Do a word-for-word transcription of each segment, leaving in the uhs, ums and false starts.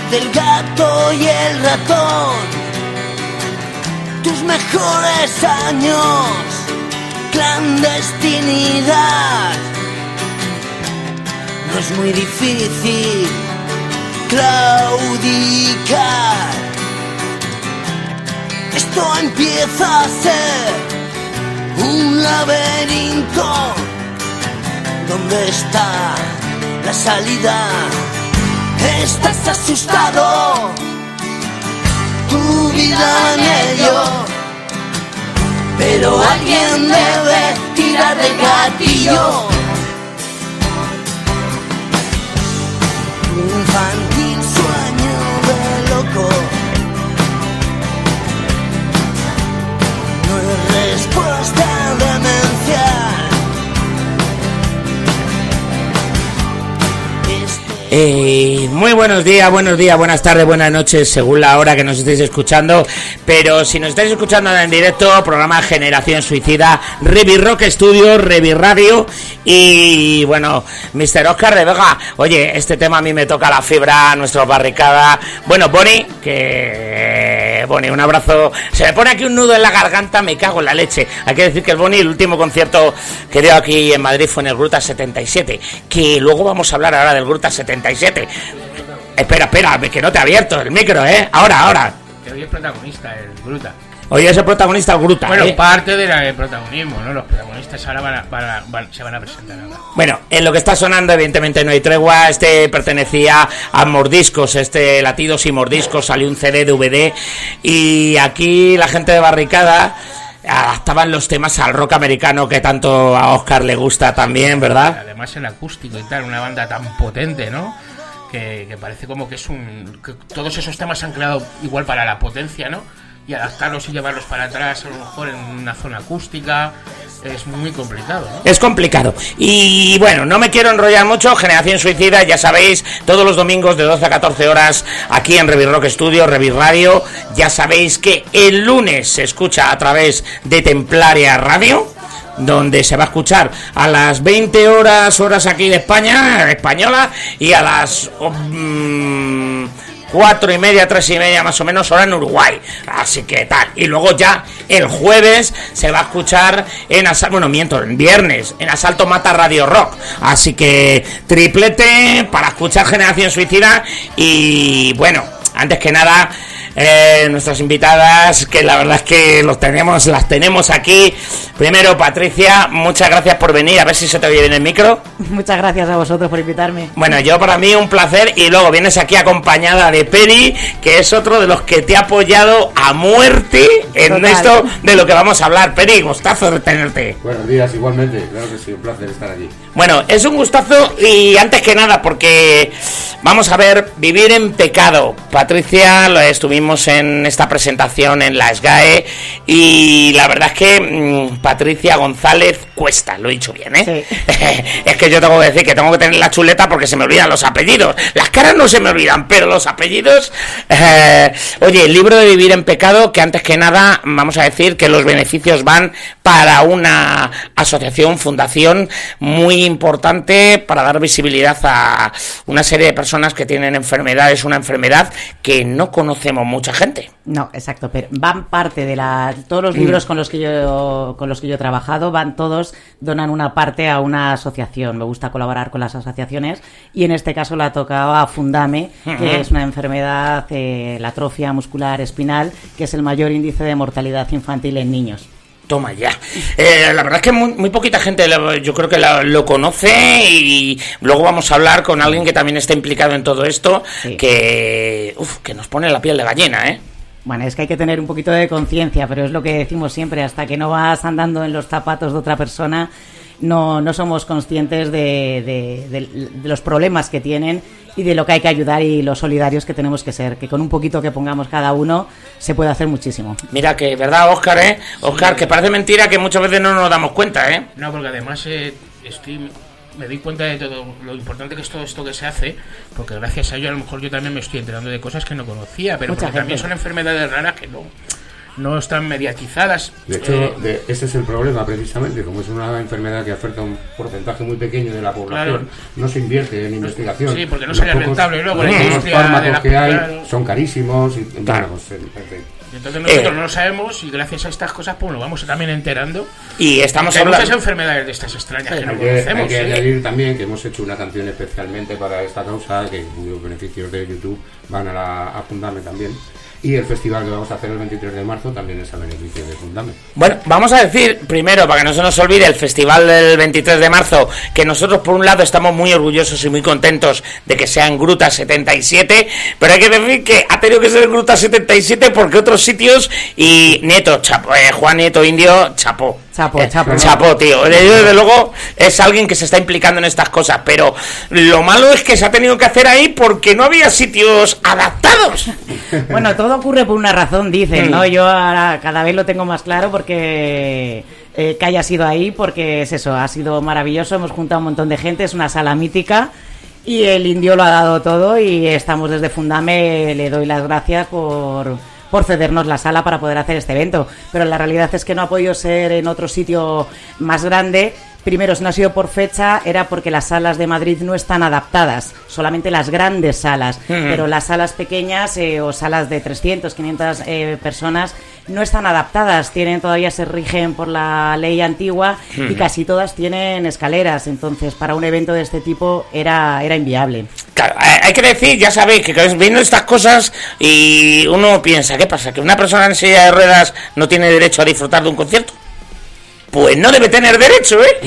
del gato y el ratón, tus mejores años, clandestinidad. No es muy difícil claudicar. Esto empieza a ser un laberinto. ¿Dónde está la salida? Estás asustado, tu vida en ello, pero alguien debe tirar del gatillo. Un infantil sueño de loco no es respuesta demencial. Eh, muy buenos días, buenos días, buenas tardes, buenas noches, según la hora que nos estéis escuchando. Pero si nos estáis escuchando en directo, programa Generación Suicida, Revi Rock Studio, Revi Radio. Y bueno, mister Óscar de Vega. Oye, este tema a mí me toca la fibra, nuestra barricada. Bueno, Bonnie, que... Bonnie, un abrazo. Se me pone aquí un nudo en la garganta, me cago en la leche. Hay que decir que el Bonnie, el último concierto que dio aquí en Madrid fue en el Gruta setenta y siete. Que luego vamos a hablar ahora del Gruta setenta y siete. Espera, espera, que no te ha abierto el micro, ¿eh? Ahora, ahora. Que hoy es protagonista el Gruta. Hoy es el protagonista el Gruta. Bueno, ¿eh? Parte del protagonismo, ¿no? Los protagonistas ahora van a, van a, van, se van a presentar ahora. Bueno, en lo que está sonando, evidentemente no hay tregua. Este pertenecía a Mordiscos, este Latidos y Mordiscos, salió un C D, D V D. Y aquí la gente de Barricada adaptaban los temas al rock americano que tanto a Óscar le gusta también, ¿verdad? Además en acústico y tal, una banda tan potente, ¿no? Que, que parece como que es un... que todos esos temas se han creado igual para la potencia, ¿no? Y adaptarlos y llevarlos para atrás, a lo mejor en una zona acústica, es muy complicado, ¿no? Es complicado. Y bueno, no me quiero enrollar mucho. Generación Suicida, ya sabéis, todos los domingos de doce a catorce horas aquí en Revi Rock Studio, Revi Radio. Ya sabéis que el lunes se escucha a través de Templaria Radio, donde se va a escuchar a las veinte horas, horas aquí de España, española, y a las... Um, cuatro y media, tres y media más o menos hora en Uruguay, así que tal. Y luego ya el jueves se va a escuchar en Asalto, bueno, miento, el viernes en Asalto Mata Radio Rock, así que triplete para escuchar Generación Suicida. Y bueno, antes que nada, eh, nuestras invitadas, que la verdad es que los tenemos, las tenemos aquí. Primero, Patricia, muchas gracias por venir, a ver si se te oye bien el micro. Muchas gracias a vosotros por invitarme. Bueno, yo para mí un placer. Y luego vienes aquí acompañada de Peri, que es otro de los que te ha apoyado a muerte en Total. Esto de lo que vamos a hablar. Peri, gustazo de tenerte. Buenos días, igualmente, claro que sí, un placer estar aquí. Bueno, es un gustazo. Y antes que nada, porque vamos a ver, Vivir en Pecado. Patricia, lo estuvimos en esta presentación en la S G A E, y la verdad es que mmm, Patricia González Cuesta, lo he dicho bien, ¿eh? Sí. Es que yo tengo que decir que tengo que tener la chuleta porque se me olvidan los apellidos. Las caras no se me olvidan, pero los apellidos... Eh, oye, el libro de Vivir en Pecado, que antes que nada vamos a decir que los beneficios van para una asociación, fundación muy importante para dar visibilidad a una serie de personas que tienen enfermedades, una enfermedad que no conocemos mucha gente. No, exacto, pero van parte de la... Todos los libros con los que yo con los que yo he trabajado, van todos, donan una parte a una asociación. Me gusta colaborar con las asociaciones y en este caso la tocaba a Fundame, uh-huh. que es una enfermedad, eh, la atrofia muscular espinal, que es el mayor índice de mortalidad infantil en niños. Toma ya. Eh, la verdad es que muy, muy poquita gente lo, yo creo que lo, lo conoce, y luego vamos a hablar con alguien que también está implicado en todo esto, sí. que uf, que nos pone la piel de gallina, ¿eh? Bueno, es que hay que tener un poquito de conciencia, pero es lo que decimos siempre, hasta que no vas andando en los zapatos de otra persona, no, no somos conscientes de, de, de, de los problemas que tienen y de lo que hay que ayudar y los solidarios que tenemos que ser, que con un poquito que pongamos cada uno se puede hacer muchísimo. Mira que, ¿verdad, Óscar, eh? Óscar, sí. Que parece mentira que muchas veces no nos damos cuenta, ¿eh? No, porque además eh, estoy... me doy cuenta de todo lo importante que es todo esto que se hace, porque gracias a ello a lo mejor yo también me estoy enterando de cosas que no conocía, pero porque también son enfermedades raras que no no están mediatizadas. De hecho, eh, de, ese es el problema precisamente, como es una enfermedad que afecta a un porcentaje muy pequeño de la población, claro. no se invierte en investigación. Sí, porque no sería pocos, rentable. Luego los la pocos industria fármacos de la que hay claro. son carísimos y claro. bueno, pues, en fin. Entonces nosotros eh, no lo sabemos y gracias a estas cosas pues nos vamos también enterando. Y estamos hay hablando... muchas enfermedades de estas extrañas sí, que no hay conocemos. Hay que ¿sí? añadir también que hemos hecho una canción especialmente para esta causa, que cuyos beneficios de YouTube van a, la, a Fundame también. Y el festival que vamos a hacer el veintitrés de marzo también es a beneficio de Fundame. Bueno, vamos a decir primero, para que no se nos olvide, el festival del veintitrés de marzo, que nosotros por un lado estamos muy orgullosos y muy contentos de que sea en Gruta setenta y siete, pero hay que decir que ha tenido que ser en Gruta setenta y siete porque otros sitios, y Nieto, chapo, eh, Juan Nieto Indio, chapó. Chapo, eh, chapo. Chapo, tío. Desde luego es alguien que se está implicando en estas cosas, pero lo malo es que se ha tenido que hacer ahí porque no había sitios adaptados. Bueno, todo ocurre por una razón, dicen, ¿no? Yo ahora cada vez lo tengo más claro porque eh, que haya sido ahí, porque es eso, ha sido maravilloso, hemos juntado un montón de gente, es una sala mítica y el Indio lo ha dado todo y estamos desde Fundame, le doy las gracias por... por cedernos la sala para poder hacer este evento, pero la realidad es que no ha podido ser en otro sitio más grande. Primero, si no ha sido por fecha, era porque las salas de Madrid no están adaptadas, solamente las grandes salas, uh-huh. pero las salas pequeñas eh, o salas de trescientas, quinientas eh, personas no están adaptadas, tienen todavía se rigen por la ley antigua uh-huh. y casi todas tienen escaleras, entonces para un evento de este tipo era, era inviable. Claro, hay que decir, ya sabéis, que viendo estas cosas y uno piensa, ¿qué pasa? ¿Que una persona en silla de ruedas no tiene derecho a disfrutar de un concierto? Pues no debe tener derecho, ¿eh?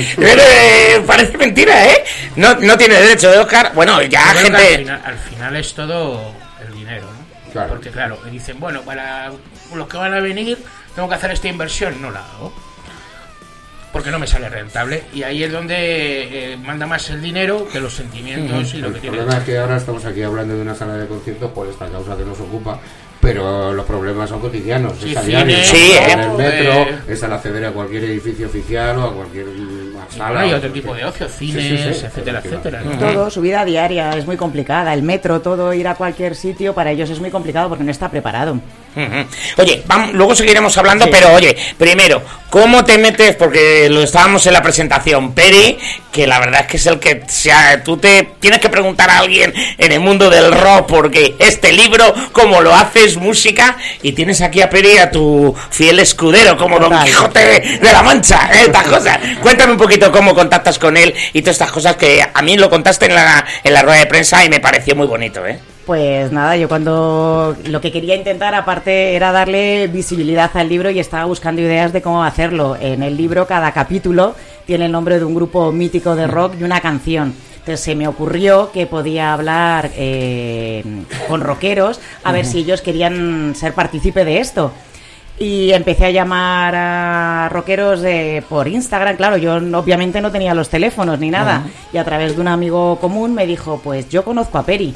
eh parece mentira, ¿eh? No, no tiene derecho, ¿eh, Oscar? Bueno, ya Yo gente... Al final, al final es todo el dinero, ¿no? Claro. Porque claro, me dicen, bueno, para los que van a venir tengo que hacer esta inversión, no la hago. Porque no me sale rentable. Y ahí es donde eh, manda más el dinero que los sentimientos uh-huh. y lo el que tiene. El problema es que ahora estamos aquí hablando de una sala de conciertos por esta causa que nos ocupa, pero los problemas son cotidianos. Sí, es a cine, diario, sí, es en eh, el metro, eh, es al acceder a cualquier edificio oficial o a cualquier sala. Bueno, hay otro tipo de ocio, cines, sí, sí, sí, etcétera, etcétera. ¿no? Todo, su vida diaria es muy complicada, el metro, todo, ir a cualquier sitio, para ellos es muy complicado porque no está preparado. Uh-huh. Oye, vamos, luego seguiremos hablando, sí. pero oye, primero, ¿cómo te metes? Porque lo estábamos en la presentación, Peri, que la verdad es que es el que, o sea, tú te tienes que preguntar a alguien en el mundo del rock, porque este libro, cómo lo haces, música, y tienes aquí a Peri, a tu fiel escudero, como Don Quijote de, de la Mancha, ¿eh? Estas cosas. Cuéntame un poquito cómo contactas con él y todas estas cosas que a mí lo contaste en la, en la rueda de prensa y me pareció muy bonito, ¿eh? Pues nada, yo cuando lo que quería intentar aparte era darle visibilidad al libro y estaba buscando ideas de cómo hacerlo. En el libro cada capítulo tiene el nombre de un grupo mítico de rock y una canción. Entonces se me ocurrió que podía hablar eh, con rockeros a ver si ellos querían ser partícipe de esto. Y empecé a llamar a rockeros de, por Instagram, claro, yo obviamente no tenía los teléfonos ni nada. Uh-huh. Y a través de un amigo común me dijo, pues yo conozco a Peri.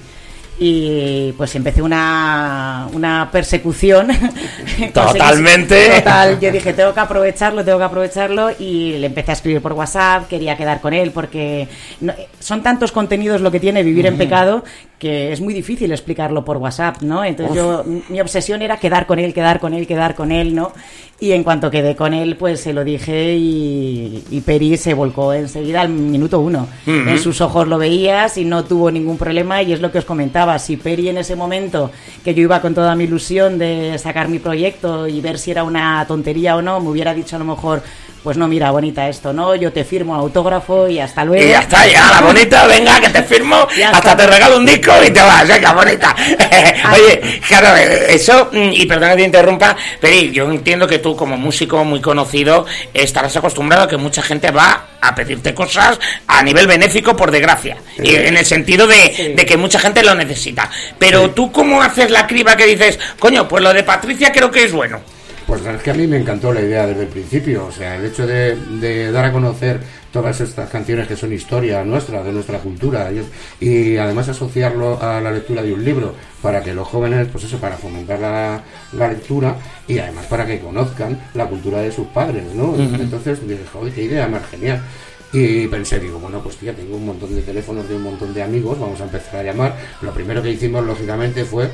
Y pues empecé una, una persecución. Totalmente. Total, yo dije, tengo que aprovecharlo, tengo que aprovecharlo. Y le empecé a escribir por WhatsApp, quería quedar con él porque no, son tantos contenidos lo que tiene Vivir en Pecado que es muy difícil explicarlo por WhatsApp, ¿no? Entonces Uf. yo, mi obsesión era quedar con él, quedar con él, quedar con él, ¿no? Y en cuanto quedé con él, pues se lo dije y, y Peri se volcó enseguida al minuto uno. Uh-huh. En sus ojos lo veías y no tuvo ningún problema, y es lo que os comentaba. Si Peri en ese momento, que yo iba con toda mi ilusión de sacar mi proyecto y ver si era una tontería o no, me hubiera dicho a lo mejor, pues no, mira, bonita esto, ¿no? Yo te firmo autógrafo y hasta luego. Y ya está, ya, la bonita, venga, que te firmo, hasta te regalo un disco y te vas, venga, bonita. Oye, claro, eso, y perdona que te interrumpa, Peri, yo entiendo que tú como músico muy conocido estarás acostumbrado a que mucha gente va a pedirte cosas a nivel benéfico, por desgracia, sí. y en el sentido de, sí. de que mucha gente lo necesita. Pero sí. tú, ¿cómo haces la criba que dices, coño, pues lo de Patricia creo que es bueno? Pues es que a mí me encantó la idea desde el principio, o sea, el hecho de, de dar a conocer todas estas canciones que son historia nuestra, de nuestra cultura, y, y además asociarlo a la lectura de un libro, para que los jóvenes, pues eso, para fomentar la, la lectura, y además para que conozcan la cultura de sus padres, ¿no? Uh-huh. Entonces dije, joder, qué idea más genial. Y pensé, digo, bueno, pues ya tengo un montón de teléfonos de un montón de amigos, vamos a empezar a llamar. Lo primero que hicimos, lógicamente, fue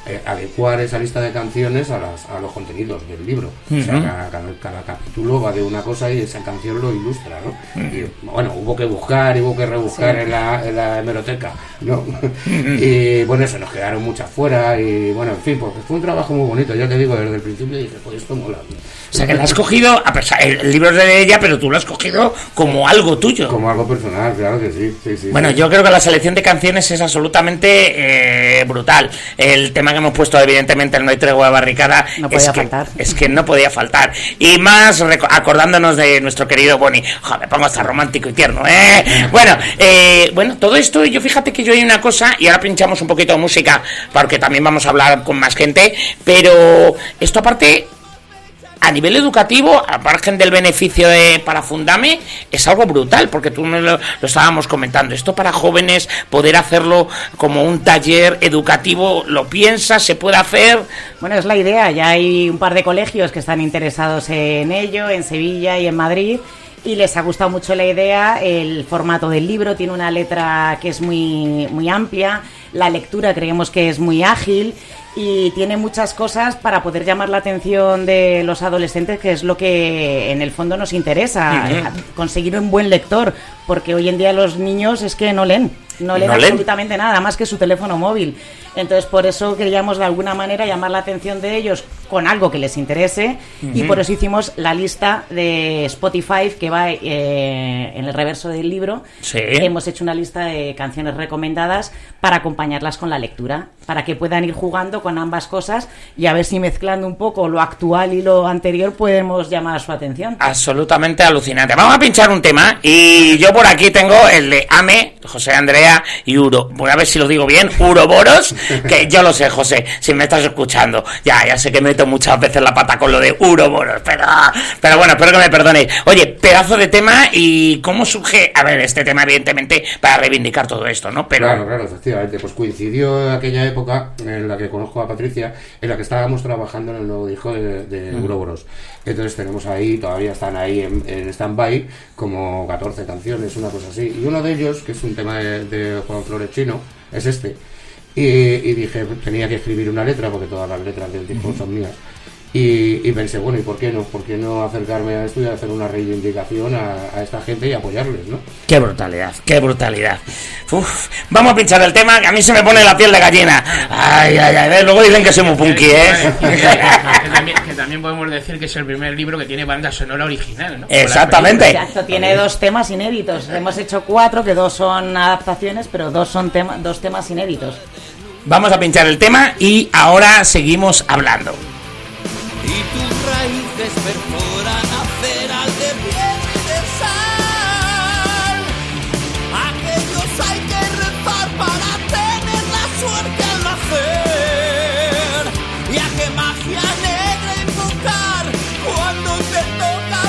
eh, adecuar esa lista de canciones a, las, a los contenidos del libro. Uh-huh. O sea, cada, cada, cada capítulo va de una cosa y esa canción lo ilustra, ¿no? Uh-huh. Y bueno, hubo que buscar, hubo que rebuscar sí. en, la, en la hemeroteca, ¿no? Uh-huh. Y bueno, se nos quedaron muchas fuera y bueno, en fin, porque fue un trabajo muy bonito, ya te digo, desde el principio dije, pues esto mola. O sea, que la has cogido, a pesar, el libro es de ella, pero tú lo has cogido como algo tuyo. Como algo personal, claro que sí. sí, sí bueno, sí. yo creo que la selección de canciones es absolutamente eh, brutal. El tema que hemos puesto, evidentemente, el No hay tregua de barricada, no podía es, que, faltar. es que no podía faltar. Y más rec- acordándonos de nuestro querido Bonnie. Joder, me pongo hasta romántico y tierno, ¿eh? Bueno, eh, bueno, todo esto, yo fíjate que yo hay una cosa, y ahora pinchamos un poquito de música, porque también vamos a hablar con más gente, pero esto aparte... A nivel educativo, al margen del beneficio de, para Fundame, es algo brutal, porque tú me lo, lo estábamos comentando. Esto para jóvenes, poder hacerlo como un taller educativo, ¿lo piensas? ¿Se puede hacer? Bueno, es la idea. Ya hay un par de colegios que están interesados en ello, en Sevilla y en Madrid, y les ha gustado mucho la idea. El formato del libro tiene una letra que es muy, muy amplia, la lectura creemos que es muy ágil, y tiene muchas cosas para poder llamar la atención de los adolescentes, que es lo que en el fondo nos interesa, uh-huh. conseguir un buen lector, porque hoy en día los niños es que no leen, no leen ¿No absolutamente leen? nada más que su teléfono móvil. Entonces por eso queríamos de alguna manera llamar la atención de ellos con algo que les interese, uh-huh. y por eso hicimos la lista de Spotify que va eh, en el reverso del libro. Sí. Hemos hecho una lista de canciones recomendadas para acompañarlas con la lectura, para que puedan ir jugando con ambas cosas y a ver si mezclando un poco lo actual y lo anterior podemos llamar su atención. Absolutamente alucinante. Vamos a pinchar un tema y yo por aquí tengo el de Ame, José Andrea y Uro. Voy a ver si lo digo bien, Uroboros, que yo lo sé, José, si me estás escuchando. Ya, ya sé que meto muchas veces la pata con lo de Uroboros, pero, pero bueno, espero que me perdonéis. Oye, pedazo de tema, y cómo surge, a ver, este tema evidentemente para reivindicar todo esto, ¿no? Pero claro, claro, efectivamente, pues coincidió aquella época en la que conozco a Patricia, en la que estábamos trabajando en el nuevo disco de, de mm. Uroboros. Entonces tenemos ahí, todavía están ahí en, en stand-by, como catorce canciones, una cosa así. Y uno de ellos, que es un tema de, de Juan Florechino, es este. Y, y dije, tenía que escribir una letra, porque todas las letras del disco mm. son mías. Y, y pensé, bueno, ¿y por qué no? ¿Por qué no acercarme a esto y hacer una reivindicación a, a esta gente y apoyarles, ¿no? ¡Qué brutalidad! ¡Qué brutalidad! Uf, vamos a pinchar el tema, que a mí se me pone la piel de gallina. ¡Ay, ay, ay! Luego dicen que soy muy punky, ¿eh? Que también, que también podemos decir que es el primer libro que tiene banda sonora original, ¿no? Exactamente. Exacto, tiene dos temas inéditos. Hemos hecho cuatro, que dos son adaptaciones, pero dos son tema, dos temas inéditos. Vamos a pinchar el tema y ahora seguimos hablando. Y tus raíces perforan aceras de piel de sal. Aquellos hay que rezar para tener la suerte al nacer. Y a qué magia negra invocar cuando te toca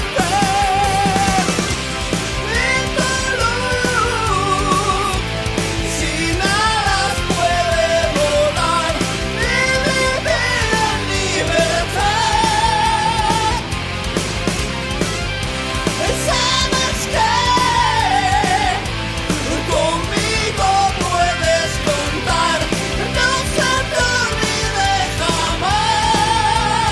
vencer. Y tu luz sin alas puede volar y vivir en libertad. Sabes que conmigo puedes contar, no se te olvide jamás.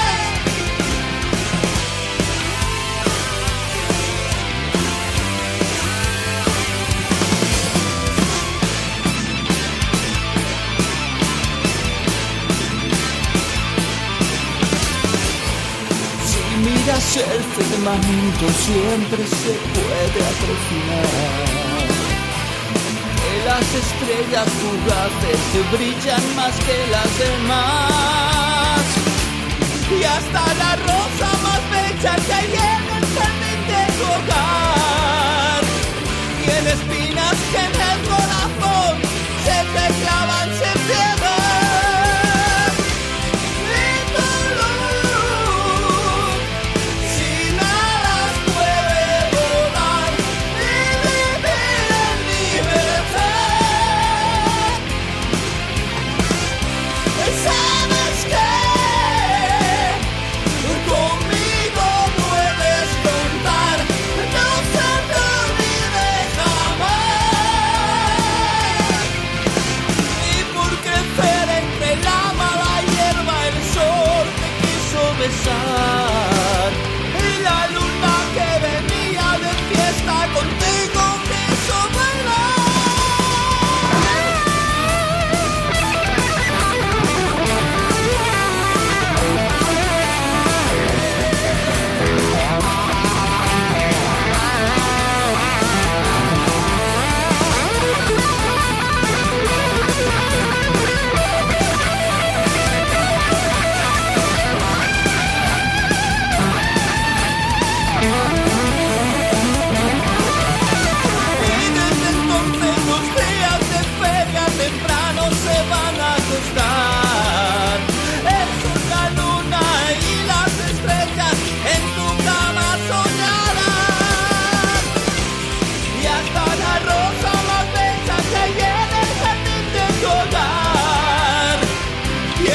Si miras el firmamento siempre se puede apreciar que las estrellas fugaces brillan más que las demás. Y hasta la rosa más bella que hay en el jardín de tu hogar tiene espinas que en el corazón se te clavan sin piedad. Y tu luz sin alas puede volar y vivir en libertad. Sabes que conmigo puedes contar, no se te olvide jamás.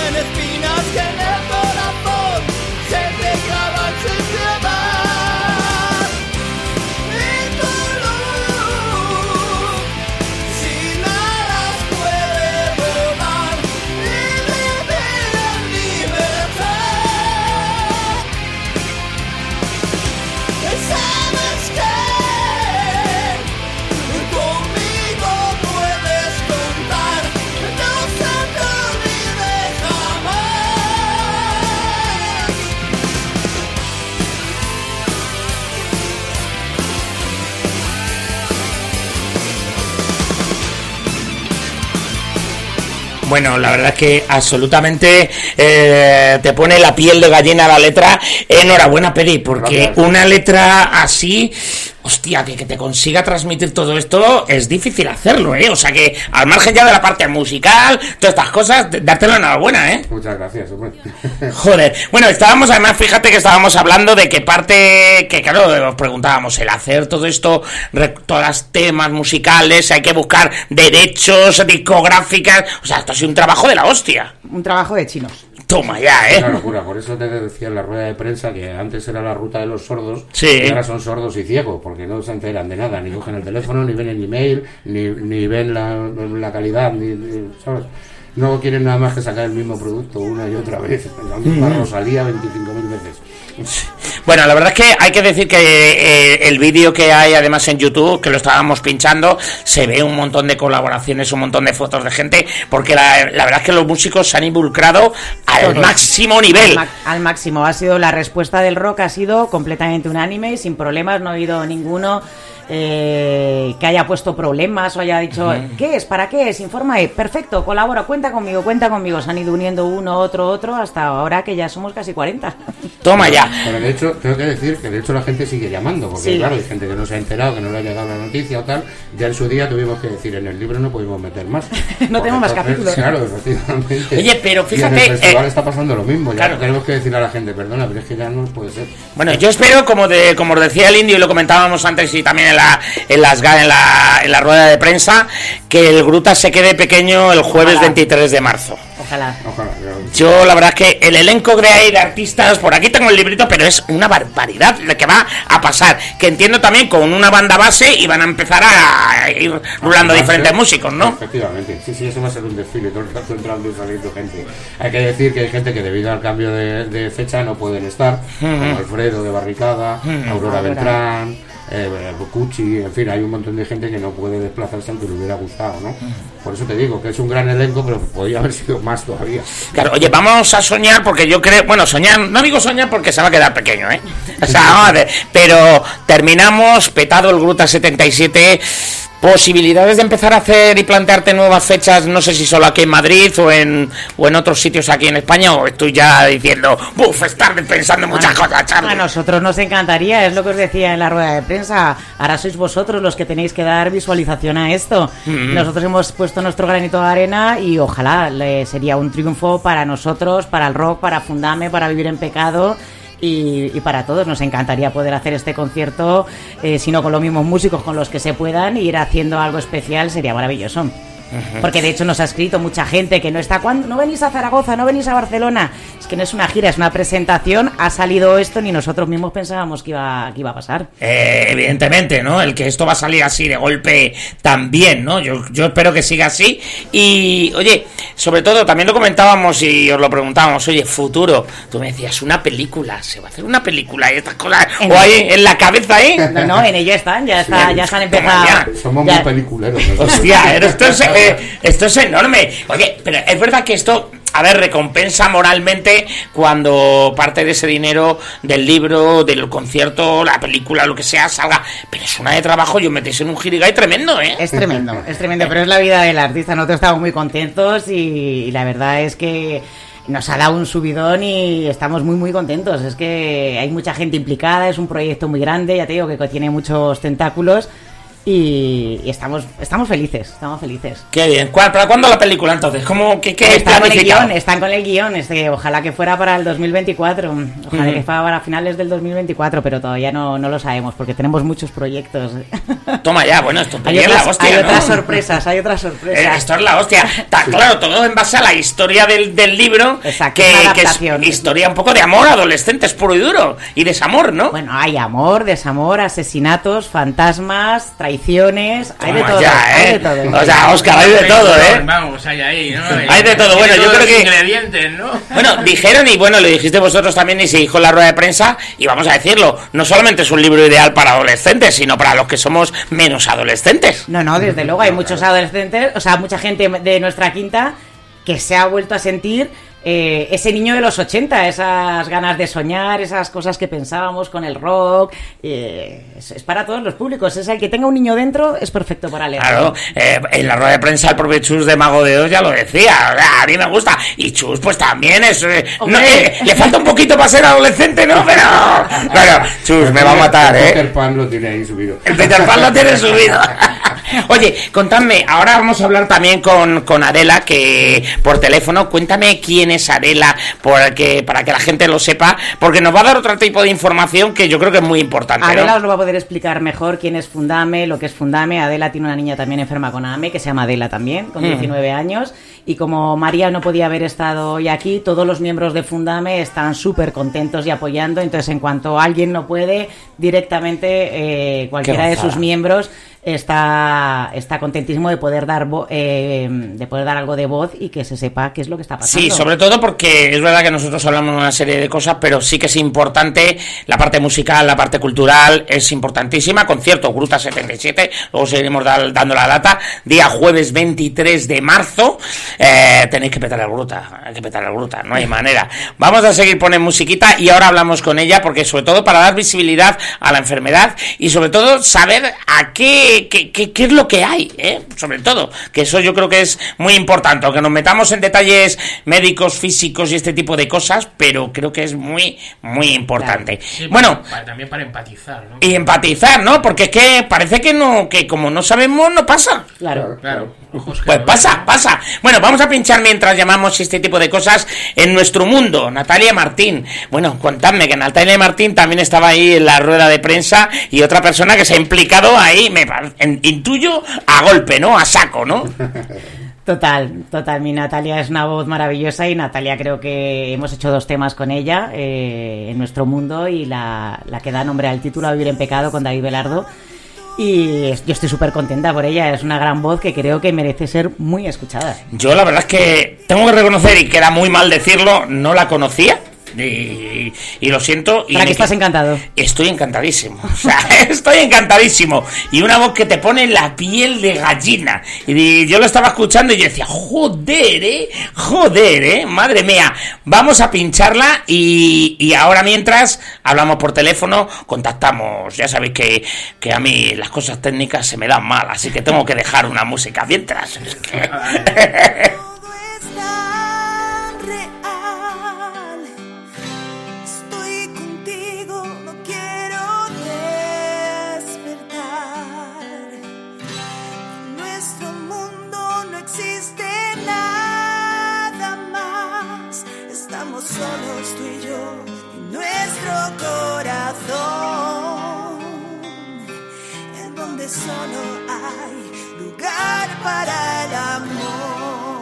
tiene espinas que en el corazón se te clavan sin piedad. Y tu luz sin alas puede volar y vivir en libertad. ¿Sabes qué? Conmigo puedes contar, no se te olvide jamás. Bueno, la verdad es que absolutamente eh, te pone la piel de gallina la letra. Enhorabuena, Peri, porque Gracias. una letra así, hostia, que, que te consiga transmitir todo esto es difícil hacerlo, ¿eh? O sea que, al margen ya de la parte musical, todas estas cosas, darte la enhorabuena, ¿eh? Muchas gracias, hombre. Joder, bueno, estábamos, además, fíjate que estábamos hablando de que parte, que claro, os preguntábamos, el hacer todo esto, re- todas las temas musicales, hay que buscar derechos, discográficas, o sea, esto ha sido un trabajo de la hostia. Un trabajo de chinos. Toma ya, ¿eh? Una locura, por eso te decía en la rueda de prensa que antes era la ruta de los sordos, Sí. y ahora son sordos y ciegos, porque no se enteran de nada, ni cogen el teléfono, ni ven el email, ni, ni ven la, la calidad, ni, ni- ¿sabes? No quieren nada más que sacar el mismo producto una y otra vez, la misma Rosalía veinticinco mil veces. Bueno, la verdad es que hay que decir que eh, el vídeo que hay además en YouTube, que lo estábamos pinchando, se ve un montón de colaboraciones, un montón de fotos de gente, porque la, la verdad es que los músicos se han involucrado al Todos. máximo nivel. Al, ma- al máximo. Ha sido la respuesta del rock, ha sido completamente unánime y sin problemas. No ha habido ninguno eh, que haya puesto problemas o haya dicho, ¿qué es? ¿Para qué es? Informa, eh, perfecto, colabora, cuenta conmigo, cuenta conmigo. Se han ido uniendo uno, otro, otro, hasta ahora que ya somos casi cuarenta. Toma ya. Pero de hecho, tengo que decir que de hecho la gente sigue llamando, porque Sí. claro, hay gente que no se ha enterado, que no le ha llegado la noticia o tal. Ya en su día tuvimos que decir, en el libro no pudimos meter más. No tenemos más Entonces, capítulos. Claro, efectivamente. Oye, pero Y fíjate, en el festival eh, está pasando lo mismo, ya claro. tenemos que decirle a la gente, perdona, pero es que ya no puede ser. Bueno, yo espero, como de, como os decía el Indio y lo comentábamos antes y también en la, en las ga- en la, en la rueda de prensa, que el Gruta se quede pequeño el jueves Ojalá. veintitrés de marzo. Ojalá. Ojalá, ya- Yo la verdad es que el elenco que hay de artistas, por aquí tengo el librito, pero es una barbaridad lo que va a pasar, que entiendo también con una banda base y van a empezar a ir rulando Va a diferentes ser- músicos, ¿no? Efectivamente, sí, sí, eso va a ser un desfile, todo el rato entrando y saliendo gente. Hay que decir que hay gente que debido al cambio de, de fecha no pueden estar, como Alfredo de Barricada, Aurora Aurora. Beltrán, eh, Cuchi, en fin, hay un montón de gente que no puede desplazarse aunque le hubiera gustado, ¿no? Por eso te digo que es un gran elenco, pero podría haber sido más todavía. Claro, oye, vamos a soñar porque yo creo, bueno, soñar, no digo soñar porque se va a quedar pequeño, ¿eh? O sea, vamos a ver, pero terminamos, petado el Gruta setenta y siete, posibilidades de empezar a hacer y plantearte nuevas fechas, no sé si solo aquí en Madrid o en, o en otros sitios aquí en España, o estoy ya diciendo, buf, estar pensando en muchas cosas, A Charlie. nosotros nos encantaría, es lo que os decía en la rueda de prensa. Ahora sois vosotros los que tenéis que dar visualización a esto. Nosotros hemos puesto nuestro granito de arena y ojalá le- sería un triunfo para nosotros, para el rock, para Fundame, para Vivir en Pecado. Y, y para todos nos encantaría poder hacer este concierto, eh, si no con los mismos músicos, con los que se puedan, y ir haciendo algo especial, sería maravilloso. Porque de hecho nos ha escrito mucha gente que no está, ¿cuándo? No venís a Zaragoza, no venís a Barcelona. Es que no es una gira, es una presentación. Ha salido esto, ni nosotros mismos pensábamos que iba, que iba a pasar. Eh, evidentemente, ¿no? El que esto va a salir así de golpe también, ¿no? Yo, yo espero que siga así. Y, oye, sobre todo, también lo comentábamos y os lo preguntábamos, oye, futuro, tú me decías, una película, se va a hacer una película y estas cosas, En- o ahí en la cabeza, ¿eh? No, no, en ello están, ya, está, ya se han empezado. Ya. Somos ya- muy peliculeros. nosotros. Hostia, esto es, eh, esto es enorme. Oye, pero es verdad que esto, a ver, recompensa moralmente cuando parte de ese dinero del libro, del concierto, la película, lo que sea, salga. Pero es una de trabajo y os metéis en un jirigay tremendo, ¿eh? Es tremendo, es tremendo, pero es la vida del artista. Nosotros estamos muy contentos y, y la verdad es que nos ha dado un subidón y estamos muy muy contentos. Es que hay mucha gente implicada, es un proyecto muy grande, ya te digo que tiene muchos tentáculos. Y, y estamos estamos felices, estamos felices. Qué bien. ¿Cuál, ¿Para cuándo la película entonces? ¿Cómo, qué, qué están con el planificado? guión, están con el guión, este, ojalá que fuera para el dos mil veinticuatro, ojalá Ujú. que fuera para finales del dos mil veinticuatro, pero todavía no, no lo sabemos porque tenemos muchos proyectos. Toma ya, bueno, esto Hay es otras, la hostia, hay ¿no? otras sorpresas, hay otras Eh, sorpresas. Esto es la hostia. Está claro, todo en base a la historia del, del libro, Exacto, que, una que es adaptación. historia un poco de amor, adolescentes puro y duro, y desamor, ¿no? Bueno, hay amor, desamor, asesinatos, fantasmas, traiciones, hay de Toma todo, ya, hay ¿eh? de todo. O sea, Óscar, hay de todo, ¿eh? Vamos, hay ahí, ¿no? Hay de todo. Bueno, Tiene yo todos creo los que- ingredientes, ¿no? Bueno, dijeron, y bueno, lo dijiste vosotros también, y se dijo en la rueda de prensa, y vamos a decirlo, no solamente es un libro ideal para adolescentes, sino para los que somos menos adolescentes. No, no, desde luego hay muchos adolescentes, o sea, mucha gente de nuestra quinta que se ha vuelto a sentir eh, ese niño de los ochenta, esas ganas de soñar, esas cosas que pensábamos con el rock. Eh, es, es para todos los públicos, es el que tenga un niño dentro, es perfecto para leer. Claro, eh, en la rueda de prensa el propio Chus de Mago de Oz ya lo decía, o sea, a mí me gusta, y Chus pues también es, eh, no, Hombre. eh, le falta un poquito para ser adolescente, ¿no? Pero, claro, Chus me va a matar, El ¿eh? Peter Pan lo tiene ahí subido. El Peter Pan lo tiene subido. Oye, contadme, ahora vamos a hablar también con, con Adela, que por teléfono, cuéntame quién es Adela, porque, para que la gente lo sepa, porque nos va a dar otro tipo de información que yo creo que es muy importante, Adela ¿no? os lo va a poder explicar mejor quién es Fundame, lo que es Fundame. Adela tiene una niña también enferma con A M E, que se llama Adela también, con Mm. diecinueve años. Y como María no podía haber estado hoy aquí, todos los miembros de Fundame están súper contentos y apoyando. Entonces, en cuanto alguien no puede, directamente eh, cualquiera de gozada. sus miembros está, está contentísimo de poder dar vo- eh, de poder dar algo de voz y que se sepa qué es lo que está pasando. Sí, sobre todo porque es verdad que nosotros hablamos de una serie de cosas, pero sí que es importante la parte musical, la parte cultural, es importantísima. Concierto Gruta setenta y siete, luego seguiremos da- dando la data, día jueves veintitrés de marzo. Eh, tenéis que petar la Gruta, hay que petar la Gruta, no hay manera. Vamos a seguir poniendo musiquita y ahora hablamos con ella, porque sobre todo para dar visibilidad a la enfermedad y sobre todo saber a qué, qué, qué, qué es lo que hay, ¿eh? Sobre todo, que eso yo creo que es muy importante, aunque nos metamos en detalles médicos, físicos y este tipo de cosas, pero creo que es muy, muy importante. Sí, Bueno, para- también para empatizar, ¿no? y empatizar, ¿no? Porque es que parece que no, que como no sabemos, no pasa. Claro. Claro. Ojos que Pues no pasa, ven. pasa. Bueno, vamos a pinchar mientras llamamos este tipo de cosas en nuestro mundo. Natalia Martín. Bueno, contadme que Natalia Martín también estaba ahí en la rueda de prensa y otra persona que se ha implicado ahí, me pa- en- intuyo, a golpe, ¿no? A saco, ¿no? Total, total. Mi Natalia es una voz maravillosa y Natalia creo que hemos hecho dos temas con ella eh, en nuestro mundo y la, la que da nombre al título, A Vivir en Pecado, con David Belardo. Y es- yo estoy súper contenta por ella, es una gran voz que creo que merece ser muy escuchada. Yo la verdad es que tengo que reconocer, y queda muy mal decirlo, no la conocía. Y, y lo siento. Y Para me que estás que- encantado. Estoy encantadísimo. O sea, estoy encantadísimo. Y una voz que te pone la piel de gallina. Y di- yo lo estaba escuchando y yo decía, joder, eh. Joder, eh. Madre mía. Vamos a pincharla y, y ahora mientras hablamos por teléfono, contactamos. Ya sabéis que, que a mí las cosas técnicas se me dan mal, así que tengo que dejar una música mientras. Es que- Todo es tan real. Estoy contigo, no quiero despertar. En nuestro mundo no existe nada más. Estamos solos tú y yo y nuestro corazón, en donde solo hay lugar para el amor.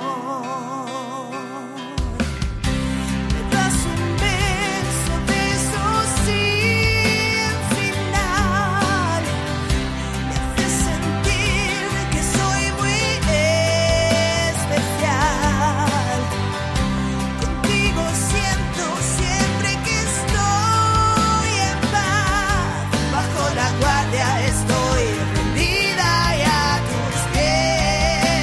Me das un beso, beso sin final. Me haces sentir que soy muy especial. Contigo siento siempre que estoy en paz. Bajo la guardia estoy rendida y a tus pies.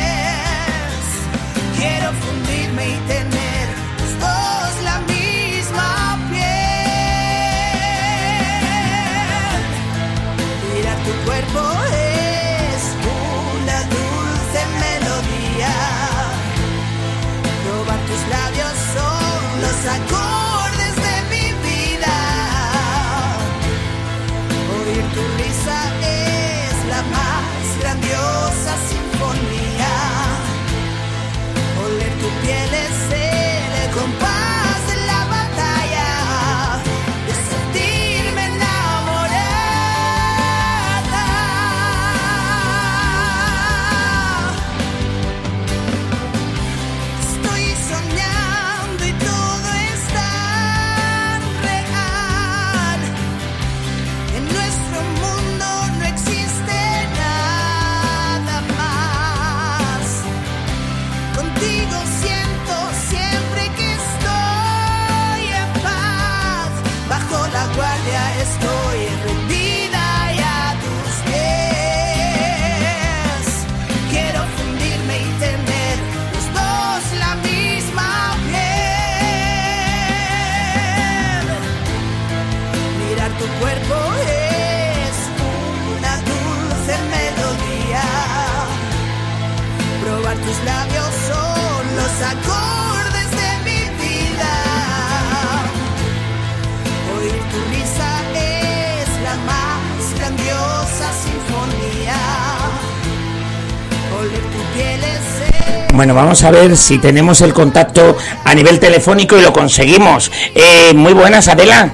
Bueno, vamos a ver si tenemos el contacto a nivel telefónico y lo conseguimos. Eh, muy buenas, Adela.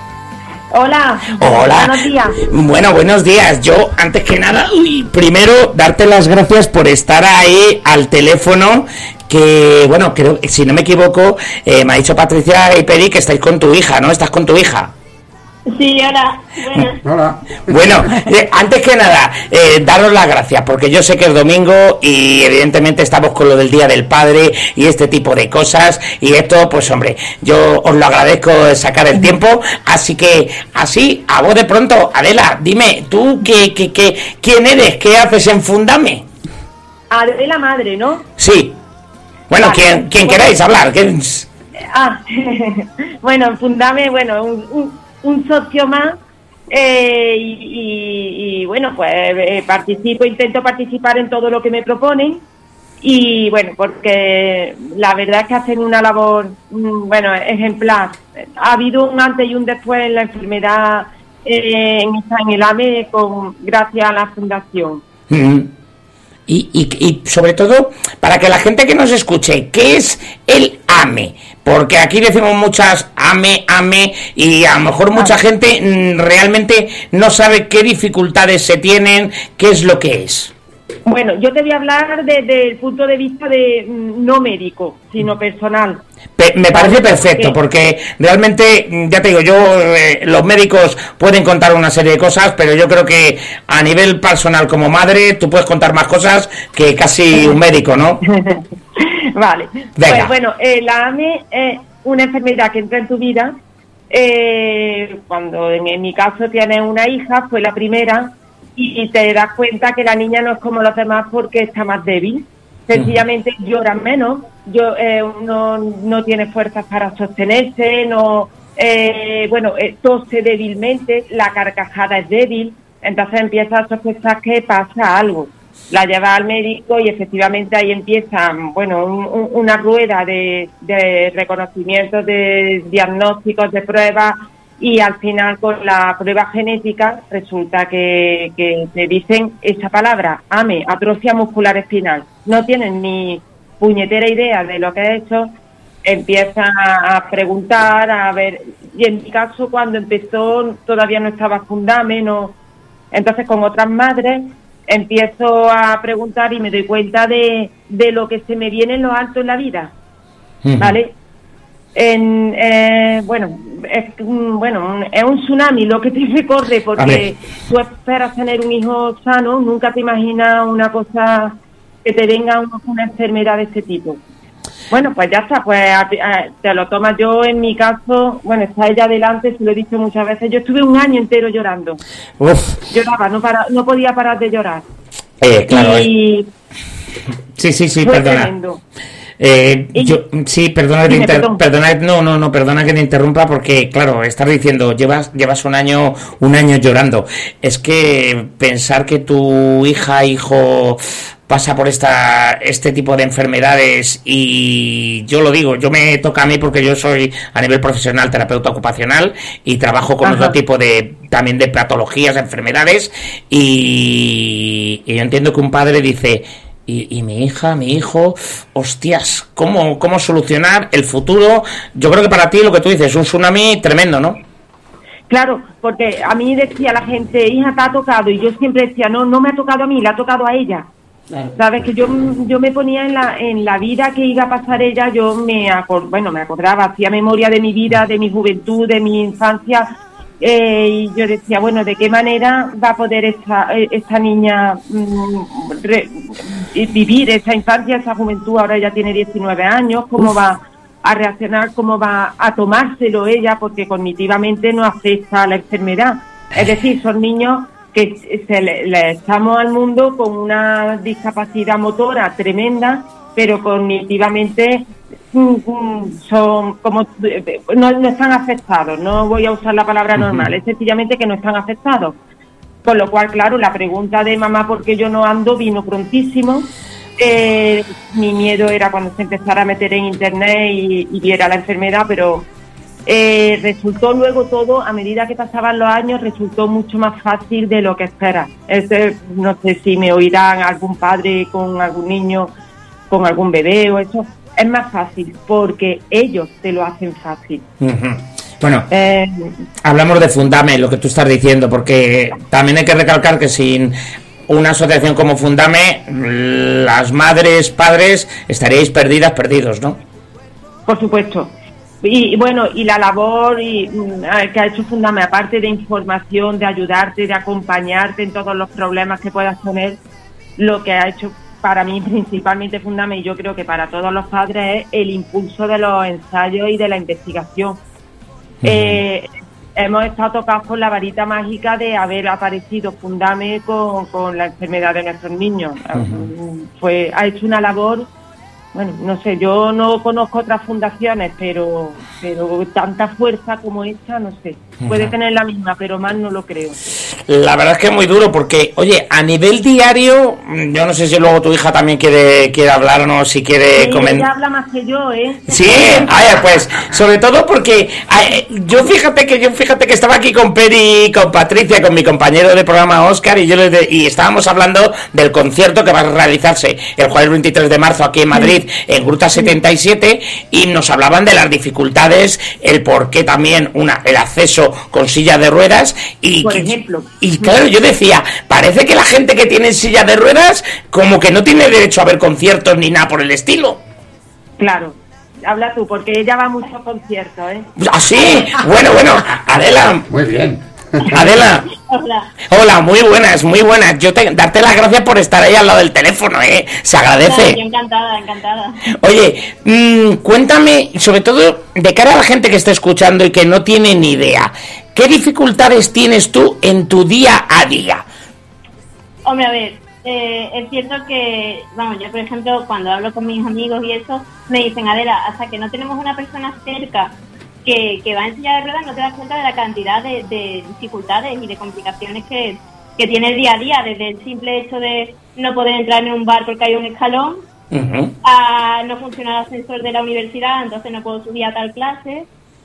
Hola. Hola. Buenos días. Bueno, buenos días. Yo, antes que nada, uy, primero, darte las gracias por estar ahí al teléfono, que, bueno, creo, si no me equivoco, eh, me ha dicho Patricia y Peri que estáis con tu hija, ¿no? ¿Estás con tu hija? Sí, hola. Bueno. Hola. Bueno, eh, antes que nada, eh, daros las gracias, porque yo sé que es domingo y evidentemente estamos con lo del Día del Padre y este tipo de cosas, y esto, pues hombre, yo os lo agradezco de sacar el tiempo, así que, así, a vos de pronto, Adela, dime, ¿tú qué, qué, qué, quién eres? ¿Qué haces en Fundame? Adela madre, ¿no? Sí. Bueno, Vale. quien, quien queráis hablar. ¿Quién? Ah, bueno, Fundame, bueno, un, un, un socio más. Eh, y, y, y bueno, pues eh, participo, intento participar en todo lo que me proponen, y bueno, porque la verdad es que hacen una labor, mm, bueno, ejemplar. Ha habido un antes y un después en la enfermedad eh, en, en el A M E con, gracias a la fundación. Mm. Y, y, y sobre todo, para que la gente que nos escuche, ¿qué es el A M E? Porque aquí decimos muchas A M E, A M E, y a lo mejor mucha gente mm, realmente no sabe qué dificultades se tienen, qué es lo que es. Bueno, yo te voy a hablar desde el punto de vista de mm, no médico, sino personal. Pe- me parece Vale, perfecto, porque- porque realmente, mm, ya te digo, yo, eh, los médicos pueden contar una serie de cosas, pero yo creo que a nivel personal como madre, tú puedes contar más cosas que casi un médico, ¿no? Vale. Venga. Pues bueno, eh, la A M E es una enfermedad que entra en tu vida eh, cuando en, en mi caso tienes una hija, fue la primera, y te das cuenta que la niña no es como los demás porque está más débil. Sencillamente llora menos, yo, eh, no, no tiene fuerzas para sostenerse, no, eh, bueno, eh, tose débilmente, la carcajada es débil, entonces empieza a sospechar que pasa algo. La lleva al médico y efectivamente ahí empieza, bueno, un, un, una rueda de, de reconocimientos, de diagnósticos, de pruebas, y al final con la prueba genética resulta que, que te dicen esa palabra, A M E, atrofia muscular espinal. No tienen ni puñetera idea de lo que es eso, empiezan a preguntar, a ver, y en mi caso cuando empezó todavía no estaba Fundame, no, entonces con otras madres empiezo a preguntar y me doy cuenta de, de lo que se me viene en lo alto en la vida, ¿vale? En, eh, bueno, es, mm, bueno, es un tsunami lo que te recorre, porque tú esperas tener un hijo sano, nunca te imaginas una cosa, que te venga una, una enfermedad de este tipo. Bueno, pues ya está, pues a, a, te lo tomas. Yo en mi caso, bueno, está ella adelante, se lo he dicho muchas veces, yo estuve un año entero llorando. Uf. Lloraba, no, para, no podía parar de llorar. Eh, claro, y eh. Sí, sí, sí, fue perdona. tremendo. Eh, Y- yo, sí, perdona que te Dime, inter- perdón. perdona, no, no, no, perdona que te interrumpa, porque claro, estás diciendo, llevas, llevas un año, un año llorando. Es que pensar que tu hija, hijo, pasa por esta, este tipo de enfermedades, y yo lo digo, yo me toca a mí porque yo soy a nivel profesional terapeuta ocupacional y trabajo con Ajá. otro tipo de, también de patologías, enfermedades, y, y yo entiendo que un padre dice, Y, y mi hija, mi hijo, hostias, ¿cómo, ¿cómo solucionar el futuro? Yo creo que para ti lo que tú dices es un tsunami tremendo, ¿no? Claro, porque a mí decía la gente, hija, te ha tocado, y yo siempre decía, no, no me ha tocado a mí, le ha tocado a ella. Claro. Sabes que yo yo me ponía en la en la vida que iba a pasar ella, yo me acor, bueno me acordaba, hacía memoria de mi vida, de mi juventud, de mi infancia, eh, y yo decía, bueno, ¿de qué manera va a poder esta esta niña mm, re, vivir esa infancia, esa juventud? Ahora ella tiene diecinueve años, ¿cómo va a reaccionar, cómo va a tomárselo ella? Porque cognitivamente no afecta a la enfermedad, es decir, son niños que se le, le echamos al mundo con una discapacidad motora tremenda, pero cognitivamente mm, mm, son como no, no están afectados. No voy a usar la palabra normal, es sencillamente que no están afectados. Con lo cual, claro, la pregunta de mamá ¿por qué yo no ando? Vino prontísimo. Eh, mi miedo era cuando se empezara a meter en internet y, y viera la enfermedad, pero Eh, resultó luego todo, a medida que pasaban los años, resultó mucho más fácil de lo que esperas. Este, no sé si me oirán algún padre con algún niño con algún bebé o eso, es más fácil porque ellos te lo hacen fácil. Uh-huh. Bueno, Eh, hablamos de Fundame, lo que tú estás diciendo, porque también hay que recalcar que sin una asociación como Fundame, las madres, padres, estaríais perdidas, perdidos, ¿no? Por supuesto. Y, y bueno, y la labor y, mm, que ha hecho Fundame, aparte de información, de ayudarte, de acompañarte en todos los problemas que puedas tener, lo que ha hecho para mí principalmente Fundame, y yo creo que para todos los padres, es el impulso de los ensayos y de la investigación. Uh-huh. Eh, hemos estado tocados con la varita mágica de haber aparecido Fundame con, con la enfermedad de nuestros niños. Uh-huh. Fue, ha hecho una labor, bueno, no sé, yo no conozco otras fundaciones, pero pero tanta fuerza como esta, no sé. Puede uh-huh. tener la misma, pero más no lo creo. La verdad es que es muy duro porque, oye, a nivel diario, yo no sé si luego tu hija también quiere quiere hablarnos, si quiere sí, comentar. Ella habla más que yo, ¿eh? Sí, ay, pues, sobre todo porque ay, yo fíjate que yo fíjate que estaba aquí con Peri, con Patricia, con mi compañero de programa Óscar, y yo les de, y estábamos hablando del concierto que va a realizarse el jueves veintitrés de marzo aquí en Madrid, sí. en Gruta setenta y siete, y nos hablaban de las dificultades, el por qué también una el acceso con silla de ruedas y por que, ejemplo. Y claro, yo decía, parece que la gente que tiene silla de ruedas como que no tiene derecho a ver conciertos ni nada por el estilo. Claro, habla tú, porque ella va a muchos conciertos, ¿eh? ¿Ah, sí? Bueno, bueno, Adela. Muy bien. Adela. Hola. Hola, muy buenas, muy buenas. Yo te darte las gracias por estar ahí al lado del teléfono, ¿eh? Se agradece. No, yo encantada, encantada. Oye, mmm, cuéntame, sobre todo de cara a la gente que está escuchando y que no tiene ni idea, ¿qué dificultades tienes tú en tu día a día? Hombre, a ver, eh, es cierto que, vamos, yo por ejemplo, cuando hablo con mis amigos y eso, me dicen, Adela, hasta que no tenemos una persona cerca que, que va en silla de ruedas, no te das cuenta de la cantidad de, de dificultades y de complicaciones que, que tiene el día a día, desde el simple hecho de no poder entrar en un bar porque hay un escalón, uh-huh. a no funciona el ascensor de la universidad, entonces no puedo subir a tal clase.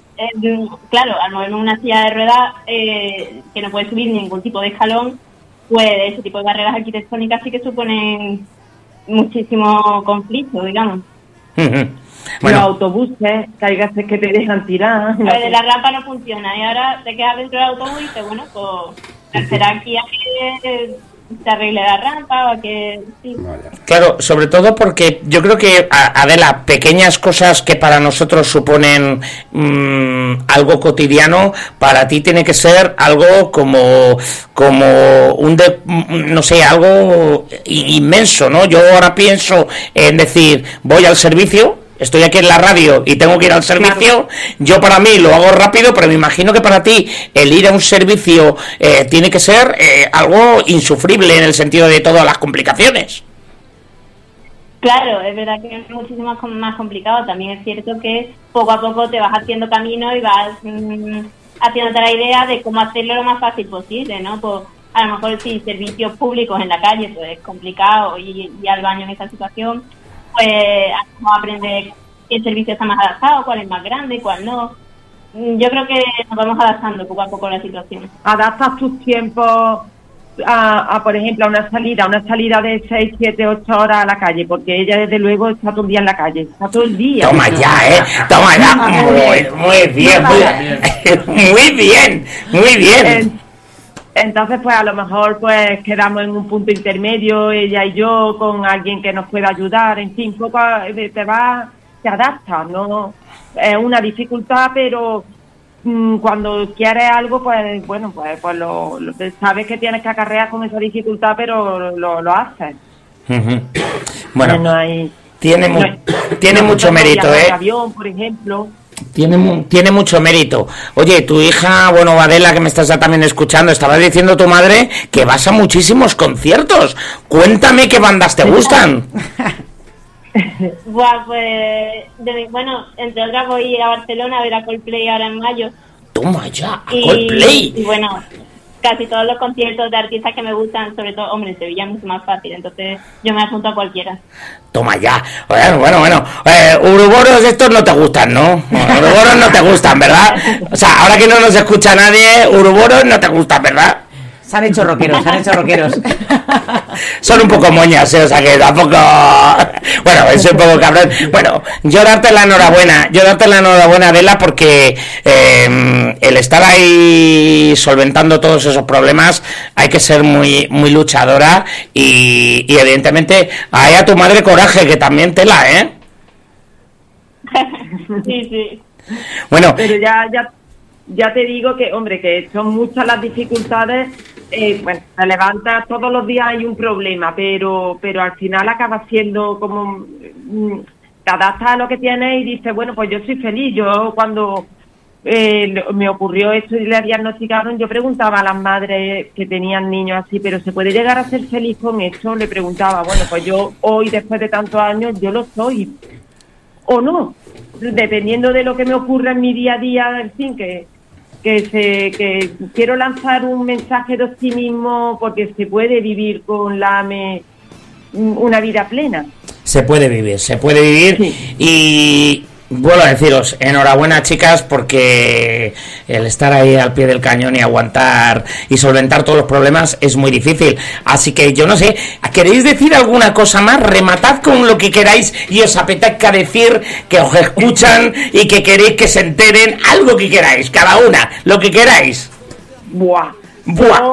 Eh, claro, al moverme en una silla de ruedas eh, que no puede subir ningún tipo de escalón, pues ese tipo de barreras arquitectónicas sí que suponen muchísimo conflicto, digamos. Uh-huh. Bueno. Los autobuses, que hay veces que te dejan tirar. A ver, de la rampa no funciona y ahora te quedas dentro del autobús y dices, bueno, pues será aquí a que se arregle la rampa o a que... Sí. Claro, sobre todo porque yo creo que, Adela, pequeñas cosas que para nosotros suponen mmm, algo cotidiano, para ti tiene que ser algo como como un de, no sé, algo inmenso, ¿no? Yo ahora pienso en decir, voy al servicio, estoy aquí en la radio y tengo que ir al servicio, claro. Yo para mí lo hago rápido, pero me imagino que para ti el ir a un servicio eh, tiene que ser eh, algo insufrible en el sentido de todas las complicaciones. Claro, es verdad que es muchísimo más complicado. También es cierto que poco a poco te vas haciendo camino y vas mmm, haciéndote la idea de cómo hacerlo lo más fácil posible, ¿no? Pues a lo mejor si servicios públicos en la calle pues es complicado y ir al baño en esta situación, pues vamos a aprender qué servicio está más adaptado, cuál es más grande, cuál no. Yo creo que nos vamos adaptando poco a poco a la situación. Adaptas tus tiempos a, a, por ejemplo, a una salida, una salida de seis, siete, ocho horas a la calle, porque ella desde luego está todo el día en la calle, está todo el día. Toma ya, eh, toma ya, muy, muy bien, muy, muy bien, muy bien. Entonces, pues a lo mejor pues quedamos en un punto intermedio, ella y yo, con alguien que nos pueda ayudar, en fin, poco te va, te adaptas, ¿no? Es una dificultad, pero mmm, cuando quieres algo, pues bueno, pues, pues lo, lo, sabes que tienes que acarrear con esa dificultad, pero lo, lo haces. Uh-huh. Bueno, no hay, tiene, no mu- hay, tiene no mucho mérito, ¿eh? Avión, por ejemplo. Tiene, tiene mucho mérito. Oye, tu hija, bueno, Adela, que me estás también escuchando, estaba diciendo tu madre que vas a muchísimos conciertos. Cuéntame qué bandas te gustan. Buah, pues, de, bueno, entre otras voy a Barcelona a ver a Coldplay ahora en mayo. Toma ya, a y, Coldplay. Y bueno, casi todos los conciertos de artistas que me gustan, sobre todo, hombre, en Sevilla es mucho más fácil, entonces yo me apunto a cualquiera. Toma ya. Bueno, bueno, bueno. Eh, Uruboros estos no te gustan, ¿no? Uruboros no te gustan, ¿verdad? O sea, ahora que no nos escucha nadie, Uruboros no te gustan, ¿verdad? Se han hecho rockeros, se han hecho rockeros. Son un poco moñas, ¿eh? O sea que tampoco... Bueno, es un poco cabrón. Bueno, yo darte la enhorabuena, yo darte la enhorabuena, Adela, porque eh, el estar ahí solventando todos esos problemas hay que ser muy muy luchadora y, y evidentemente hay a tu madre coraje, que también tela, ¿eh? Sí, sí. Bueno, Pero ya, ya, ya te digo que, hombre, que son muchas las dificultades. Eh, bueno, te levantas todos los días, hay un problema, pero pero al final acaba siendo como mm, te adaptas a lo que tienes y dices, bueno, pues yo soy feliz. Yo cuando eh, me ocurrió esto y le diagnosticaron, yo preguntaba a las madres que tenían niños así, pero ¿se puede llegar a ser feliz con esto? Le preguntaba, bueno, pues yo hoy, después de tantos años, yo lo soy o no, dependiendo de lo que me ocurra en mi día a día, en fin, que que se que quiero lanzar un mensaje de optimismo, porque se puede vivir con la AME una vida plena. se puede vivir, se puede vivir Sí. y vuelvo a deciros, enhorabuena, chicas, porque el estar ahí al pie del cañón y aguantar y solventar todos los problemas es muy difícil. Así que yo no sé, ¿queréis decir alguna cosa más? Rematad con lo que queráis y os apetezca decir, que os escuchan y que queréis que se enteren, algo que queráis, cada una, lo que queráis. Buah. Buah.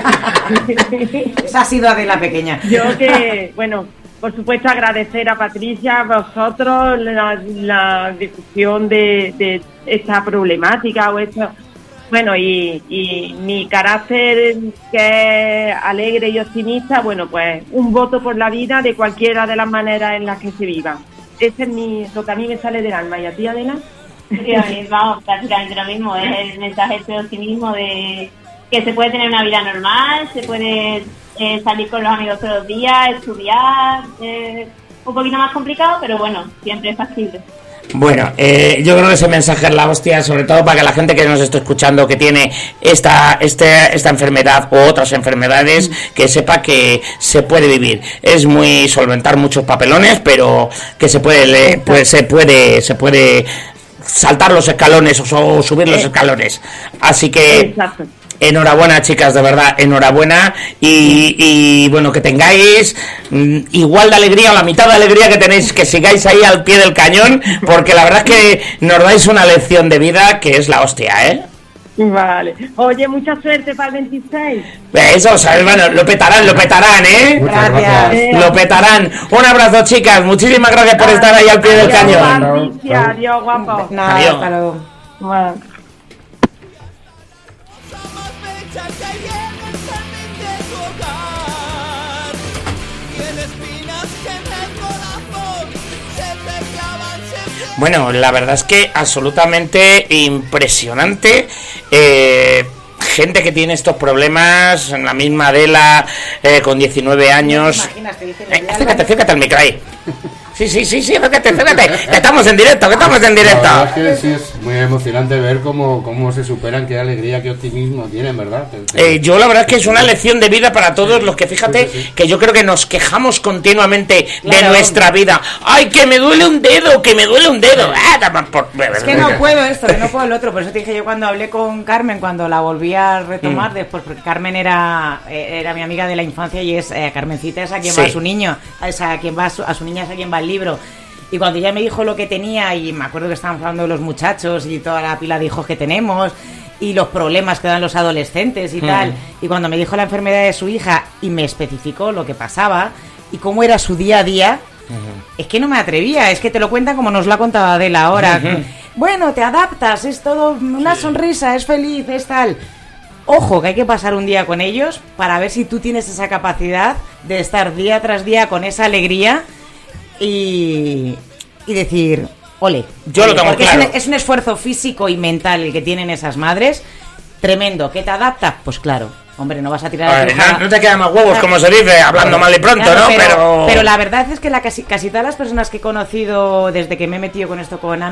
Esa ha sido Adela pequeña. Yo que, bueno, por supuesto agradecer a Patricia, a vosotros, la, la discusión de, de esta problemática o esto. Bueno, y, y mi carácter, que es alegre y optimista, bueno, pues un voto por la vida de cualquiera de las maneras en las que se viva. Ese es mi, lo que a mí me sale del alma. ¿Y a ti, Adela? Sí, a mí, vamos, prácticamente lo mismo, es el mensaje de optimismo de que se puede tener una vida normal, se puede eh, salir con los amigos todos los días, estudiar, eh, un poquito más complicado, pero bueno, siempre es factible. Bueno, eh, yo creo que ese mensaje es la hostia, sobre todo para que la gente que nos está escuchando, que tiene esta este, esta enfermedad o otras enfermedades, que sepa que se puede vivir. Es muy solventar muchos papelones, pero que se puede, le, pues, se puede, se puede saltar los escalones o, o subir los escalones. Así que Exacto. enhorabuena, chicas, de verdad, enhorabuena y, y bueno, que tengáis mm, igual de alegría o la mitad de alegría que tenéis, que sigáis ahí al pie del cañón, porque la verdad es que nos dais una lección de vida que es la hostia, ¿eh? Vale. Oye, mucha suerte para el veintiséis. Eso, ¿sabes? Bueno, lo petarán, lo petarán, ¿eh? Muchas Gracias. gracias. Lo petarán. Un abrazo, chicas, muchísimas gracias por estar ahí al pie del Adiós, cañón. Patricia, adiós, guapo. Nada, Adiós. hasta luego. Bueno. Somos fechas que vienen también de tu hogar. Tiene espinas que en el corazón se te clavan siempre. Bueno, la verdad es que absolutamente impresionante. Eh, gente que tiene estos problemas, la misma Adela, eh, con diecinueve años. Imaginas, te dicen, Eh, acércate, acércate al micro ahí. Sí, sí, sí, sí, acércate, acércate. Que estamos en directo, que estamos en La directo. verdad es que sí es muy emocionante ver cómo, cómo se superan, qué alegría, qué optimismo tienen, ¿verdad? Eh, yo la verdad es que es una lección de vida para todos los que, fíjate, Sí, sí, sí. que yo creo que nos quejamos continuamente de Claro. nuestra vida. Ay, que me duele un dedo, que me duele un dedo. Ah, toma por- Es que no puedo esto, que no puedo el otro. Por eso te dije yo cuando hablé con Carmen, cuando la volví a retomar, después, porque Carmen era eh, era mi amiga de la infancia y es eh, Carmencita, es a quien Sí. va a su niño, es a quien va a su, a su niña, es a quien va el libro. Y cuando ella me dijo lo que tenía, y me acuerdo que estábamos hablando de los muchachos y toda la pila de hijos que tenemos y los problemas que dan los adolescentes y tal, y cuando me dijo la enfermedad de su hija y me especificó lo que pasaba y cómo era su día a día, es que no me atrevía, es que te lo cuentan como nos lo ha contado Adela ahora. Bueno, te adaptas, es todo una sonrisa, es feliz, es tal. Ojo, que hay que pasar un día con ellos para ver si tú tienes esa capacidad de estar día tras día con esa alegría y, y decir, ole. Yo lo ole, tengo porque claro. Es un, es un esfuerzo físico y mental el que tienen esas madres, tremendo. ¿Qué te adapta? Pues claro, hombre, no vas a tirar a Ay, tu hija- no, no te quedan más huevos, como se dice, hablando mal y pronto, Claro, ¿no? Pero, Pero... pero la verdad es que la casi, casi todas las personas que he conocido desde que me he metido con esto con AME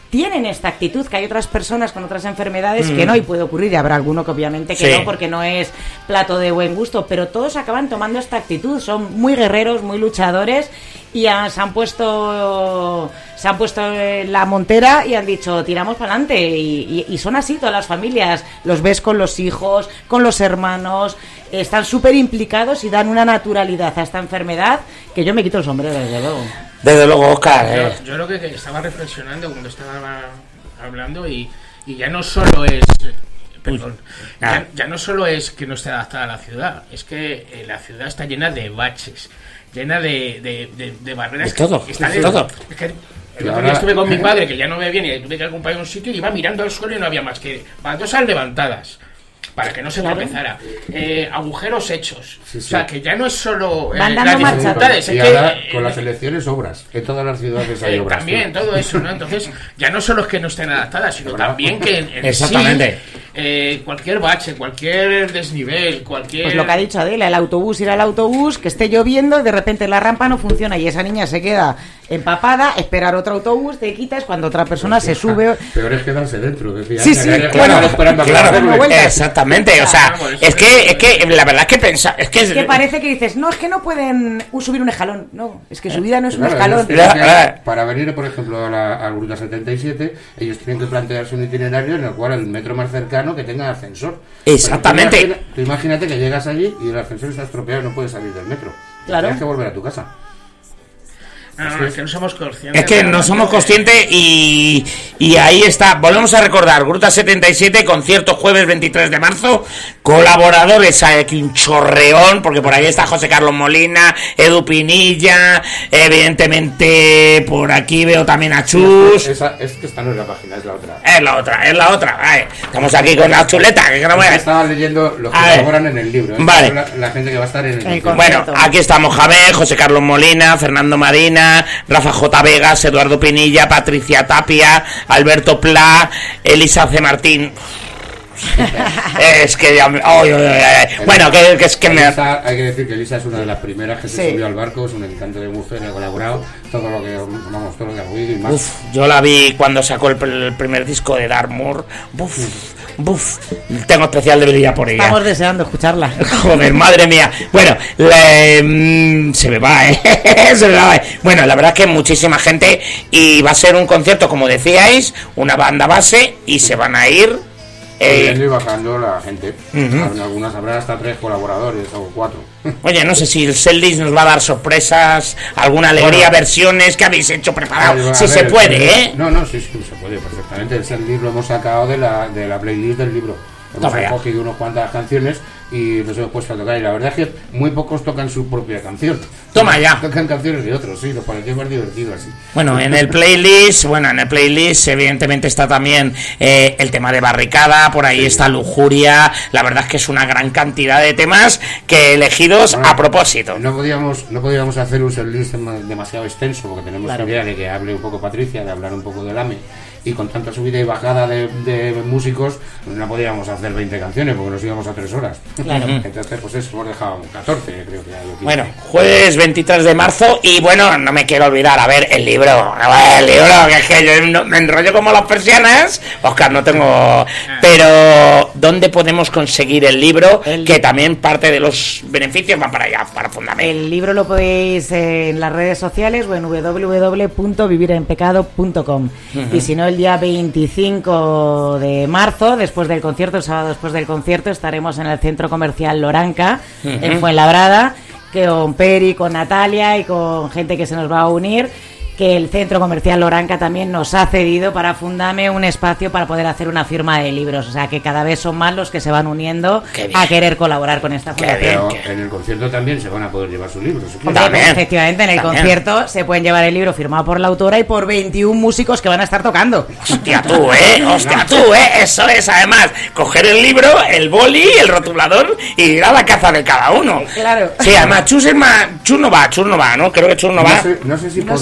tienen esta actitud, que hay otras personas con otras enfermedades Mm. que no, y puede ocurrir, y habrá alguno que obviamente que Sí. no, porque no es plato de buen gusto, pero todos acaban tomando esta actitud, son muy guerreros, muy luchadores, y ah, se han puesto se han puesto en la montera y han dicho tiramos para adelante, y, y, y son así todas las familias, los ves con los hijos, con los hermanos, están súper implicados y dan una naturalidad a esta enfermedad que yo me quito el sombrero, desde luego. Desde luego, Oscar. eh. Yo, yo creo que, que estaba reflexionando cuando estaba hablando y, y ya no solo es perdón, ya, ya no solo es que no esté adaptada a la ciudad, es que eh, la ciudad está llena de baches, llena de, de, de, de barreras. De todo, que están de en- todo. Es que el otro día estuve con mi padre, que ya no ve bien, y tuve que acompañar a un sitio y iba mirando al suelo y no había más que baldosas levantadas para que no se Claro. tropezara, eh, agujeros hechos. Sí, sí. O sea, que ya no es solo eh, Van dando las marcha. dificultades, Y es ahora, que, con eh, las elecciones, obras. En todas las ciudades hay eh, obras. también, tío. todo eso, ¿no? Entonces, ya no solo es que no estén adaptadas, sino Claro. también que en, en Exactamente. sí, eh, cualquier bache, cualquier desnivel, cualquier... Pues lo que ha dicho Adela, el autobús, ir al autobús, que esté lloviendo, de repente la rampa no funciona y esa niña se queda empapada, esperar otro autobús, te quitas cuando otra persona se sube. Peor es quedarse dentro. Decía, Sí, "Anda, sí, que haya que bueno, estar esperando a que Claro, pase una vuelta". exactamente, o sea, Vamos, es que, es que la verdad es que pensar, es que, Es que parece que dices, no, es que no pueden uh, subir un escalón. No, es que su vida no es un Claro, escalón. ellos tienen Claro. que- para venir, por ejemplo, a la a Ruta setenta y siete, ellos tienen que plantearse un itinerario en el cual el metro más cercano que tenga ascensor. Exactamente. Pero tú imagina- tú imagínate que llegas allí y el ascensor está estropeado y no puedes salir del metro. Claro. Tienes que volver a tu casa. No, no, es que no somos conscientes. Es que no somos conscientes y, y ahí está. Volvemos a recordar, Gruta setenta y siete, concierto jueves veintitrés de marzo, colaboradores, hay aquí un chorreón, porque por ahí está José Carlos Molina, Edu Pinilla, evidentemente por aquí veo también a Chus. Esa, es que esta no es la página, es la otra. Es la otra, es la otra. Ay, estamos aquí con la chuleta, que no me... Estaba leyendo los que A ver. colaboran en el libro. ¿eh? Vale. La, la gente que va a estar en el El concierto. Bueno, Concierto. aquí estamos Javier, José Carlos Molina, Fernando Marina, Rafa J. Vegas, Eduardo Pinilla, Patricia Tapia, Alberto Pla, Elisa C. Martín. Es que ya me- ay, ay, ay, ay. Bueno, que, que es que me... Elisa, hay que decir que Elisa es una de las primeras que se Sí. subió al barco, es un encanto de mujer, ha colaborado, todo lo que, vamos, todo lo que ha oído y más. Uf, yo la vi cuando sacó el, pr- el primer disco de Dartmoor. Buf, buf. Tengo especial debilidad por ella. Estamos deseando escucharla. Joder, madre mía. Bueno, le- mm, se me va, ¿eh? Se me va, ¿eh? Bueno, la verdad es que muchísima gente y va a ser un concierto, como decíais, una banda base y se van a ir... eh, Subiendo y bajando la gente. Ujú. En algunas habrá hasta tres colaboradores o cuatro. oye, no sé si el Seldis nos va a dar sorpresas, alguna alegría, Bueno. versiones que habéis hecho A preparado. ver, Si a se ver, puede, ¿eh? No, no, sí, sí, se puede perfectamente. Ese libro lo hemos sacado de la, de la playlist del libro. Hemos Toma ya. cogido unas cuantas canciones y nos hemos puesto a tocar. Y la verdad es que muy pocos tocan su propia canción. Toma ya. Tocan canciones de otros, sí, nos pareció más divertido así. Bueno, en el playlist, bueno, en el playlist evidentemente está también eh, el tema de Barricada, por ahí está Lujuria, la verdad es que es una gran cantidad de temas que elegidos Bueno, a propósito. No podíamos, no podíamos hacer un setlist dem- demasiado extenso porque tenemos Claro. la idea de que hable un poco Patricia, de hablar un poco del A M E. Y con tanta subida y bajada de, de músicos, no podíamos hacer veinte canciones porque nos íbamos a tres horas. Claro. Entonces, pues eso, hemos dejado catorce, creo que hay. o quince. Bueno, jueves veintitrés de marzo y bueno, no me quiero olvidar, a ver, el libro, el libro, que es que yo no- me enrollo como las persianas, Oscar, no tengo... Pero, ¿dónde podemos conseguir el libro? El- Que también parte de los beneficios van para allá, para Fundamento. El libro lo podéis eh, en las redes sociales o en w w w punto vivir en pecado punto com. Y si no, el día veinticinco de marzo, después del concierto, el sábado después del concierto, estaremos en el Centro Comercial Loranca, en Fuenlabrada, que con Peri, con Natalia y con gente que se nos va a unir, que el Centro Comercial Loranca también nos ha cedido para Fundame un espacio para poder hacer una firma de libros. O sea, que cada vez son más los que se van uniendo Qué bien. a querer colaborar con esta Qué fundación. bien. Pero en el concierto también se van a poder llevar su libro. si quieren. Hombre, También. efectivamente, en el También. concierto se pueden llevar el libro firmado por la autora y por veintiún músicos que van a estar tocando. Hostia tú, eh, hostia tú, eh, eso es además, coger el libro, el boli, el rotulador y ir a la caza de cada uno. Claro. Sí, además Chus es más, Chus no va, Chus no va, ¿no? Creo que Chus no va. No sé, no sé si No podrá sabemos. estar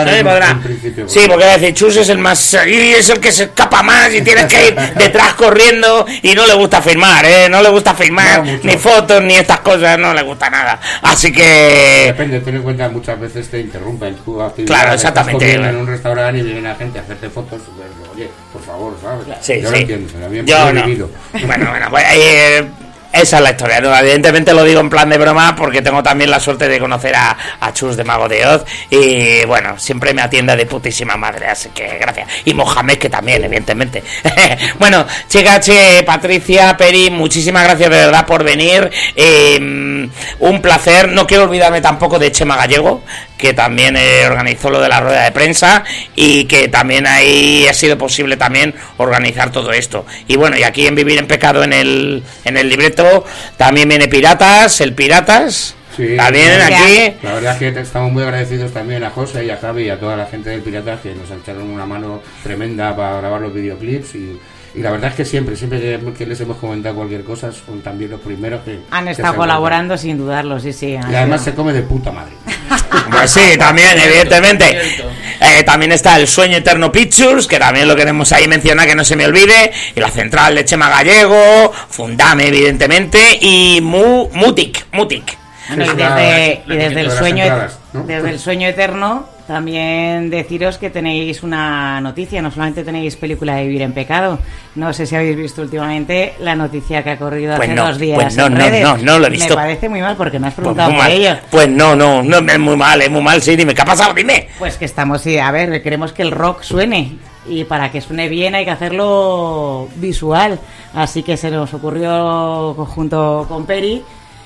podrá, Nadie en- podrá. en principio, Sí, porque va a decir, Chus es el más... Y es el que se escapa más y tienes que ir detrás corriendo y no le gusta firmar, ¿eh? No le gusta firmar No, mucho. ni fotos ni estas cosas, no le gusta nada. Así que... Depende, ten en cuenta, muchas veces te interrumpen tu actividad. Claro, estás exactamente. comiendo en un restaurante y viene la gente a hacerte fotos. Pues, oye, por favor, ¿sabes? Sí, Yo sí. lo entiendo, también Yo lo he no. vivido. Bueno, bueno, pues eh, esa es la historia, ¿no? Evidentemente lo digo en plan de broma porque tengo también la suerte de conocer a, a Chus de Mago de Oz y bueno, siempre me atiende de putísima madre, así que gracias. Y Mohamed que también, evidentemente. Bueno, chicas, che, Patricia, Peri, muchísimas gracias de verdad por venir. Eh, un placer. No quiero olvidarme tampoco de Chema Gallego, que también eh, organizó lo de la rueda de prensa y que también ahí ha sido posible también organizar todo esto. Y bueno, y aquí en Vivir en Pecado en el, en el libreto también viene Piratas, el Piratas. Sí, También la- aquí. La verdad es que estamos muy agradecidos también a José y a Javi y a toda la gente del Piratas que nos echaron una mano tremenda para grabar los videoclips y, y la verdad es que siempre, siempre que, que les hemos comentado cualquier cosa son también los primeros que Han que estado se colaborando sin dudarlo, sí, sí. Y además se come de puta madre. Pues sí, también, evidentemente. Eh, también está el Sueño Eterno Pictures, que también lo queremos ahí mencionar, que no se me olvide. Y la central de Chema Gallego, Fundame, evidentemente. Y Mu, Mutic, Mutic. Bueno, y Es desde, la- y la desde que el las sueño entradas, ¿no? desde el sueño eterno también deciros que tenéis una noticia, no solamente tenéis película de Vivir en Pecado, no sé si habéis visto últimamente la noticia que ha corrido Pues hace no, dos días pues no, en no, redes. no, no lo he visto. Me parece muy mal porque no has Pues, preguntado muy por mal. ello. Pues no, no, no, es muy mal, es muy mal, sí, dime, ¿qué ha pasado? Dime. Pues que estamos, sí, a ver, queremos que el rock suene y para que suene bien hay que hacerlo visual, así que se nos ocurrió junto con Peri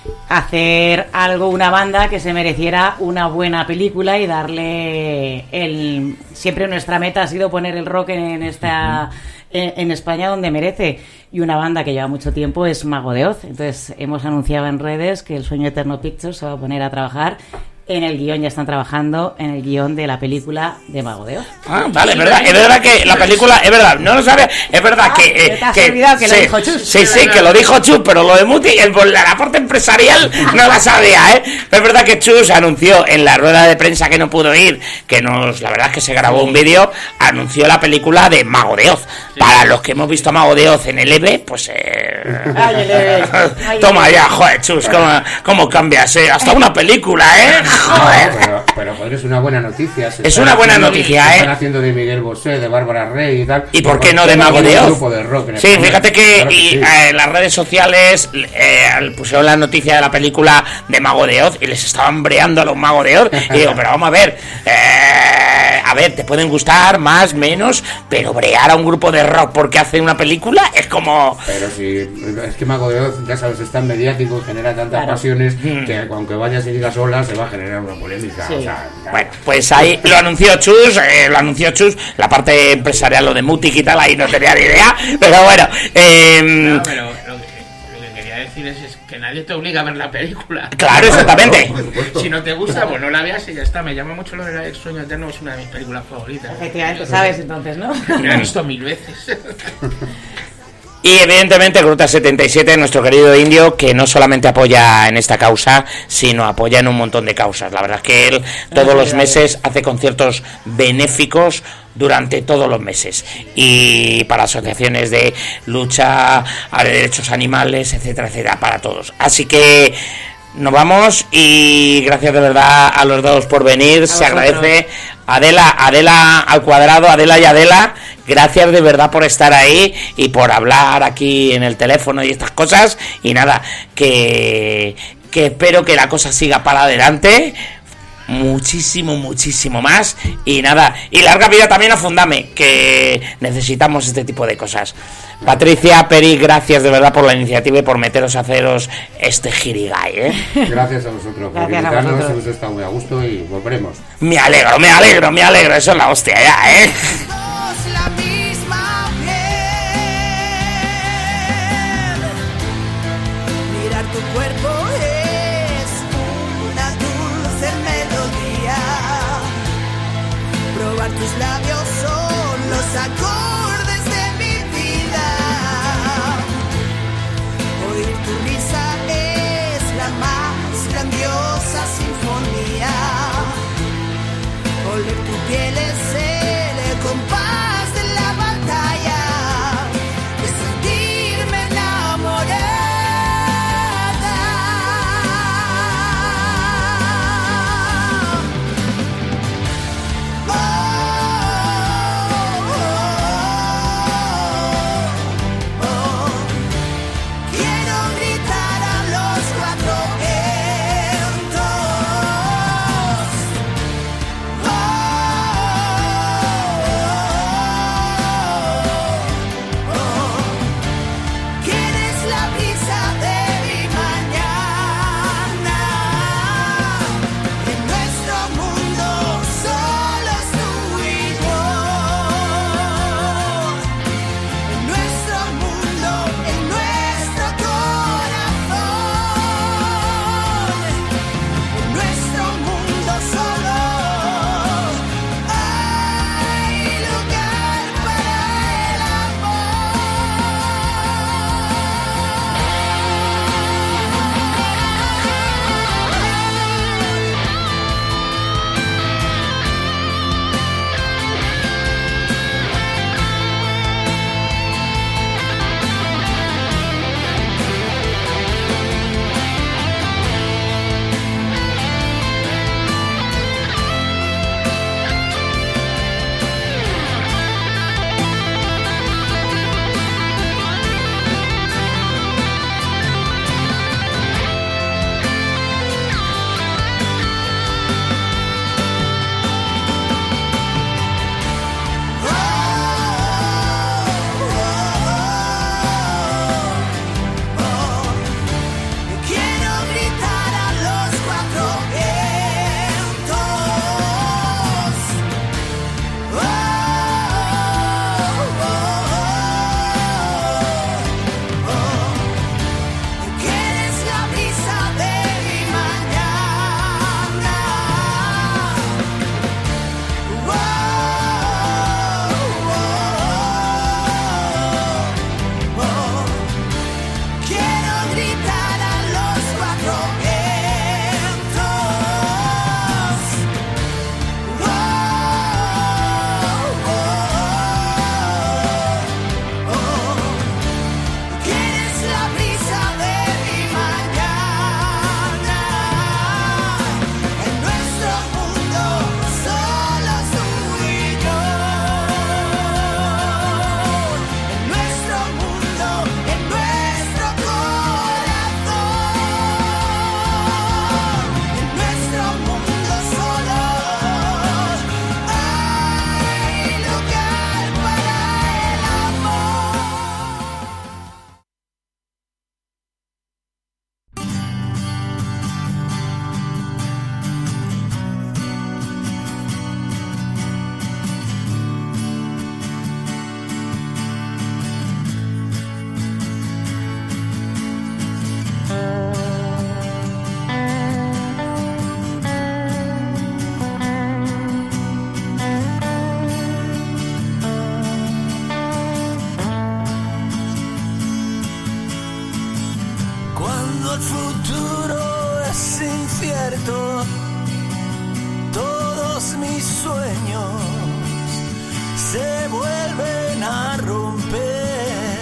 hacer algo, una banda que se mereciera una buena película y darle el... Siempre nuestra meta ha sido poner el rock en esta... en, en España donde merece, y una banda que lleva mucho tiempo es Mago de Oz. Entonces hemos anunciado en redes que el Sueño Eterno Pictures se va a poner a trabajar en el guión, ya están trabajando en el guión de la película de Mago de Oz. Ah, vale, es verdad, es verdad que la película, es verdad, no lo sabes, es verdad Ah, que... que te has olvidado que lo sí, dijo Chus. Sí, sí, que lo dijo Chus, pero lo de Muti, el, la parte empresarial no la sabía, ¿eh? Pero es verdad que Chus anunció en la rueda de prensa que no pudo ir, que nos, la verdad es que se grabó un vídeo, anunció la película de Mago de Oz. Para los que hemos visto a Mago de Oz en el EVE, pues... Eh... Ay, el EVE. Ay, Toma el ya, EVE. joder, Chus, cómo, cómo cambias, ¿eh? Hasta una película, ¿eh? No, Joder. pero, pero joder, es una buena noticia. Se Es están una buena haciendo- noticia, se ¿eh? Están haciendo de Miguel Bosé, de Bárbara Rey y tal. ¿Y por qué no Porque de Mago de un Oz? grupo de rock en Sí, España. fíjate que, Claro y, sí. eh, en las redes sociales eh, pusieron la noticia de la película de Mago de Oz y les estaban breando a los Magos de Oz. Y digo, pero vamos a ver, eh, a ver, te pueden gustar más, menos, pero brear a un grupo de rock porque hacen una película es como... Pero sí, es que Mago de Oz, ya sabes, es tan mediático, genera tantas Claro. pasiones Mm. que aunque vayas y digas sola, se va a generar una polémica. Sí. O sea, ya- Bueno, pues ahí lo anunció Chus, eh, lo anunció Chus, la parte empresarial, lo de Mutic y tal, ahí no tenía ni idea, pero bueno, eh, No, pero lo que, lo que quería decir es, es que nadie te obliga a ver la película. claro, exactamente. Por supuesto. Si no te gusta, pues no la veas y ya está. Me llama mucho lo del Sueño Eterno, es una de mis películas favoritas. Efectivamente, sabes entonces, ¿no? Me la he visto mil veces. Y evidentemente Gruta setenta y siete, nuestro querido indio, que no solamente apoya en esta causa, sino apoya en un montón de causas. La verdad es que él todos los meses hace conciertos benéficos durante todos los meses. Y para asociaciones de lucha a derechos animales, etcétera, etcétera, para todos. Así que nos vamos y gracias de verdad a los dos por venir. Se vosotros. agradece. Adela, Adela al cuadrado, Adela y Adela, gracias de verdad por estar ahí y por hablar aquí en el teléfono y estas cosas. Y nada, que, que espero que la cosa siga para adelante. Muchísimo, muchísimo más. Y nada, y larga vida también a Fundame, que necesitamos este tipo de cosas. Patricia, Peri, gracias de verdad por la iniciativa y por meteros a haceros este jirigay, ¿eh? Gracias a vosotros por Gracias a invitarnos, vosotros. hemos estado muy a gusto y volveremos. Me alegro, me alegro, me alegro. Eso es la hostia ya, ¿eh? Somos la misma piel. Mirar tu cuerpo es una dulce melodía. Probar tus labios son los acordes de mi vida. Oír tu risa es la más grandiosa sinfonía. Oler tu piel momento todos mis sueños se vuelven a romper.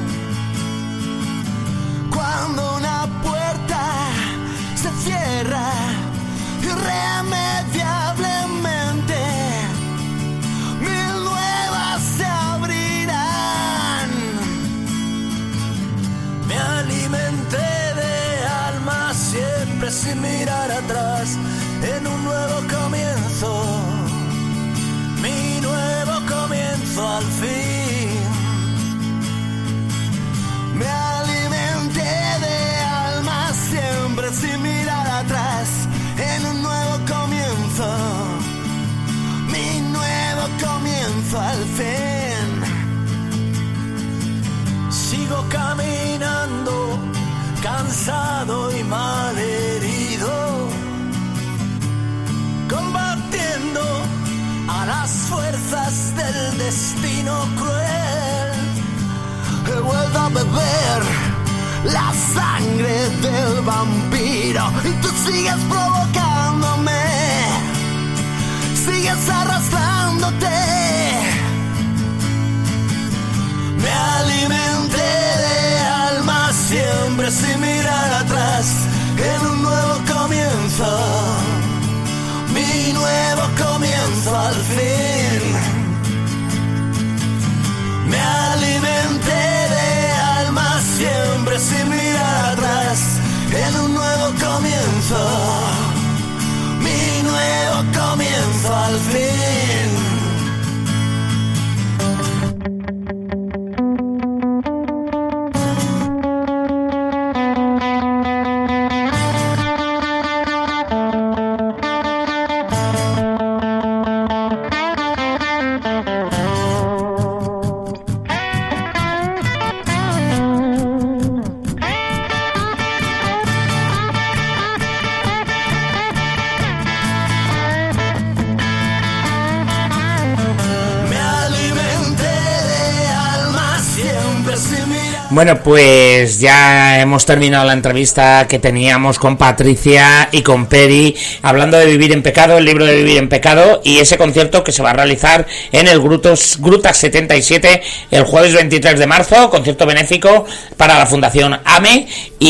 Cuando una puerta se cierra irremediablemente, mil nuevas se abrirán. Me alimenté de alma siempre sin mirar atrás, en un nuevo comienzo, mi nuevo comienzo al fin. Me alimenté de alma siempre sin mirar atrás, en un nuevo comienzo, mi nuevo comienzo al fin. Sigo caminando, cansado y malherido, combatiendo a las fuerzas del destino cruel. He vuelto a beber la sangre del vampiro y tú sigues provocándome, sigues arrastrándote. Me alimenté de alma siempre sin mirar atrás, en un nuevo comienzo, mi nuevo comienzo al fin. Me alimenté de alma siempre sin mirar atrás, en un nuevo comienzo, mi nuevo comienzo al fin. Bueno, pues ya hemos terminado la entrevista que teníamos con Patricia y con Peri, hablando de Vivir en Pecado, el libro de Vivir en Pecado, y ese concierto que se va a realizar en el Grutos, Grutas setenta y siete el jueves veintitrés de marzo, concierto benéfico para la Fundación AME.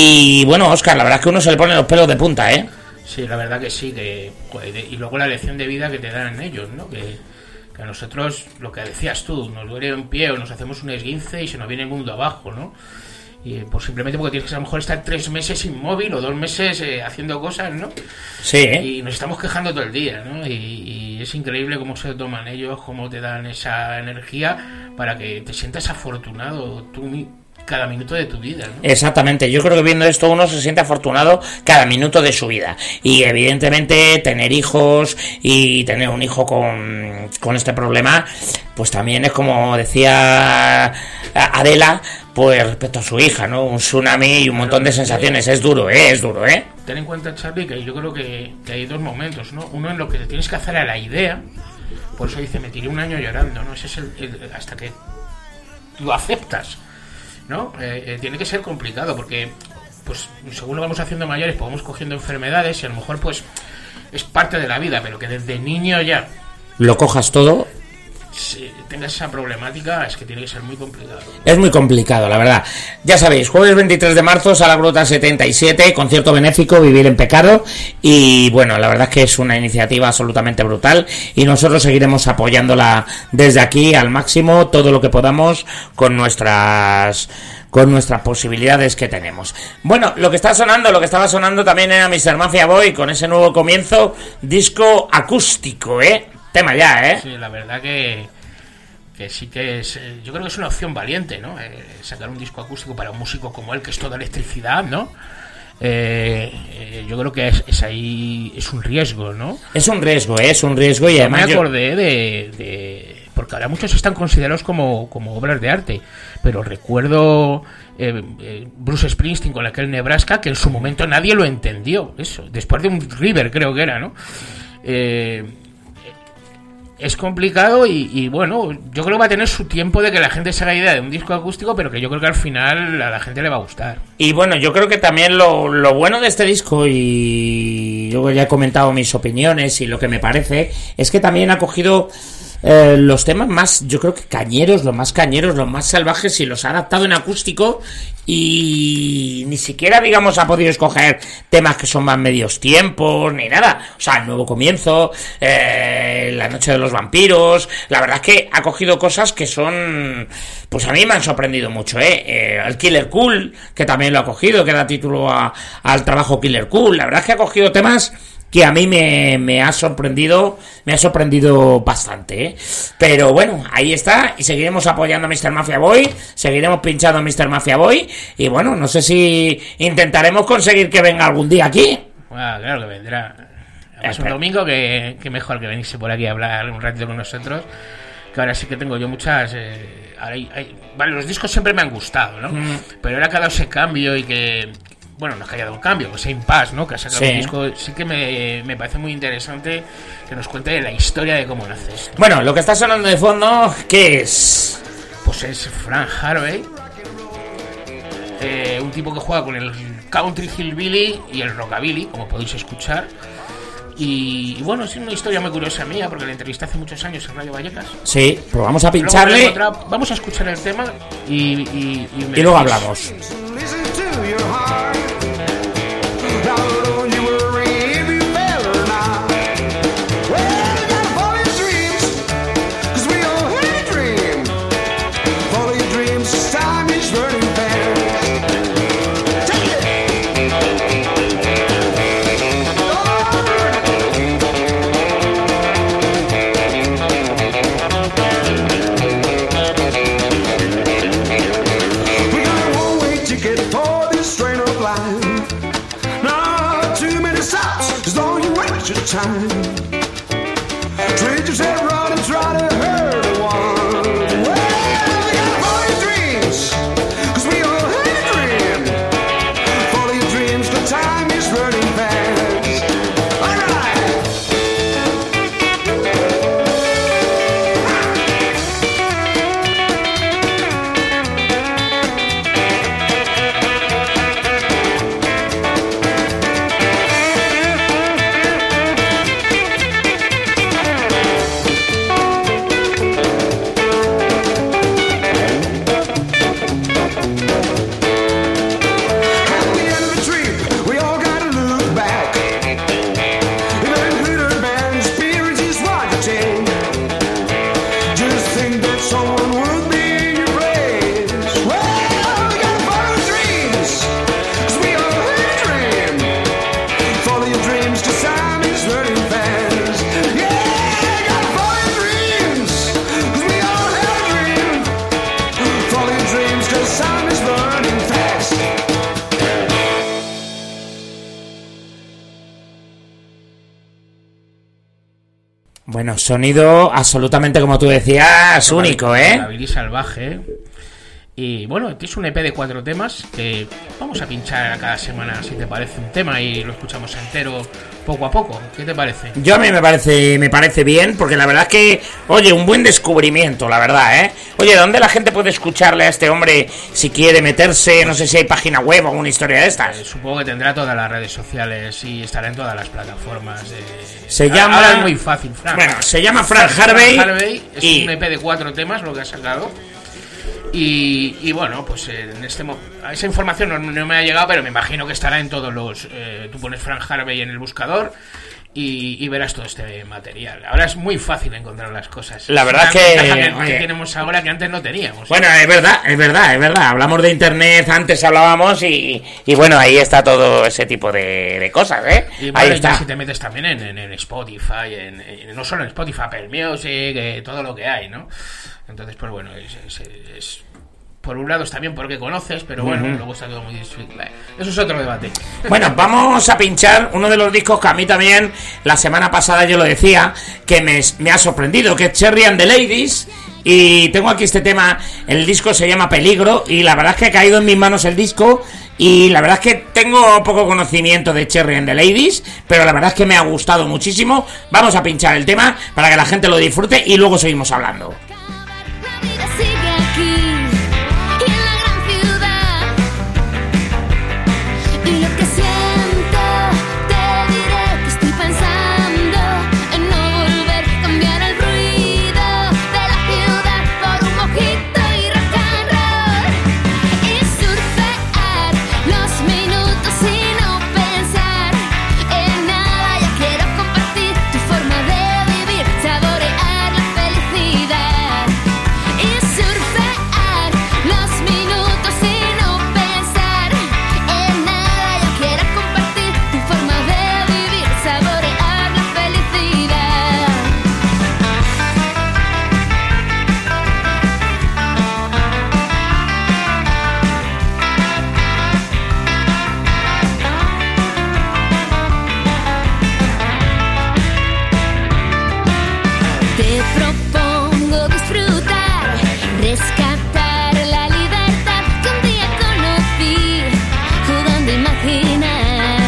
Y bueno, Óscar, la verdad es que uno se le pone los pelos de punta, ¿eh? Sí, la verdad que sí, que, y luego la lección de vida que te dan ellos, ¿no? Que... que a nosotros, lo que decías tú, nos duele un pie o nos hacemos un esguince y se nos viene el mundo abajo, ¿no? Y pues simplemente porque tienes que a lo mejor estar tres meses inmóvil o dos meses eh, haciendo cosas, ¿no? Sí, ¿eh? Y nos estamos quejando todo el día, ¿no? Y, y es increíble cómo se toman ellos, cómo te dan esa energía para que te sientas afortunado tú cada minuto de tu vida, ¿no? Exactamente, yo creo que viendo esto uno se siente afortunado cada minuto de su vida, y evidentemente tener hijos y tener un hijo con, con este problema, pues también es, como decía Adela, pues respecto a su hija, ¿no? Un tsunami y un montón de sensaciones. Es duro, ¿eh? Es duro, ¿eh? Ten en cuenta, Charlie, que yo creo que, que hay dos momentos, ¿no? Uno en lo que te tienes que hacer a la idea, por eso dice, me tiré un año llorando, ¿no? Ese es el, el hasta que lo aceptas, ¿no? Eh, eh, tiene que ser complicado porque, pues, según lo vamos haciendo mayores, pues vamos cogiendo enfermedades y a lo mejor, pues, es parte de la vida, pero que desde niño ya lo cojas todo, si tengas esa problemática, es que tiene que ser muy complicado. Es muy complicado, la verdad. Ya sabéis, jueves veintitrés de marzo, Sala Gruta setenta y siete, concierto benéfico, Vivir en Pecado. Y bueno, la verdad es que es una iniciativa absolutamente brutal y nosotros seguiremos apoyándola desde aquí al máximo, todo lo que podamos, con nuestras con nuestras posibilidades que tenemos. Bueno, lo que está sonando, lo que estaba sonando también era mister Mafia Boy, con ese nuevo comienzo, disco acústico, ¿eh? Tema ya, ¿eh? Sí, la verdad que, que sí que es... Yo creo que es una opción valiente, ¿no? Eh, sacar un disco acústico para un músico como él, que es toda electricidad, ¿no? Eh, eh, yo creo que es, es ahí... Es un riesgo, ¿no? Es un riesgo, ¿eh? Es un riesgo y yo además... me acordé yo... de, de... Porque ahora muchos están considerados como, como obras de arte, pero recuerdo eh, eh, Bruce Springsteen con aquel Nebraska, que en su momento nadie lo entendió, eso, después de un River creo que era, ¿no? Eh... es complicado y, y bueno, yo creo que va a tener su tiempo de que la gente se haga idea de un disco acústico, pero que yo creo que al final a la gente le va a gustar. Y bueno, yo creo que también lo, lo bueno de este disco, y yo ya he comentado mis opiniones y lo que me parece, es que también ha cogido eh, los temas más, yo creo que cañeros, los más cañeros, los más salvajes, y los ha adaptado en acústico, y ni siquiera, digamos, ha podido escoger temas que son más medios tiempos ni nada. O sea, el nuevo comienzo, eh, la noche de los vampiros. La verdad es que ha cogido cosas que son, pues a mí me han sorprendido mucho, eh, eh el Killer Cool, que también lo ha cogido, que da título a, al trabajo Killer Cool. La verdad es que ha cogido temas que a mí me, me ha sorprendido, me ha sorprendido bastante, ¿eh? Pero bueno, ahí está, y seguiremos apoyando a mister Mafia Boy, seguiremos pinchando a mister Mafia Boy, y bueno, no sé si intentaremos conseguir que venga algún día aquí. Bueno, claro que vendrá. Es un domingo que, que mejor que venirse por aquí a hablar un ratito con nosotros, que ahora sí que tengo yo muchas... Eh, ahora hay, hay, vale, los discos siempre me han gustado, ¿no? Mm. Pero ahora que ha dado ese cambio y que... Bueno, no es que haya dado un cambio, que sea Impasse, ¿no? Que ha sacado sí. un disco, sí que me, me parece muy interesante que nos cuente la historia de cómo nace esto. Bueno, lo que está sonando de fondo, ¿qué es? Pues es Frank Harvey, eh, un tipo que juega con el country hillbilly y el rockabilly, como podéis escuchar. Y, y bueno, es una historia muy curiosa mía, porque la entrevisté hace muchos años en Radio Vallecas. Sí, pues vamos a pincharle. Otra, vamos a escuchar el tema y, y, y, y luego hablamos. Time. Treat yourself right and try to hurt one. Well, we gotta follow your dreams, cause we all had a dream. Follow your dreams, the time is running fast. Alright! Bueno, sonido absolutamente, como tú decías, único, ¿eh? La Billy salvaje. Y bueno, es un E P de cuatro temas que vamos a pinchar a cada semana, si te parece, un tema y lo escuchamos entero poco a poco. ¿Qué te parece? Yo a mí me parece me parece bien, porque la verdad es que, oye, un buen descubrimiento, la verdad, ¿eh? Oye, ¿dónde la gente puede escucharle a este hombre si quiere meterse? No sé si hay página web o alguna historia de estas. Eh, supongo que tendrá todas las redes sociales y estará en todas las plataformas. De... Se llama... Ahora es muy fácil, Frank. Bueno, se llama Frank Harvey. Frank Harvey es y... un E P de cuatro temas lo que ha sacado. Y, y bueno, pues en este mo- esa información no, no me ha llegado, pero me imagino que estará en todos los... Eh, tú pones Frank Harvey en el buscador y, y verás todo este material. Ahora es muy fácil encontrar las cosas. La verdad es que, que, oye, que tenemos ahora que antes no teníamos. Bueno, es verdad, es verdad, es verdad. Hablamos de internet, antes hablábamos y, y bueno, ahí está todo ese tipo de, de cosas, ¿eh? Y bueno, ahí está. Si te metes también en, en, en Spotify, en, en, no solo en Spotify, Apple Music, eh, todo lo que hay, ¿no? Entonces, pues bueno, es, es, es por un lado está bien porque conoces, pero bueno, uh-huh. luego está todo muy difícil. Eso es otro debate. Bueno, vamos a pinchar uno de los discos que a mí también, la semana pasada yo lo decía, que me, me ha sorprendido, que es Cherry and the Ladies. Y tengo aquí este tema, el disco se llama Peligro, y la verdad es que ha caído en mis manos el disco, y la verdad es que tengo poco conocimiento de Cherry and the Ladies, pero la verdad es que me ha gustado muchísimo. Vamos a pinchar el tema para que la gente lo disfrute y luego seguimos hablando. La vida sigue aquí y en la gran ciudad. Y lo que siento, te diré que estoy pensando en no volver, cambiar el ruido de la ciudad por un mojito y rock and roll. Y surfear los minutos y no pensar en nada. Ya quiero compartir tu forma de vivir, saborear la felicidad. Y surfear los minutos y no pensar en nada. Ya quiero compartir tu forma de vivir, saborear la felicidad. Te propongo disfrutar, rescatar la libertad que un día conocí, jugando a imaginar.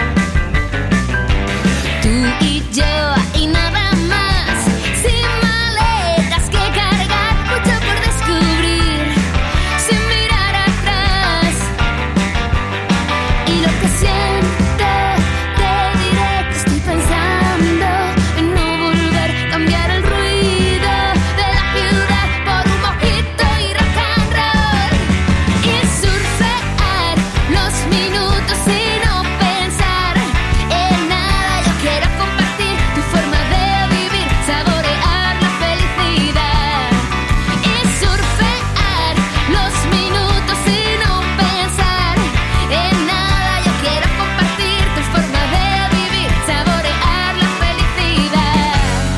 Tú y yo y nada más, sin maletas que cargar, mucho por descubrir, sin mirar atrás. Y lo que siento, te diré que estoy pensando en no volver, cambiar el ruido de la ciudad por un mojito y rock and roll. Y surfear los minutos y no pensar en nada. Yo quiero compartir tu forma de vivir, saborear la felicidad. Y surfear los minutos y no pensar en nada. Yo quiero compartir tu forma de vivir, saborear la felicidad.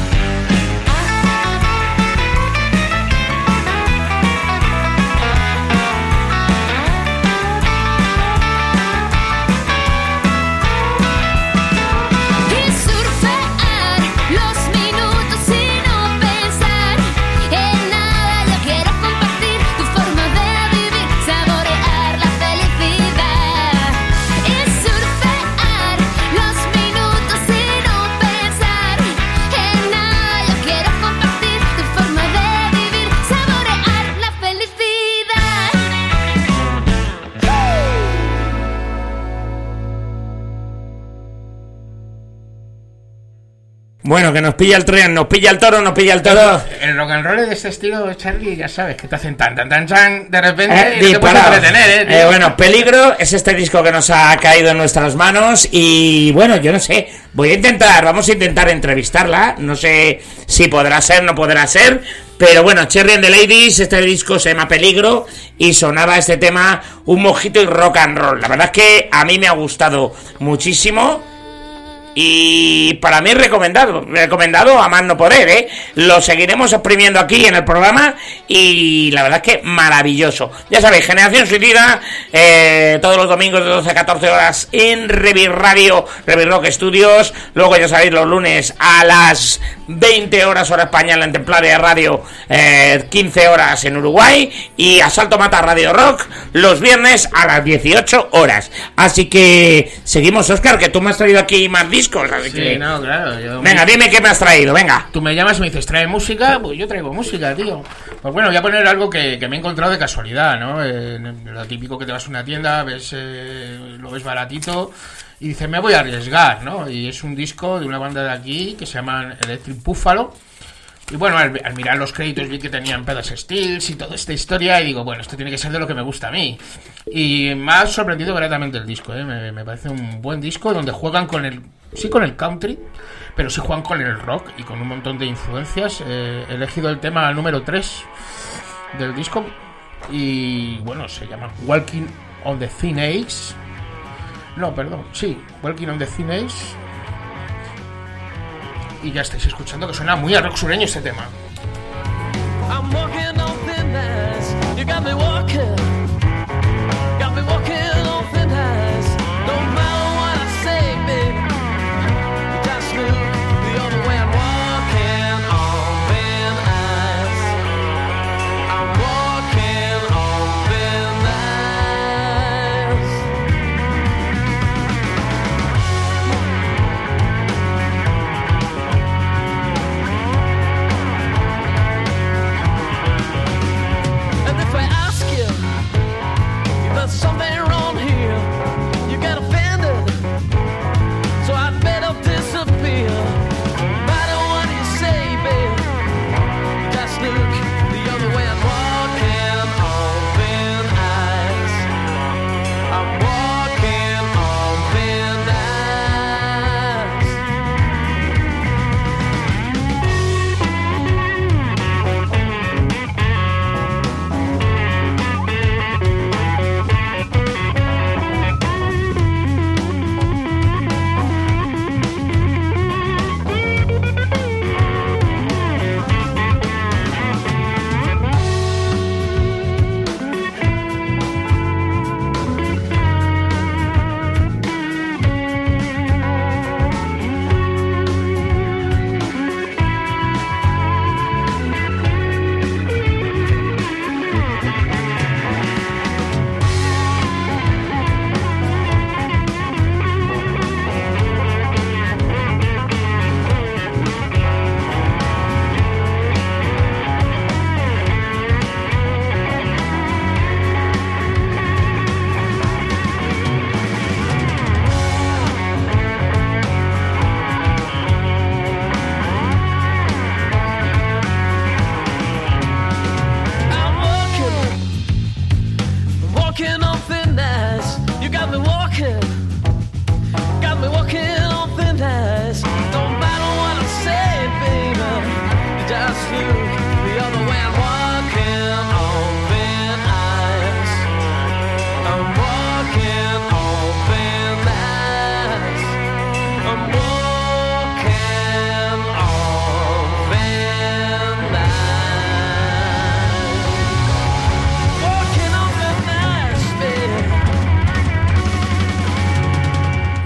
Y surfear los minutos y no pensar en nada. Yo quiero compartir tu forma de vivir, saborear la felicidad. Y surfear los minutos y no pensar en nada. Yo quiero compartir tu forma de vivir, saborear la felicidad. Bueno, que nos pilla el tren, nos pilla el toro, nos pilla el toro. El rock and roll de este estilo, Charlie, ya sabes, que te hacen tan, tan, tan, tan, de repente Eh, y no te puedes disparado. entretener, ¿eh? tío? Eh, bueno, Peligro es este disco que nos ha caído en nuestras manos y bueno, yo no sé, voy a intentar, vamos a intentar entrevistarla, no sé si podrá ser, no podrá ser, pero bueno, Cherry and the Ladies, este disco se llama Peligro y sonaba este tema un mojito y rock and roll. La verdad es que a mí me ha gustado muchísimo. Y para mí recomendado, recomendado a más no poder, ¿eh? Lo seguiremos exprimiendo aquí en el programa y la verdad es que maravilloso. Ya sabéis, Generación Suicida, eh, todos los domingos de doce a catorce horas en Revir Radio, Revir Rock Studios. Luego ya sabéis, los lunes a las veinte horas hora española en Templaria Radio, eh, quince horas en Uruguay, y Asalto Mata Radio Rock los viernes a las dieciocho horas. Así que seguimos, Óscar, que tú me has traído aquí más discos, así Sí, que... no, claro. Yo Venga, dime qué me has traído, venga. Tú me llamas y me dices, ¿trae música? Pues yo traigo música, tío. Pues bueno, voy a poner algo que, que me he encontrado de casualidad, ¿no? Eh, lo típico que te vas a una tienda, ves eh, lo ves baratito y dices, me voy a arriesgar, ¿no? Y es un disco de una banda de aquí que se llama Electric Buffalo. Y bueno, al, al mirar los créditos vi que tenían Pedas Steels y toda esta historia y digo, bueno, esto tiene que ser de lo que me gusta a mí. Y me ha sorprendido gratamente el disco, ¿eh? me, me parece un buen disco donde juegan con el... Sí con el country, pero sí juegan con el rock y con un montón de influencias. Eh, he elegido el tema número tres del disco y bueno, se llama Walking on the Thin Ice. No, perdón, sí, Walking on the Thin Ice. Y ya estáis escuchando que suena muy a rock sureño este tema. I'm walking on thin ice. You got me walking. Got me walking on thin ice. No matter what I say, baby. You just look the other way. I'm walking on thin ice. I'm walking on thin ice.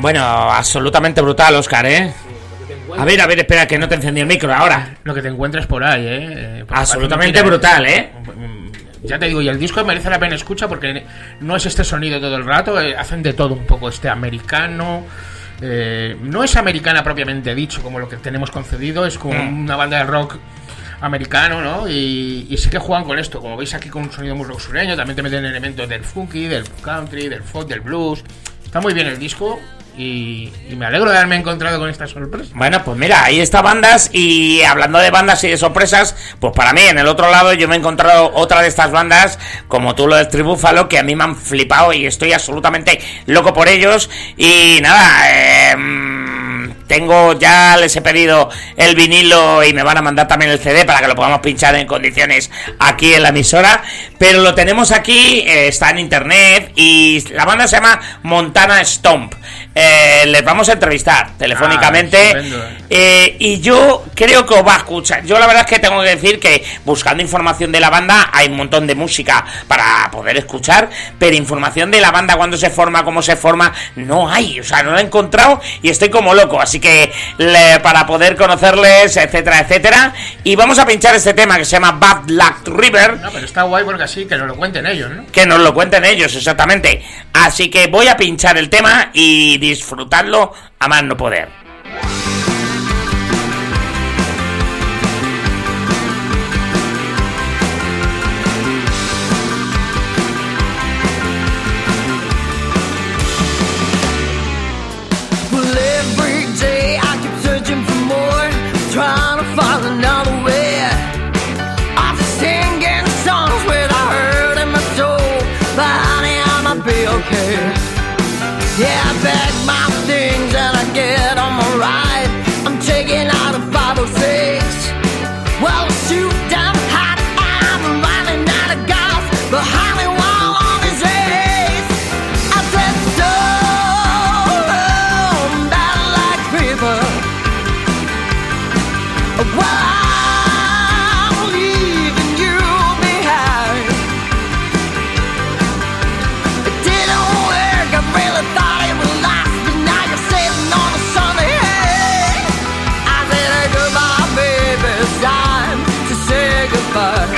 Bueno, absolutamente brutal, Óscar, ¿eh? A ver, a ver, espera, que no te encendí el micro ahora. Lo que te encuentres por ahí, ¿eh? Porque Absolutamente parece brutal, mentira, ¿eh? Ya te digo, y el disco merece la pena escucha porque no es este sonido todo el rato, eh, hacen de todo un poco, este americano, eh, no es americana propiamente dicho como lo que tenemos concedido, es como Mm. una banda de rock americano, ¿no? Y, y sí que juegan con esto, como veis aquí con un sonido muy rock sureño, también te meten elementos del funky, del country, del folk, del blues. Está muy bien el disco. Y, y me alegro de haberme encontrado con esta sorpresa. Bueno, pues mira, ahí está bandas. Y hablando de bandas y de sorpresas, pues para mí, en el otro lado, yo me he encontrado otra de estas bandas, como tú lo del Tribúfalo, que a mí me han flipado y estoy absolutamente loco por ellos. Y nada, eh, tengo, ya les he pedido el vinilo y me van a mandar también el C D para que lo podamos pinchar en condiciones aquí en la emisora. Pero lo tenemos aquí, eh, está en internet y la banda se llama Montana Stomp. Eh, les vamos a entrevistar telefónicamente, Ah, eh, y yo creo que os va a escuchar. Yo la verdad es que tengo que decir que buscando información de la banda hay un montón de música para poder escuchar, pero información de la banda, cuándo se forma, cómo se forma, no hay, o sea, no la he encontrado y estoy como loco, así que le, para poder conocerles, etcétera, etcétera, y vamos a pinchar este tema que se llama Bad Luck River. No, pero está guay porque así que nos lo cuenten ellos, ¿no? Que nos lo cuenten ellos, exactamente. Así que voy a pinchar el tema y disfrutarlo a más no poder. Well, every day I keep searching for more, trying to find another way. I'm singing songs with a hurt in my soul, but honey, I'ma be okay. Yeah, I pack my things and I get on my ride. I'm taking out a five oh six. Well, shoot down hot, I'm running out of gas, but honey, while on his ace, I said so bad like fever. Well, I'm leaving you behind. It didn't work, I really thought it would last, but now you're sitting on a sunny hay. I said goodbye, baby, it's time to say goodbye.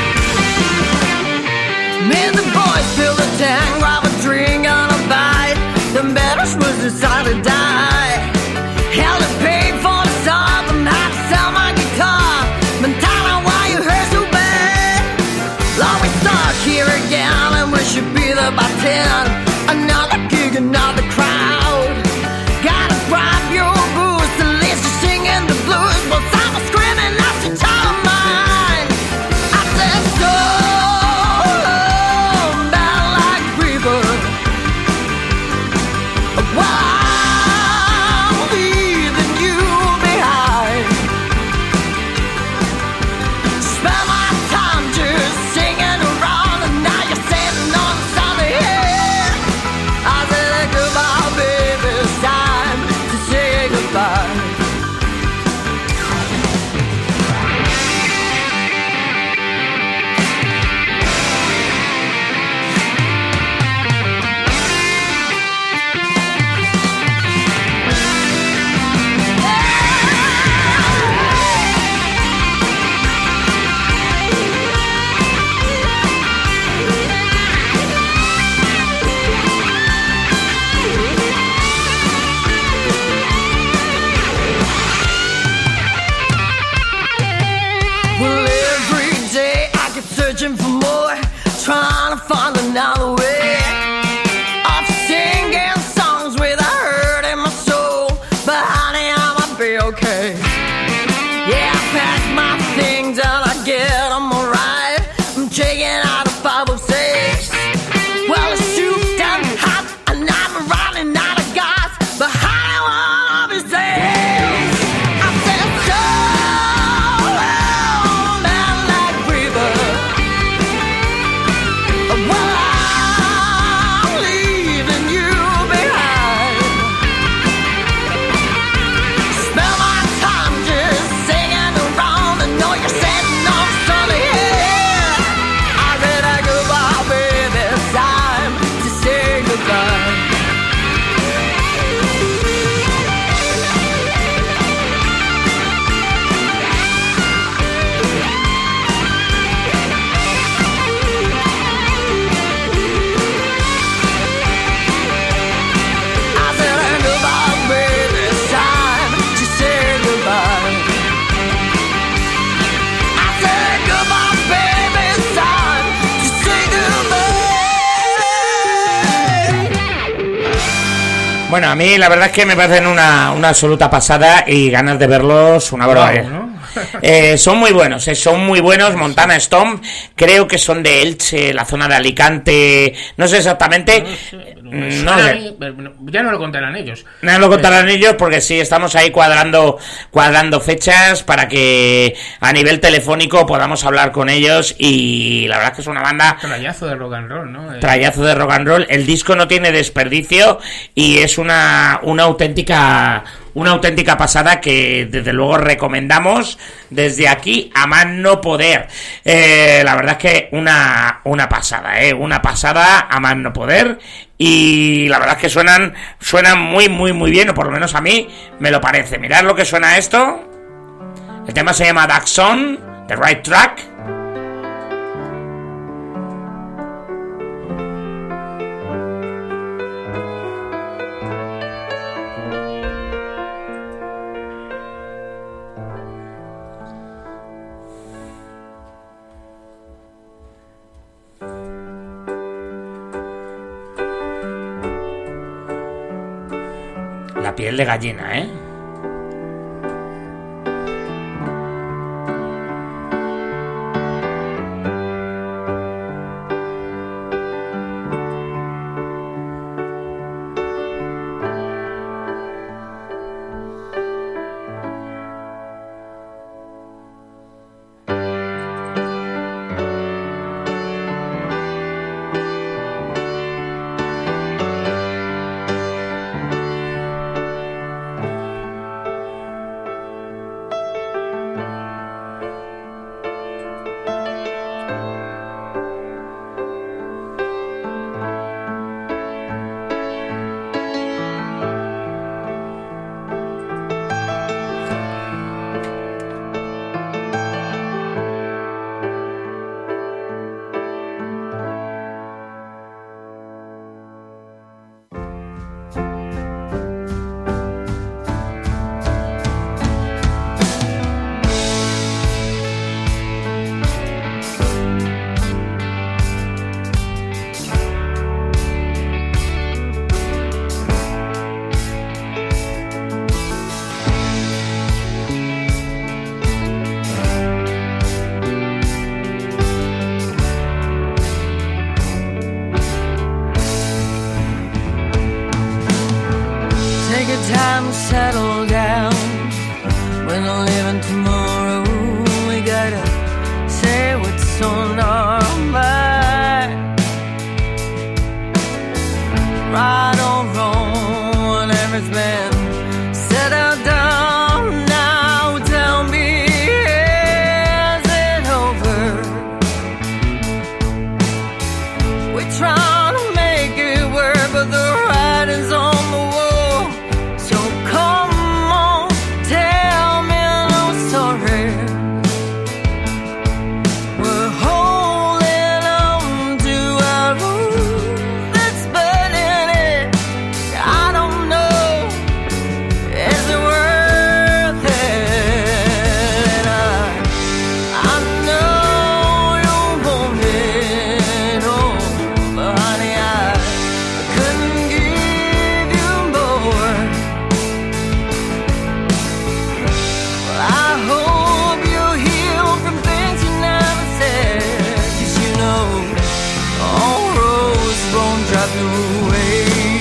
Me and the boys filled a tank, grab a drink and a bite. The matters was decided to die. Hell, it paid for the stop and had to sell my guitar. Montana, why you hurt so bad? Lord, we stuck here again and we should be there by ten. Another gig, another crowd. Gotta grab your boots, at least you're singing the blues. Well, someone screaming, that's your child of mine. I said so bad like fever. Well, I'm leaving you behind. Spend my time just singing around, and now you're sitting on the sunny hill. I said goodbye, baby. Bueno, a mí la verdad es que me parecen una, una absoluta pasada y ganas de verlos una barbaridad. Wow, ¿no? Eh, son muy buenos, eh, son muy buenos. Montana Storm, creo que son de Elche, la zona de Alicante, no sé exactamente. No sé, pero me Mm, suena no sé. a mí, pero ya no lo contarán ellos. No lo contarán ellos porque sí, estamos ahí cuadrando cuadrando fechas para que a nivel telefónico podamos hablar con ellos y la verdad es que es una banda Trayazo de rock and roll, ¿no? Eh, trayazo de rock and roll. El disco no tiene desperdicio y es una, una auténtica una auténtica pasada que desde luego recomendamos desde aquí a más no poder. Eh, la verdad es que una, una pasada, eh, una pasada a más no poder. Y la verdad es que suenan suenan muy muy muy bien, o por lo menos a mí me lo parece. Mirad lo que suena esto. El tema se llama Dark Song, The Right Track. La piel de gallina, ¿eh? Take a time to settle down. We're not living tomorrow. We gotta say what's on our mind. Right or wrong, whatever's been said or done. Now tell me, is it over? We try to make it work, but the writing's on the wall. So come on, tell me no story. We're holding on to our roof that's burning it. I don't know, is it worth it? And I, I know you want it all, but honey, I, I couldn't give you more. Well, I hope you heal from things you never said, 'cause you know all roads won't drive you away.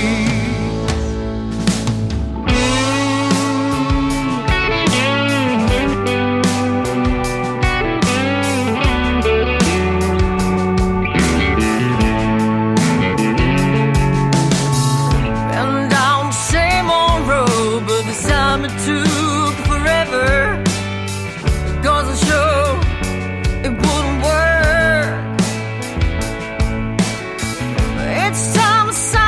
Been down the same old road, but this time it took forever. Goes to show it wouldn't work. Each time I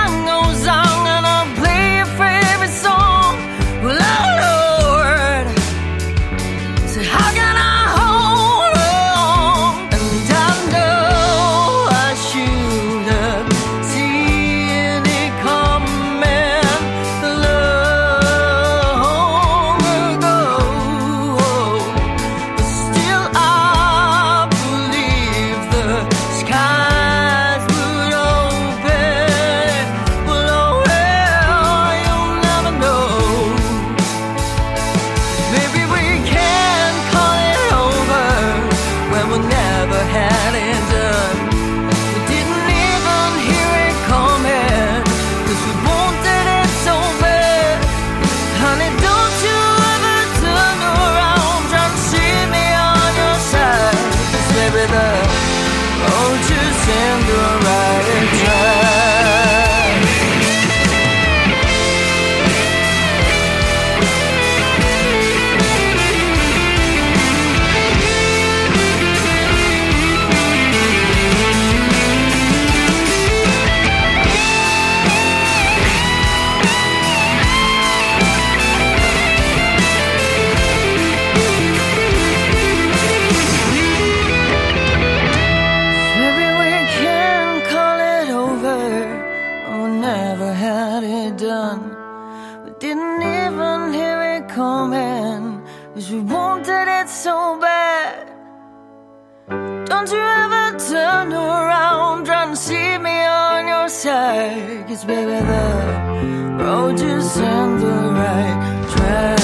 didn't even hear it coming, 'cause we wanted it so bad. Don't you ever turn around trying to see me on your side, 'cause baby the road just ain't the right track.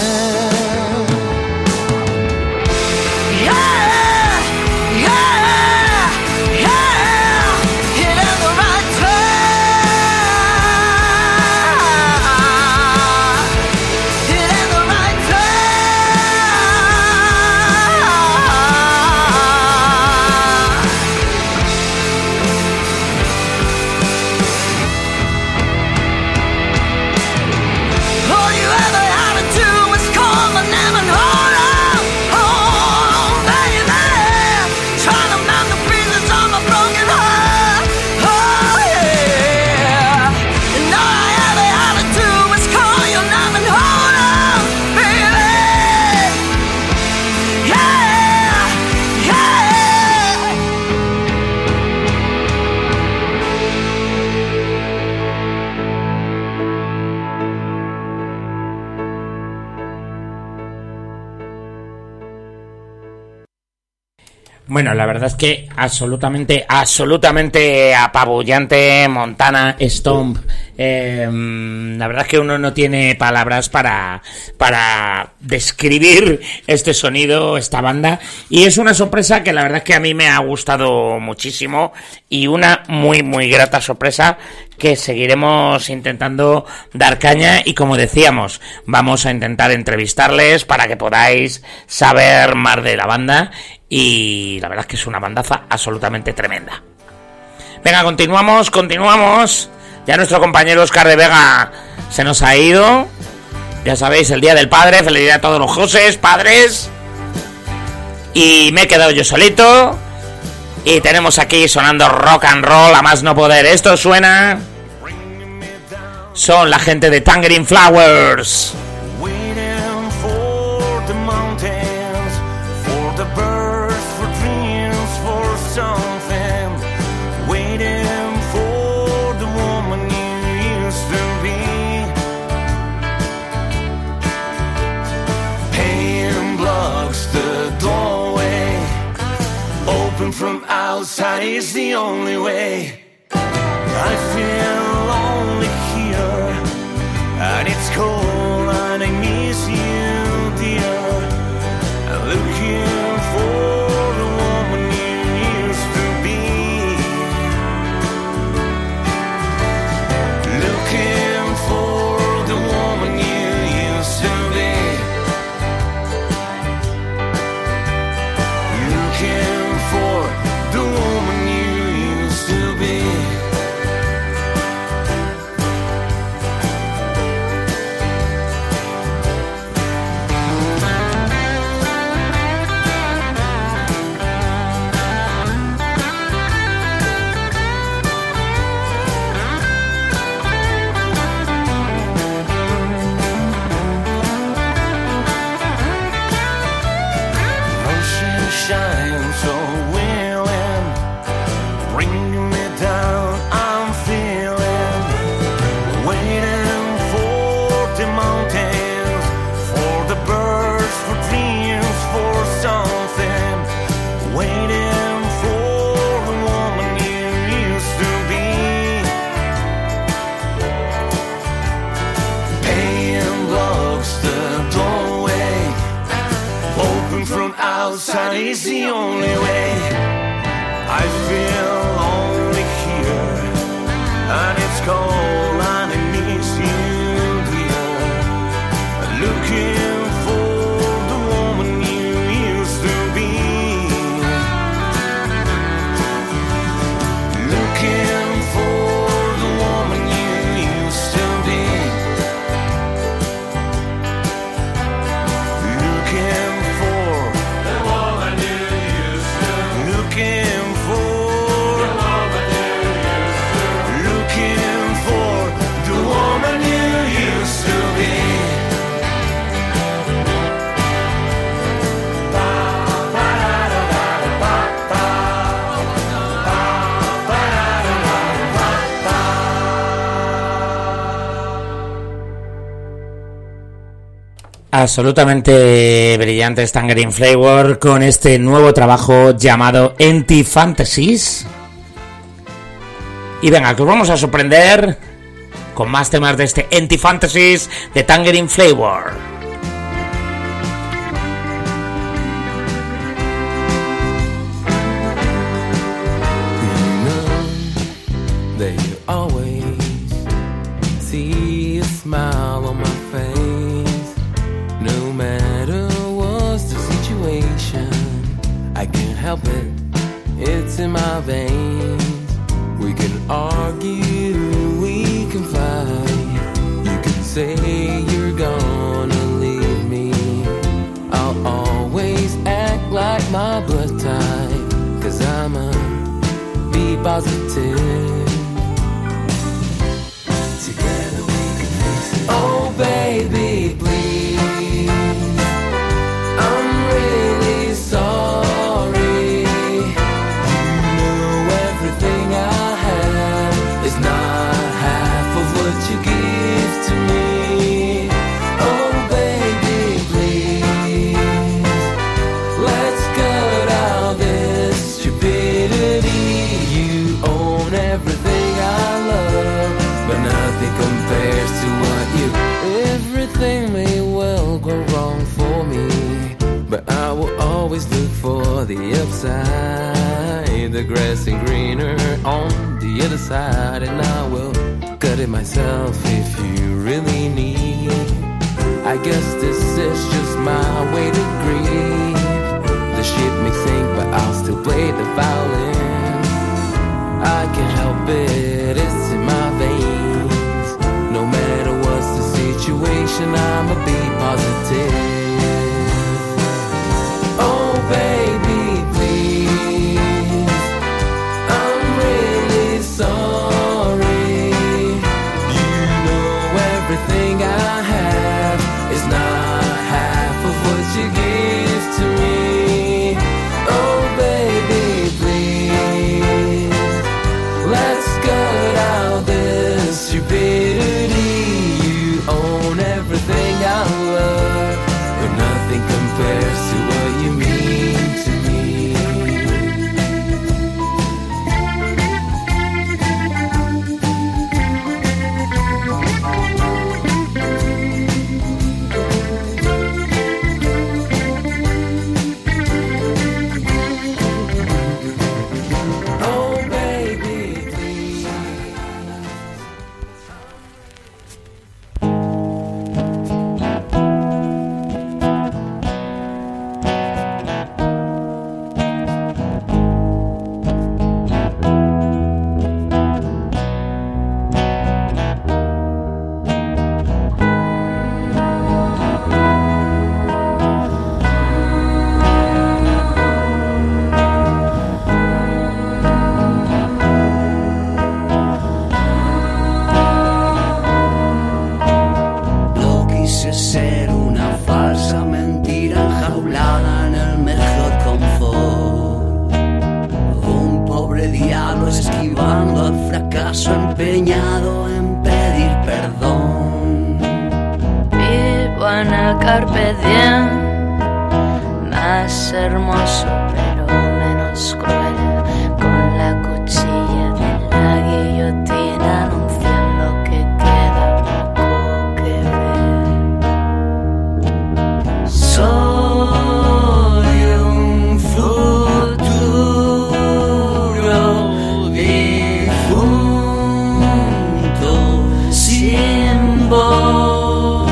Yeah, yeah, yeah, it ain't the right track. It ain't the right track. All you ever had to do was call my name and hold on, oh, baby, trying to mend the pieces of my broken heart, oh yeah. And all I ever had to do was call your name and hold on, baby, yeah, yeah. Bueno, la verdad es que absolutamente, absolutamente apabullante Montana Stomp. Eh, la verdad es que uno no tiene palabras para, para describir este sonido, esta banda. Y es una sorpresa que la verdad es que a mí me ha gustado muchísimo. Y una muy, muy grata sorpresa que seguiremos intentando dar caña. Y como decíamos, vamos a intentar entrevistarles para que podáis saber más de la banda. Y la verdad es que es una bandaza absolutamente tremenda. Venga, continuamos, continuamos. Ya nuestro compañero Oscar de Vega se nos ha ido. Ya sabéis, el Día del Padre. Felicidad a todos los Joses, padres. Y me he quedado yo solito. Y tenemos aquí sonando rock and roll a más no poder. Esto suena... Son la gente de Tangerine Flowers. Waiting for the mountains, for the birds, for dreams, for something. Waiting for the woman you used to be. Pain blocks the doorway. Open from outside is the only way. I feel lonely here, and it's cold, and I miss you, dear. I'm looking for the woman you used to be. Looking for the woman you used to be. Looking for the woman you used to be. Ocean shines so willing, bringing me down. I'm feeling, waiting for the mountains, for the birds, for dreams, for something. Waiting for the woman you used to be. Pain blocks the doorway. Open from outside is the only way. I feel lonely here, and it's cold, and I miss you, dear. Looking for the woman you used to be. Looking for the woman you used to be. Looking for the woman you used to be. Looking for Absolutamente brillantes Tangerine Flavor con este nuevo trabajo llamado Empty Fantasies. Y venga, que os vamos a sorprender con más temas de este Empty Fantasies de Tangerine Flavor. They always see a smile on my face. No matter what's the situation, I can't help it, it's in my veins. We can argue, we can fight. You can say you're gonna leave me. I'll always act like my blood type, 'cause I'm a be positive. Together we can face it. Oh baby, please, I'm really sorry. You know everything I have is not half of what you give to me. Oh baby, please, let's cut out this stupidity. You own everything I love, but nothing compares to what you. Everything may well go wrong for me, but I will always look for the upside. The grass is greener on the other side, and I will cut it myself if you really need. I guess this is just my way to grieve. The ship may sink, but I'll still play the violin. I can't help it, it's in my veins. No matter what's the situation, I'ma be positive. Oh baby, please, I'm really sorry. You know everything I have is not half of what you give to me. Oh baby, please, let's cut out this stupidity. You own everything I love, but nothing compares to what you mean to me. Oh baby, please. No quise ser una falsa mentira enjaulada en el mejor confort. Un pobre diablo esquivando al fracaso, empeñado en pedir perdón. Vivo en el carpe diem, más hermoso pero menos cruel, con la cuchilla de la guillotina anunciando que queda poco que ver. Soy un futuro difunto sin voz.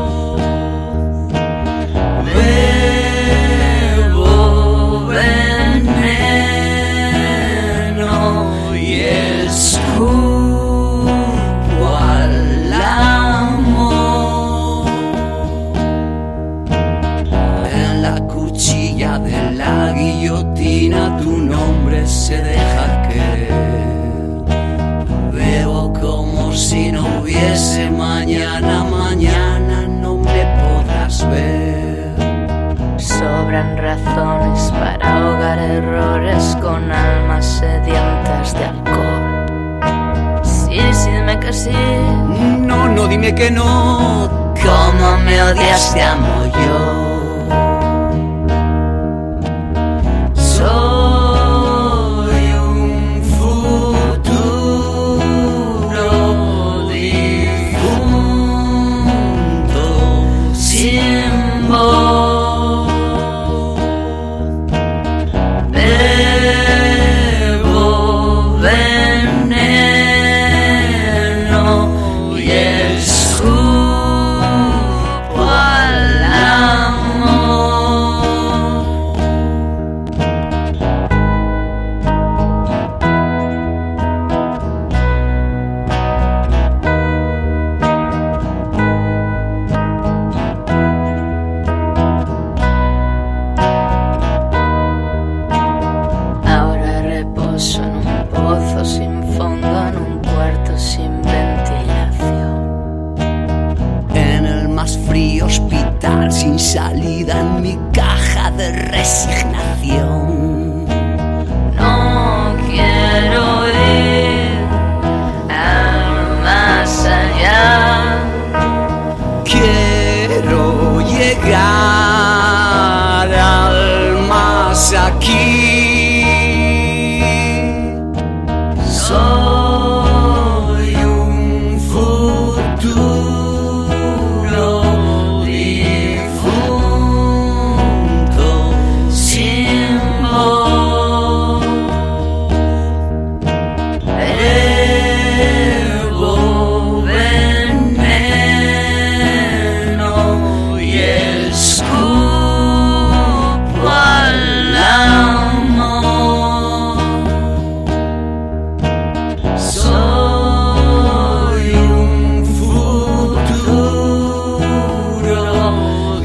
Bebo veneno y escupo al amor. En la cuchilla de la guillotina tu nombre se deja querer. Bebo como si no hubiese mañana, mañana no me podrás ver. Sobran razones para ahogar errores con almas sedientas de alcohol. Sí, sí, dime que sí. No, no, dime que no. Como me odias te amo yo. Soy un futuro difunto sin voz. Bebo veneno y escupo al amor. Ahora reposo en un pozo sin fondo, en un cuarto sin ventilación. En el más frío hospital sin salida, en mi caja de resignación. No quiero ir al más allá. Quiero llegar al más aquí. Soy un futuro difunto sin voz. Bebo veneno y escupo al amor. Soy un futuro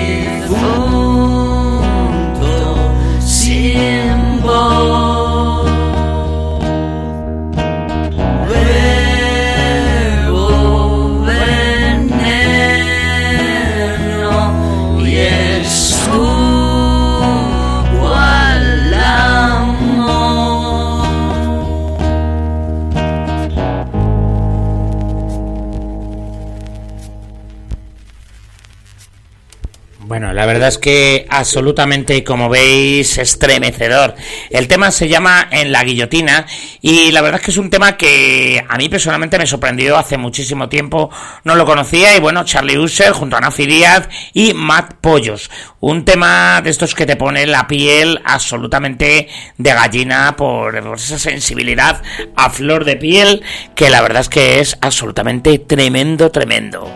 difunto sin voz. Bebo veneno y escupo al amor. Bueno, la verdad es que absolutamente, como veis, estremecedor. El tema se llama En la guillotina y la verdad es que es un tema que a mí personalmente me sorprendió hace muchísimo tiempo. No lo conocía y bueno, Charlie Usher junto a Nafi Díaz y Matt Pollos. Un tema de estos que te pone la piel absolutamente de gallina por, por esa sensibilidad a flor de piel que la verdad es que es absolutamente tremendo, tremendo.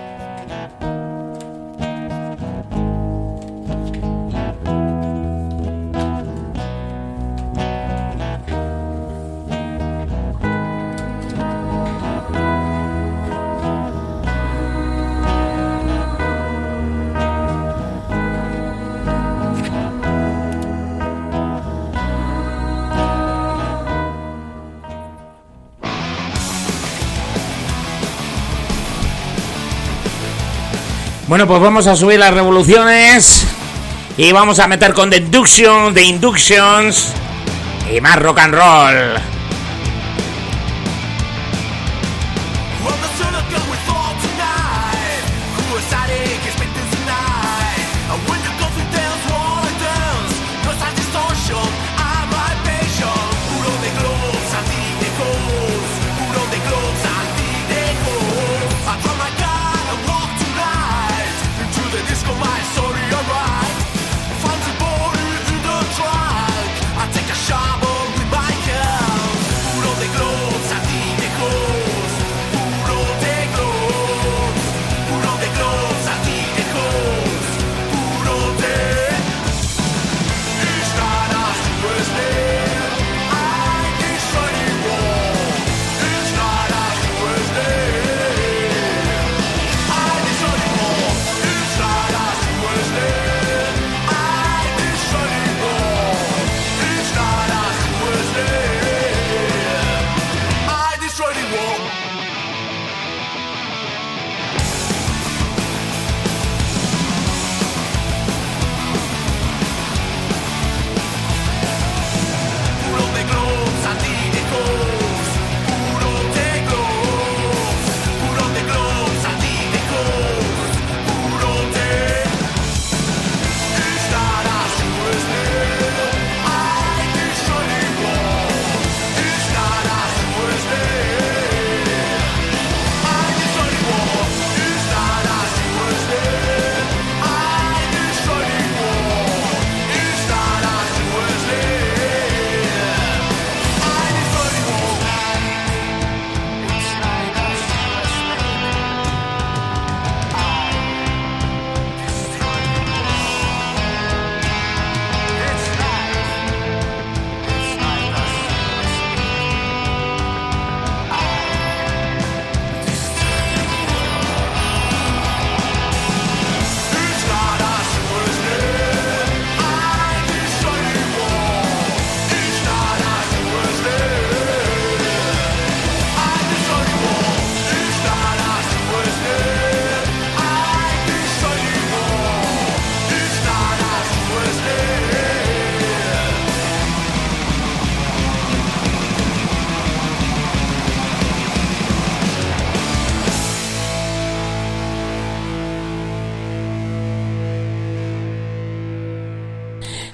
Bueno, pues vamos a subir las revoluciones y vamos a meter con The Induction, The Inductions y más rock and roll. Shovel with my girl.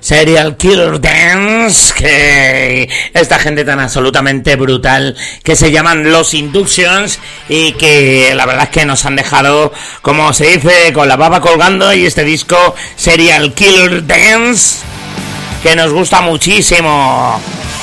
Serial Killer Dance, que esta gente tan absolutamente brutal que se llaman Los Inductions y que la verdad es que nos han dejado, como se dice, con la baba colgando, y este disco Serial Killer Dance que nos gusta muchísimo.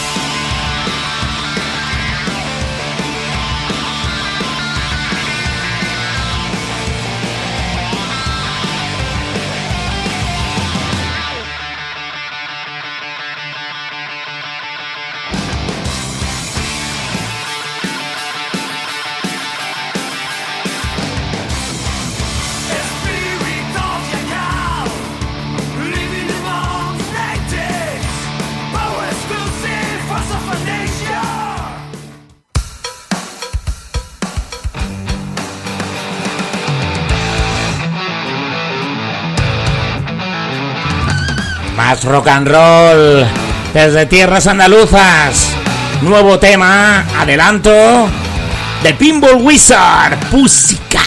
Más rock and roll desde tierras andaluzas. Nuevo tema, adelanto, de Pinball Wizard, Pussycat.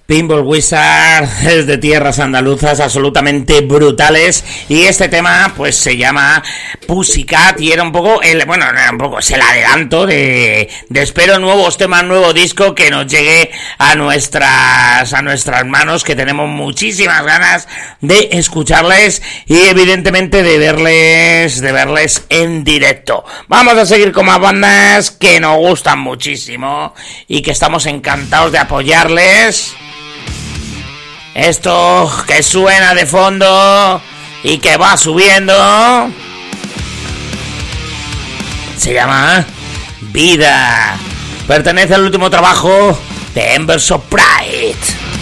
Pinball Wizard es de tierras andaluzas absolutamente brutales, y este tema pues se llama Pussycat y era un poco el, bueno, no era un poco, es el adelanto de, de espero nuevos temas, nuevo disco que nos llegue a nuestras a nuestras manos, que tenemos muchísimas ganas de escucharles y evidentemente de verles de verles en directo. Vamos a seguir con más bandas que nos gustan muchísimo y que estamos encantados de apoyarles. Esto que suena de fondo y que va subiendo se llama Vida. Pertenece al último trabajo de Embers of Pride.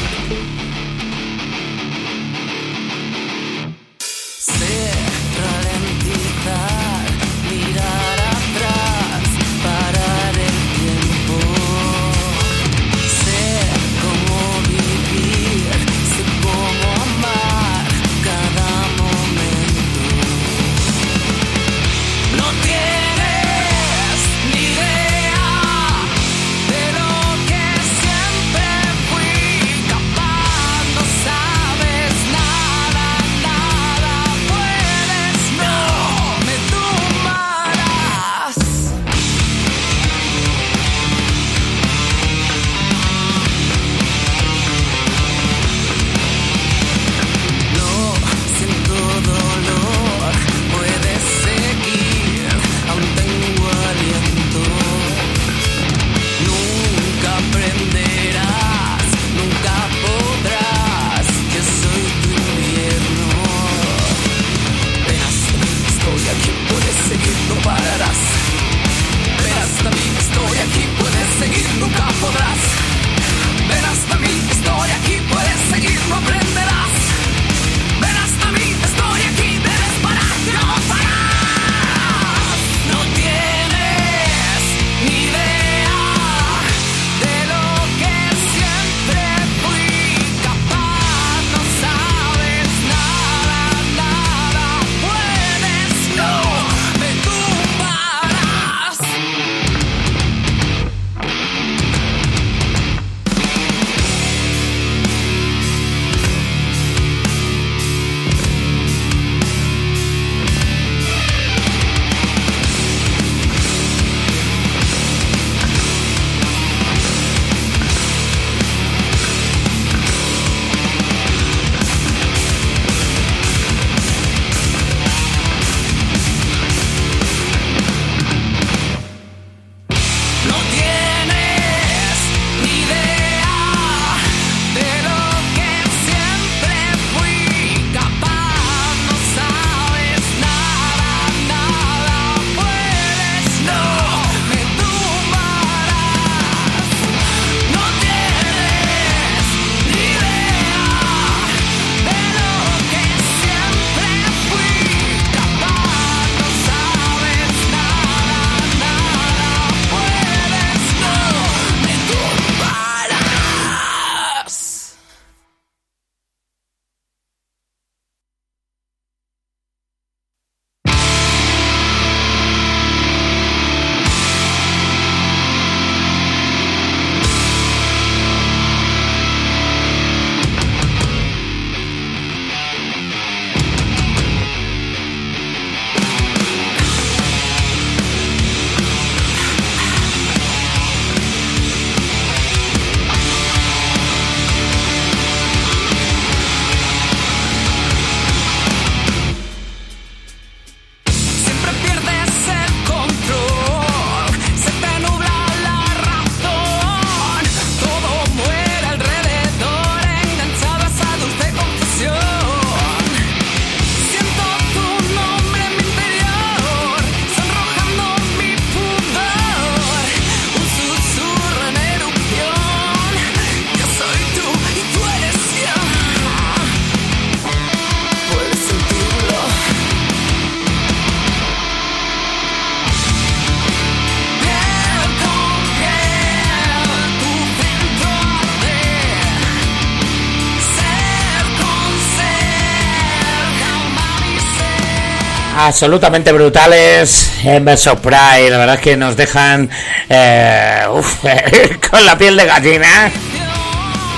absolutamente brutales. Embers of Pride, la verdad es que nos dejan eh, uf, con la piel de gallina.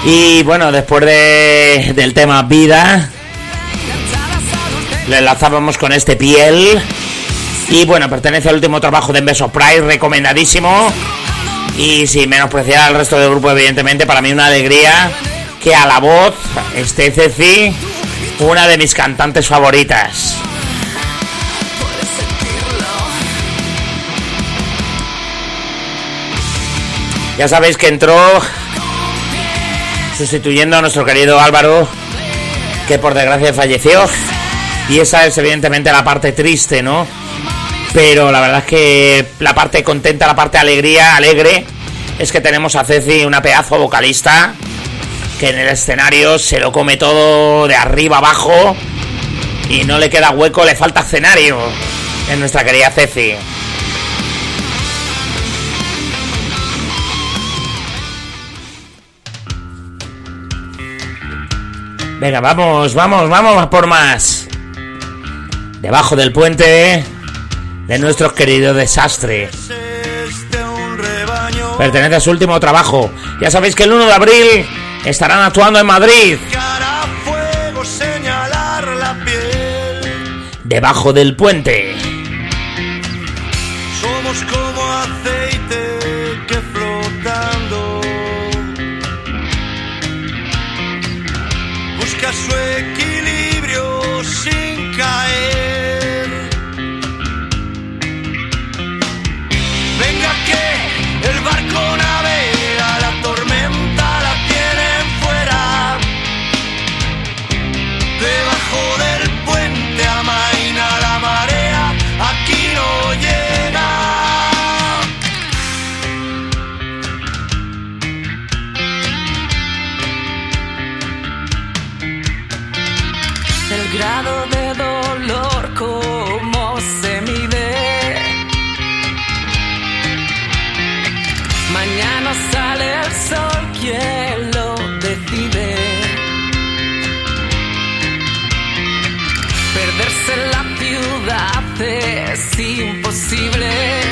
Y bueno, después de, del tema vida, le enlazábamos con este Piel. Y bueno, pertenece al último trabajo de Enveso Price, recomendadísimo. Y sin menospreciar al resto del grupo, evidentemente, para mí una alegría que a la voz esté Ceci, una de mis cantantes favoritas. Ya sabéis que entró sustituyendo a nuestro querido Álvaro, que por desgracia falleció. Y esa es evidentemente la parte triste, ¿no? Pero la verdad es que la parte contenta, la parte alegría, alegre, es que tenemos a Ceci, una pedazo vocalista, que en el escenario se lo come todo de arriba abajo y no le queda hueco, le falta escenario en nuestra querida Ceci. Venga, vamos, vamos, vamos a por más. Debajo del puente de nuestros queridos Desastre. Pertenece a su último trabajo. Ya sabéis que el uno de abril estarán actuando en Madrid. Debajo del puente. Somos como aceite que flotando busca su equilibrio sin caer. Venga que el barco navega, la tormenta la tienen fuera. Debajo del puente amaina la marea, aquí no llega. El grado de dolor, cómo se mide. Mañana sale el sol, ¿quién lo decide? Perderse en la ciudad es imposible.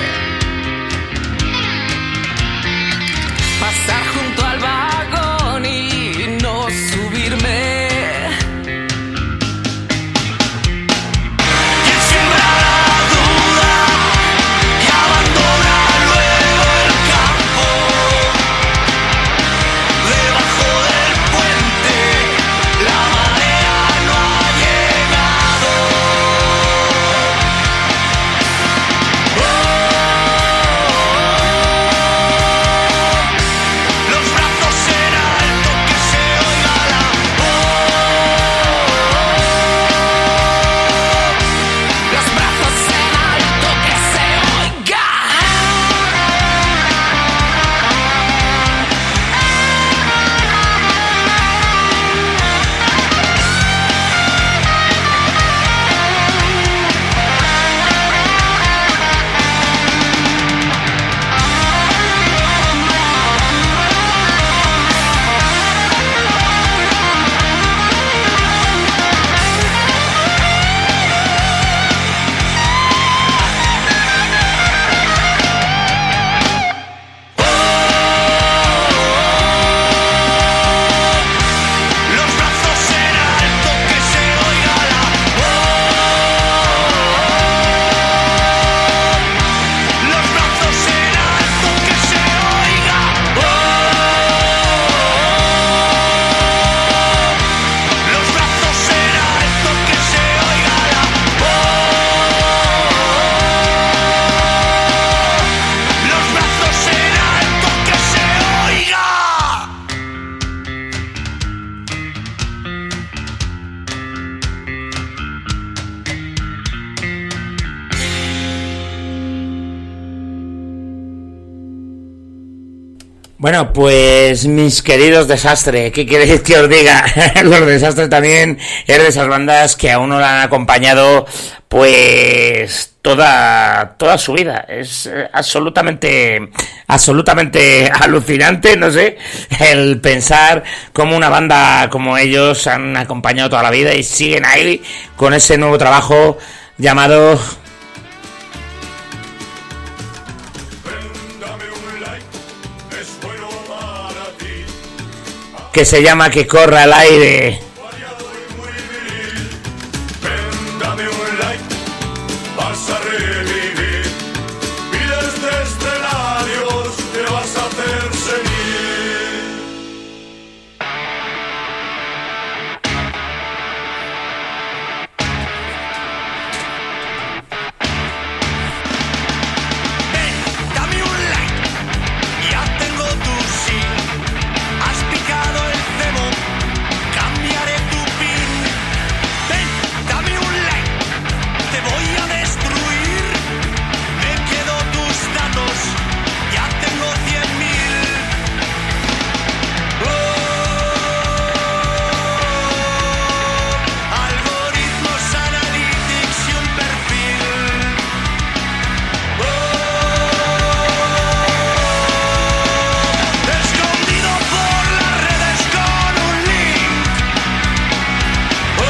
Pasar junto al vagón y no subirme. Bueno, pues mis queridos Desastre, ¿qué queréis que os diga? Los Desastres también es de esas bandas que a uno la han acompañado pues toda toda su vida. Es absolutamente absolutamente alucinante, no sé, el pensar cómo una banda como ellos han acompañado toda la vida y siguen ahí con ese nuevo trabajo llamado que se llama Que corra el aire. Dame un like, vas a revivir miles de escenarios que vas a hacer seguir. Ven, dame un like, ya tengo tu sí. Has picado el cebo, cambiaré tu pin. Ven, dame un like, te voy a destruir. Me quedo tus datos, ya tengo cien mil. Oh, algoritmos, analytics y un perfil. Oh, escondido por las redes con un link. Oh,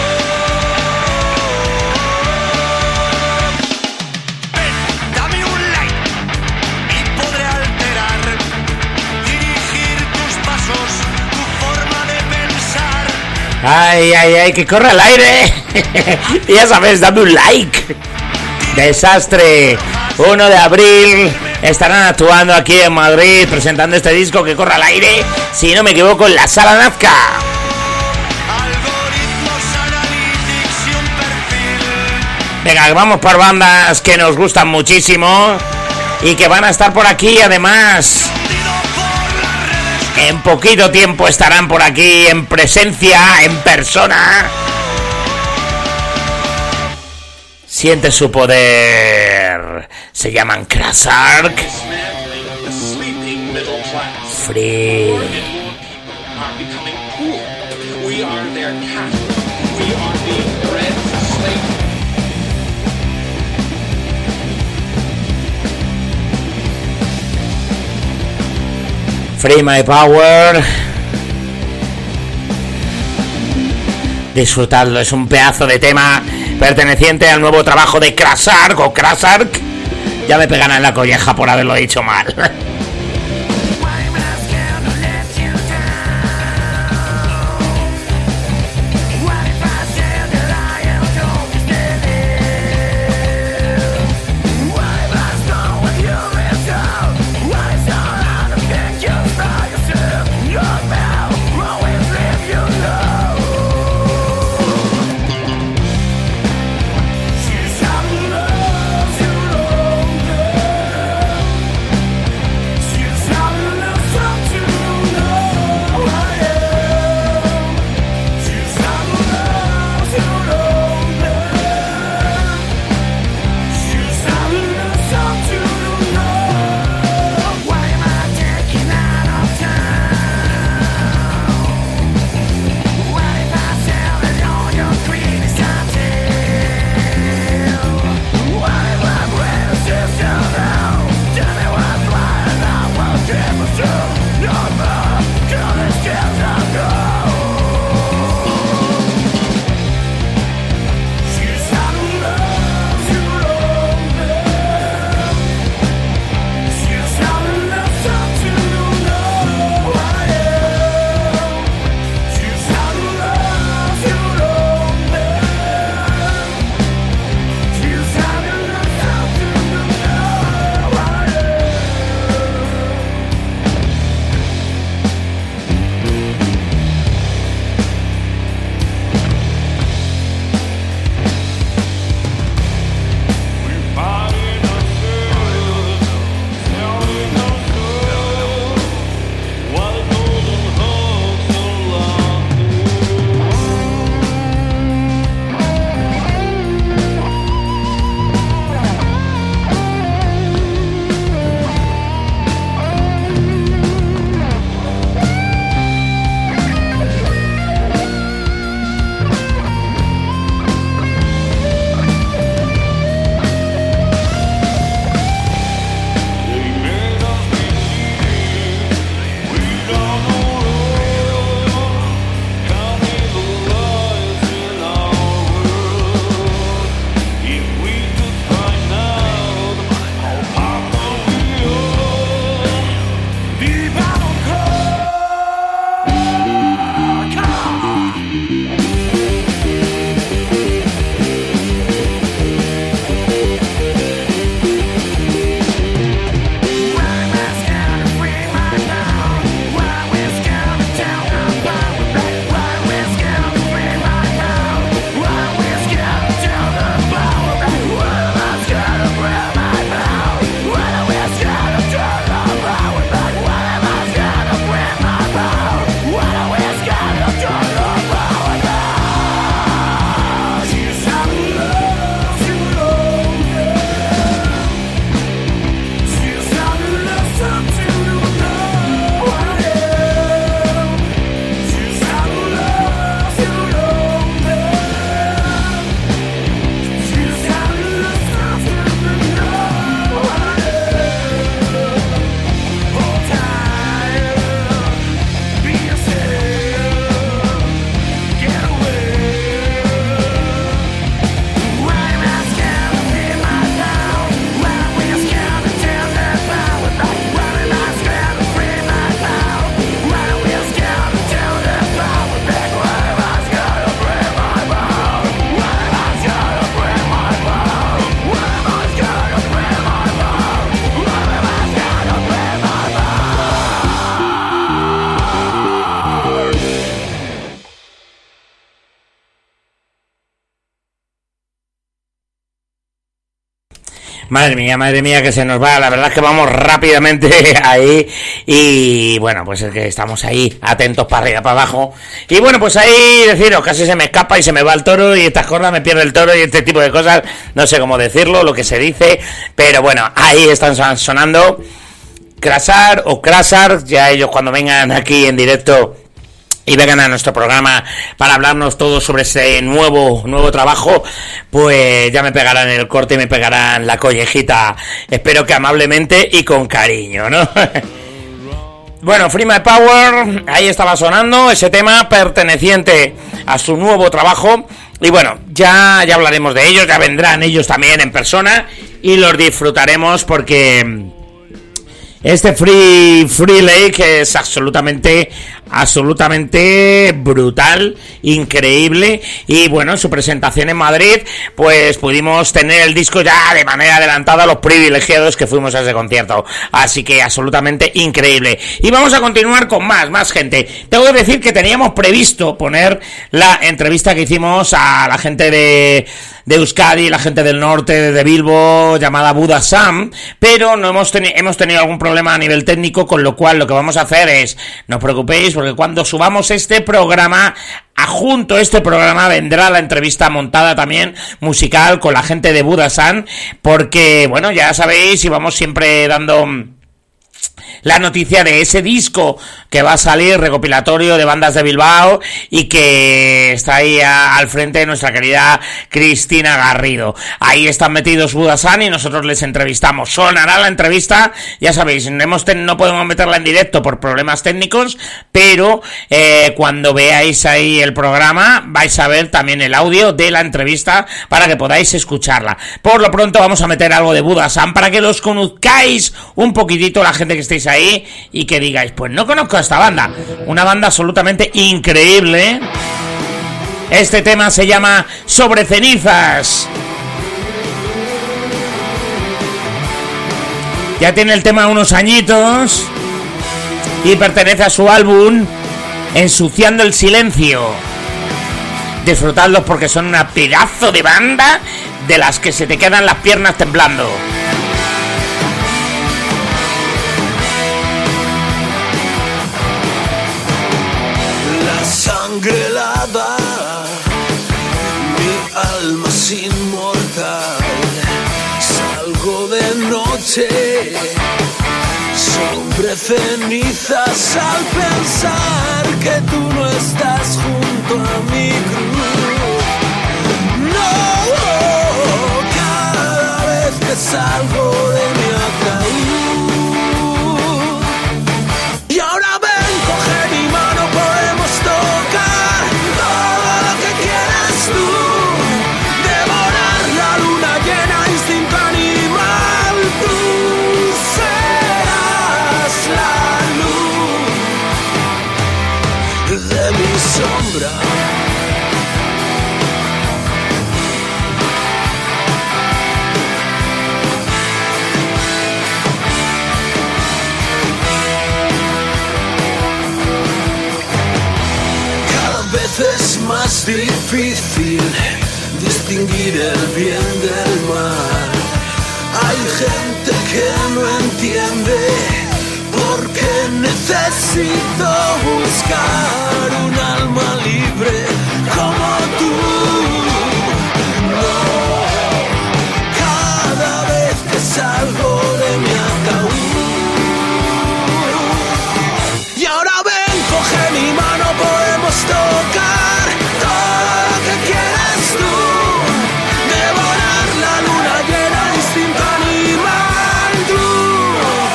ven, dame un like y podré alterar, dirigir tus pasos, tu forma de pensar. Ay, ay, ay, que corra el aire. Y ya sabes, dame un like. Desastre. uno de abril estarán actuando aquí en Madrid presentando este disco Que corra el aire, si no me equivoco, en la Sala Nazca. Algoritmos, analytics y un perfil. Venga, vamos por bandas que nos gustan muchísimo y que van a estar por aquí. Además, en poquito tiempo estarán por aquí en presencia, en persona. Siente su poder. Se llaman Krasark. Free. Free My Power. Disfrutadlo, es un pedazo de tema perteneciente al nuevo trabajo de Krasark o Krasark. Ya me pegan en la colleja por haberlo dicho mal. Madre mía, madre mía, que se nos va. La verdad es que vamos rápidamente ahí. Y bueno, pues es que estamos ahí, atentos para arriba, para abajo. Y bueno, pues ahí deciros, casi se me escapa y se me va el toro. Y estas cosas me pierde el toro y este tipo de cosas. No sé cómo decirlo, lo que se dice. Pero bueno, ahí están sonando Crasar o Crasar. Ya ellos cuando vengan aquí en directo y vengan a nuestro programa para hablarnos todo sobre ese nuevo nuevo trabajo, pues ya me pegarán el corte y me pegarán la collejita, espero que amablemente y con cariño, ¿no? Bueno, Free My Power, ahí estaba sonando ese tema perteneciente a su nuevo trabajo. Y bueno, ya, ya hablaremos de ellos, ya vendrán ellos también en persona y los disfrutaremos porque este Free Free Lake es absolutamente absolutamente brutal, increíble. Y bueno, en su presentación en Madrid pues pudimos tener el disco ya de manera adelantada, los privilegiados que fuimos a ese concierto, así que absolutamente increíble. Y vamos a continuar con más, más gente. Tengo que decir que teníamos previsto poner la entrevista que hicimos a la gente de de Euskadi, la gente del norte de Bilbo, llamada Buda Sam, pero no hemos, teni- hemos tenido algún problema a nivel técnico, con lo cual lo que vamos a hacer es, no os preocupéis, porque cuando subamos este programa, adjunto a este programa vendrá la entrevista montada también musical con la gente de Buda Sam, porque bueno, ya sabéis, y vamos siempre dando la noticia de ese disco que va a salir recopilatorio de bandas de Bilbao y que está ahí a, al frente de nuestra querida Cristina Garrido. Ahí están metidos Buda Sam y nosotros les entrevistamos. Sonará la entrevista, ya sabéis, hemos ten, no podemos meterla en directo por problemas técnicos, pero eh, cuando veáis ahí el programa vais a ver también el audio de la entrevista para que podáis escucharla. Por lo pronto vamos a meter algo de Buda Sam para que los conozcáis un poquitito, la gente que estéis ahí y que digáis, pues no conozco a esta banda, una banda absolutamente increíble. Este tema se llama Sobre Cenizas. Ya tiene el tema unos añitos y pertenece a su álbum Ensuciando el Silencio. Disfrutadlos porque son una pedazo de banda de las que se te quedan las piernas temblando. Sangre helada, mi alma es inmortal. Salgo de noche sobre cenizas al pensar que tú no estás junto a mi cruz. No, cada vez que salgo de mi ataúd. Y ahora ven, coge mi mano, podemos tocar todo lo que quieras tú. Devorar la luna llena, instinto animal. Tú serás la luz de mi sombra. Es más difícil distinguir el bien del mal. Hay gente que no entiende por qué necesito buscar un alma libre como tú. No, cada vez que salgo de mi ataúd. Y ahora ven, coge mi mano, podemos tocar todo lo que quieras tú. Devorar la luna llena, instinto animal. Tú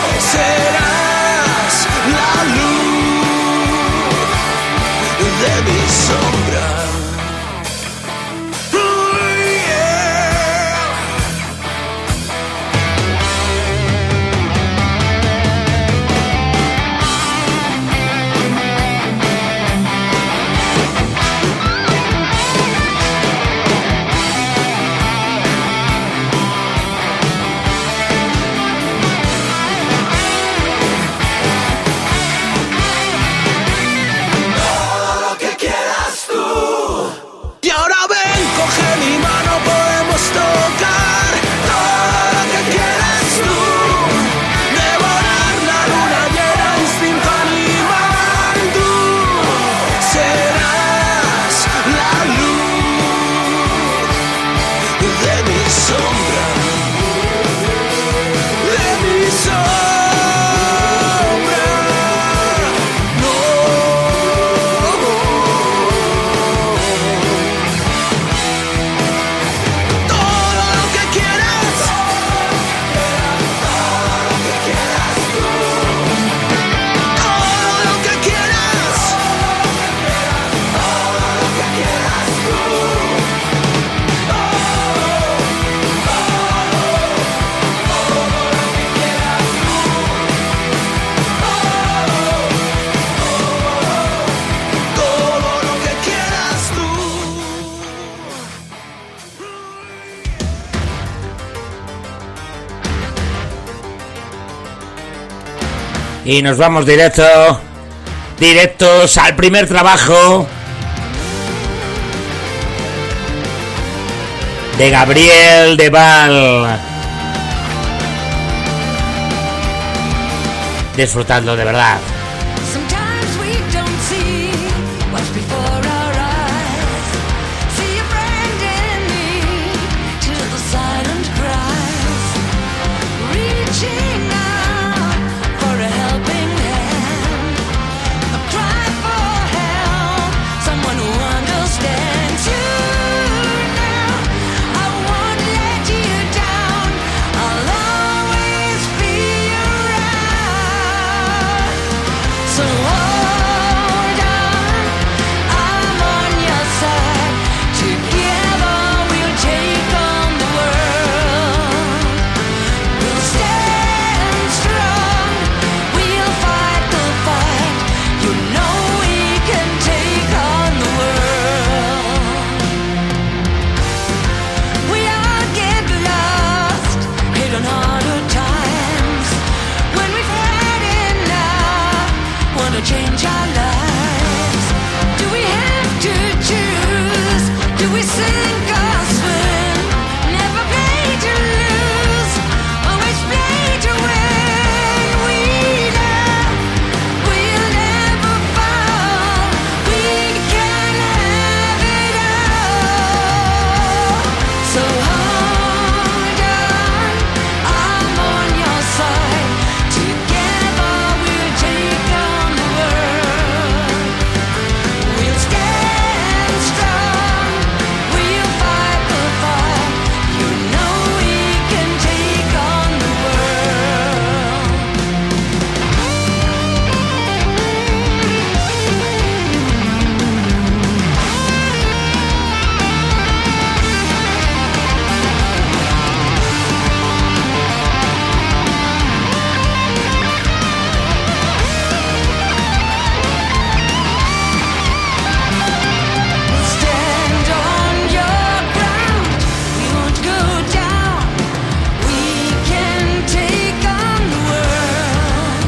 serás la luz de mi Y nos vamos directo, directos al primer trabajo de Gabriel Deval. Disfrutadlo de verdad. Sometimes we don't see what's before our eyes. See a friend in need to the silent cries, reaching out for a helping hand, a cry for help, someone who understands you. Now I won't let you down. I'll always be around. So hold on, I'm on your side. Together we'll take on the world. We'll stand strong, we'll fight the fight. You know we can take on the world. We all get lost, hit on harder times. When we've had enough, want to change our lives. Do we have to choose? Do we sink or swim? Never play to lose, always play to win. We know we'll never fall. We can have it all. So hold on, I'm on your side. Together we'll take on the world. We'll stand strong, we'll fight the fight. You know we can take on the world. Stand on your ground, we won't go down. We can take on the world.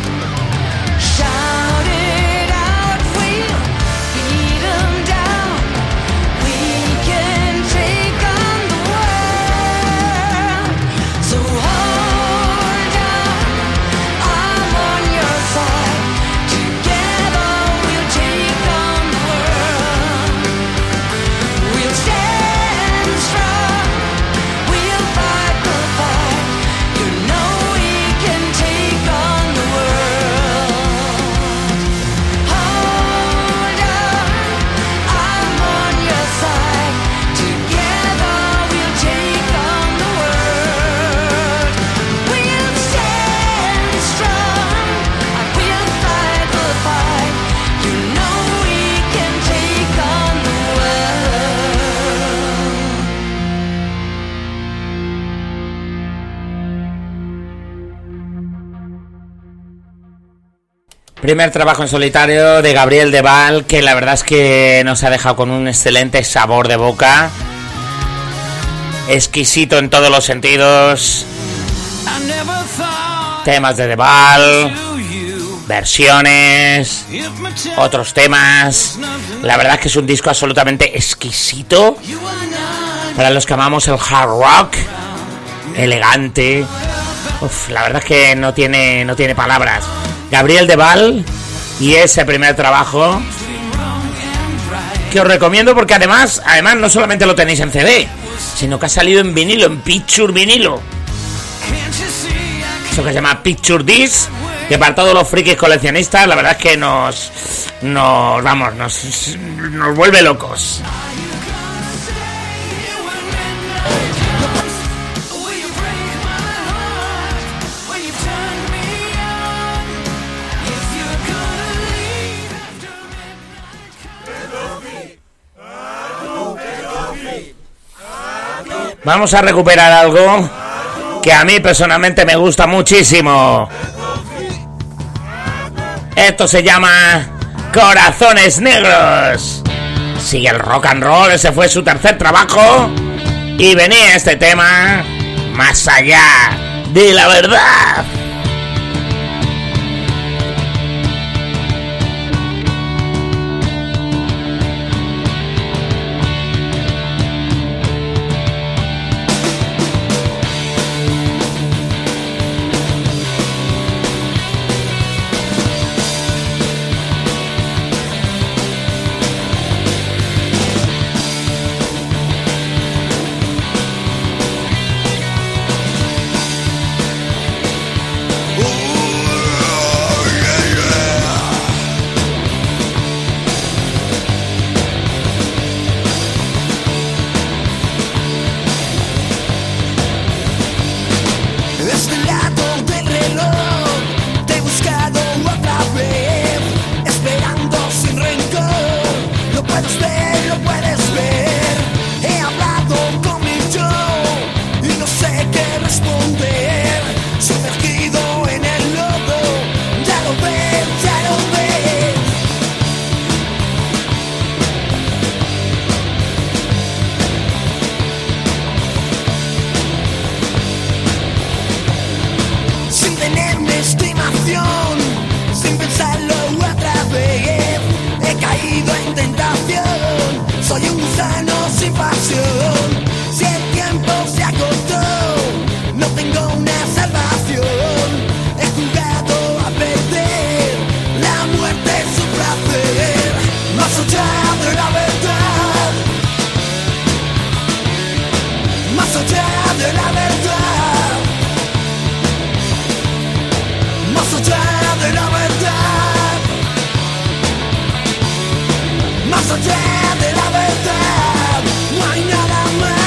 Shout it out, we'll beat 'em down. We can take on the world. So hold on, I'm on your side. Together we'll take on the world. We'll stand strong, we'll fight the fight. You know we can take on the world. Hold on, I'm on your side. Together we'll take on the world. We'll stand strong, I will fight the fight. You know we can take on the world. Primer trabajo en solitario de Gabriel Deval, que la verdad es que nos ha dejado con un excelente sabor de boca. Exquisito en todos los sentidos. I never thought Temas de Deval, to you. versiones, If my time otros temas. La verdad es que es un disco absolutamente exquisito. you are not Para los que amamos el hard rock, elegante. Uf, la verdad es que no tiene, no tiene palabras. Gabriel Deval y ese primer trabajo que os recomiendo porque además, además no solamente lo tenéis en C D, sino que ha salido en vinilo, en Picture Vinilo. can't you see I Eso que se llama Picture Disc, que para todos los frikis coleccionistas la verdad es que nos, nos vamos, nos, nos vuelve locos. Will you break my heart when you turn me on? If you're gonna leave after midnight. Vamos a recuperar algo que a mí personalmente me gusta muchísimo. Esto se llama Corazones Negros. Sigue el rock and roll, ese fue su tercer trabajo. Y venía este tema, Más allá de la verdad. hablado con mi yo y no sé qué responder. Sumergido en el lodo, ya lo ves, ya lo ves. Sin tenerme estimación, sin pensarlo otra vez, he caído en tentación. Soy un gusano sin pasión. Si el tiempo se agotó, no tengo una salvación. He jugado a perder, la muerte es un placer. Más allá de la verdad, más allá de la verdad, más allá de la verdad, más allá de la verdad, no hay nada más.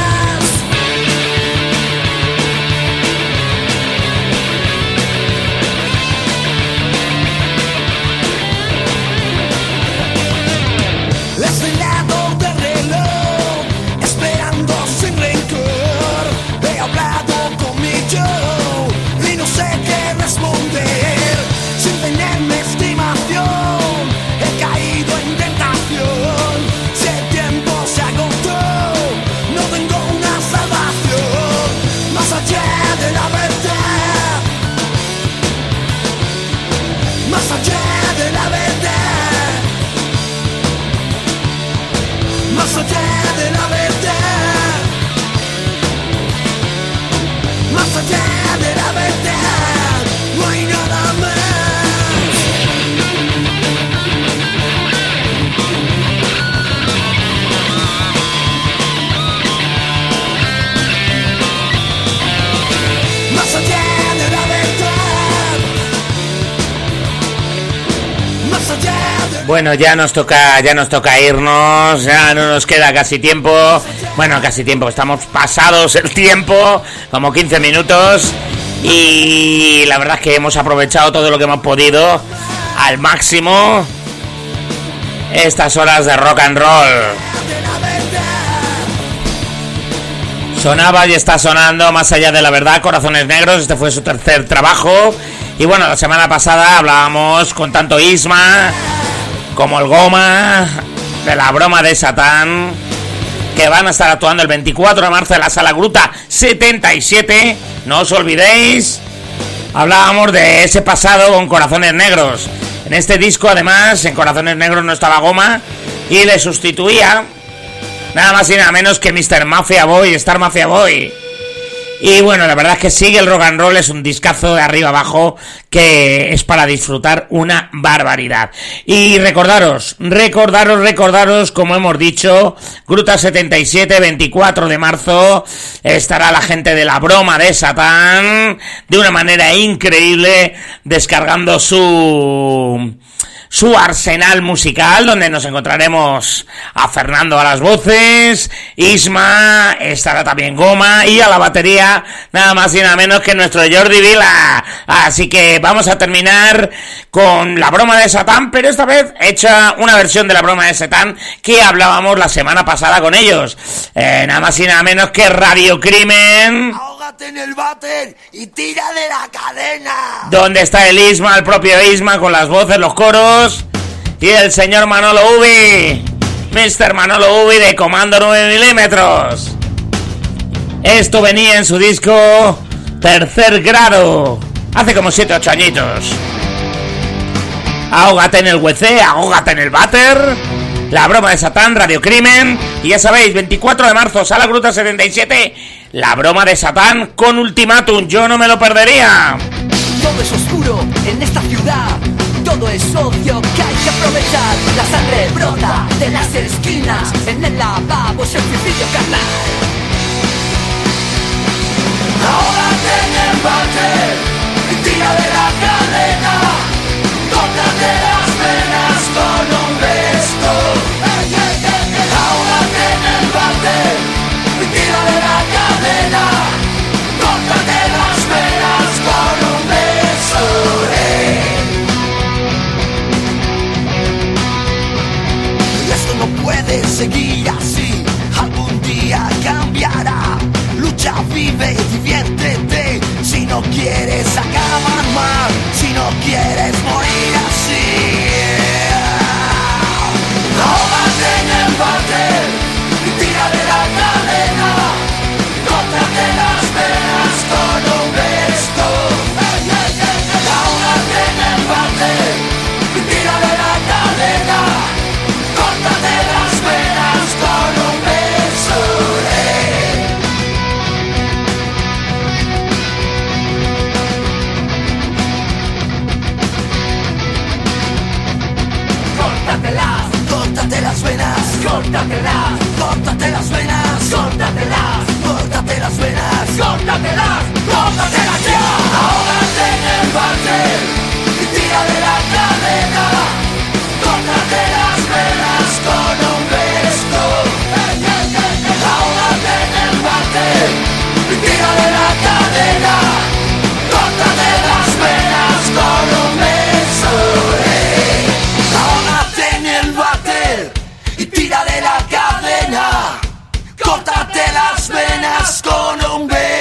Este lado del reloj, esperando sin rencor, he hablado con mi yo y no sé qué responder. Sin tenerme estimación, he caído en tentación. Si el tiempo se agotó, no tengo una salvación. Más allá de la verdad, más allá de la verdad, más allá de la verdad, más allá de la verdad, no hay nada más. Más allá de la verdad, más allá de... Bueno, ya nos toca, ya nos toca irnos, ya no nos queda casi tiempo. Bueno, casi tiempo, estamos pasados el tiempo, como quince minutos. Y la verdad es que hemos aprovechado todo lo que hemos podido al máximo estas horas de rock and roll. Sonaba y está sonando Más allá de la verdad, Corazones Negros. Este fue su tercer trabajo. Y bueno, la semana pasada hablábamos con tanto Isma como el Goma de La Broma de Satán, que van a estar actuando el veinticuatro de marzo en la Sala Gruta setenta y siete. No os olvidéis. Hablábamos de ese pasado con Corazones Negros. En este disco, además, en Corazones Negros no estaba Goma y le sustituía nada más y nada menos que mister Mafia Boy, Star Mafia Boy. Y bueno, la verdad es que sigue el rock and roll, es un discazo de arriba abajo que es para disfrutar una barbaridad. Y recordaros, recordaros, recordaros, como hemos dicho, Gruta setenta y siete, veinticuatro de marzo, estará la gente de La Broma de Satán, de una manera increíble, descargando su... su arsenal musical, donde nos encontraremos a Fernando a las voces, Isma, estará también Goma y a la batería nada más y nada menos que nuestro Jordi Vila. Así que vamos a terminar con La Broma de Satán, pero esta vez hecha una versión de La Broma de Satán que hablábamos la semana pasada con ellos. Eh, nada más y nada menos que Radio Crimen. Ahógate en el váter y tira de la cadena. ¿Dónde está el Isma, el propio Isma, con las voces, los coros? Y el señor Manolo Ubi, mister Manolo Ubi de Comando nueve milímetros. Esto venía en su disco Tercer Grado, hace como siete ocho añitos. Ahógate en el W C, ahógate en el váter. La Broma de Satán, Radio Crimen. Y ya sabéis, veinticuatro de marzo, Sala Gruta setenta y siete, La Broma de Satán con Ultimátum. Yo no me lo perdería. Todo es oscuro en esta ciudad, todo es odio que hay que aprovechar. La sangre brota de las esquinas, en el lavabo es el suicidio carnal. Ahógate en el váter y tira de la cadena. Tócate las venas con un beso. Ahógate en el váter y tira de la cadena. Tócate las venas con un beso. Y esto no puede seguir así. Algún día lucha, vive, diviértete. Si no quieres acabar mal, si no quieres morir así, ahógate en el váter y tira de la cadena, córtate las venas con un beso. Ahógate en el váter y tira de la cadena, córtate las venas con un beso. Córtatelas, córtate las venas, córtatelas, córtate las venas, córtatelas, córtate las venas, córtatelas, córtatelas ya. Ahógate en el váter y tira de la cadena, córtate las venas con un beso. Ahógate en el váter y tira de la cadena, córtate las venas con un beso. Ahógate en el váter y tira de la cadena, córtate las venas con un beso.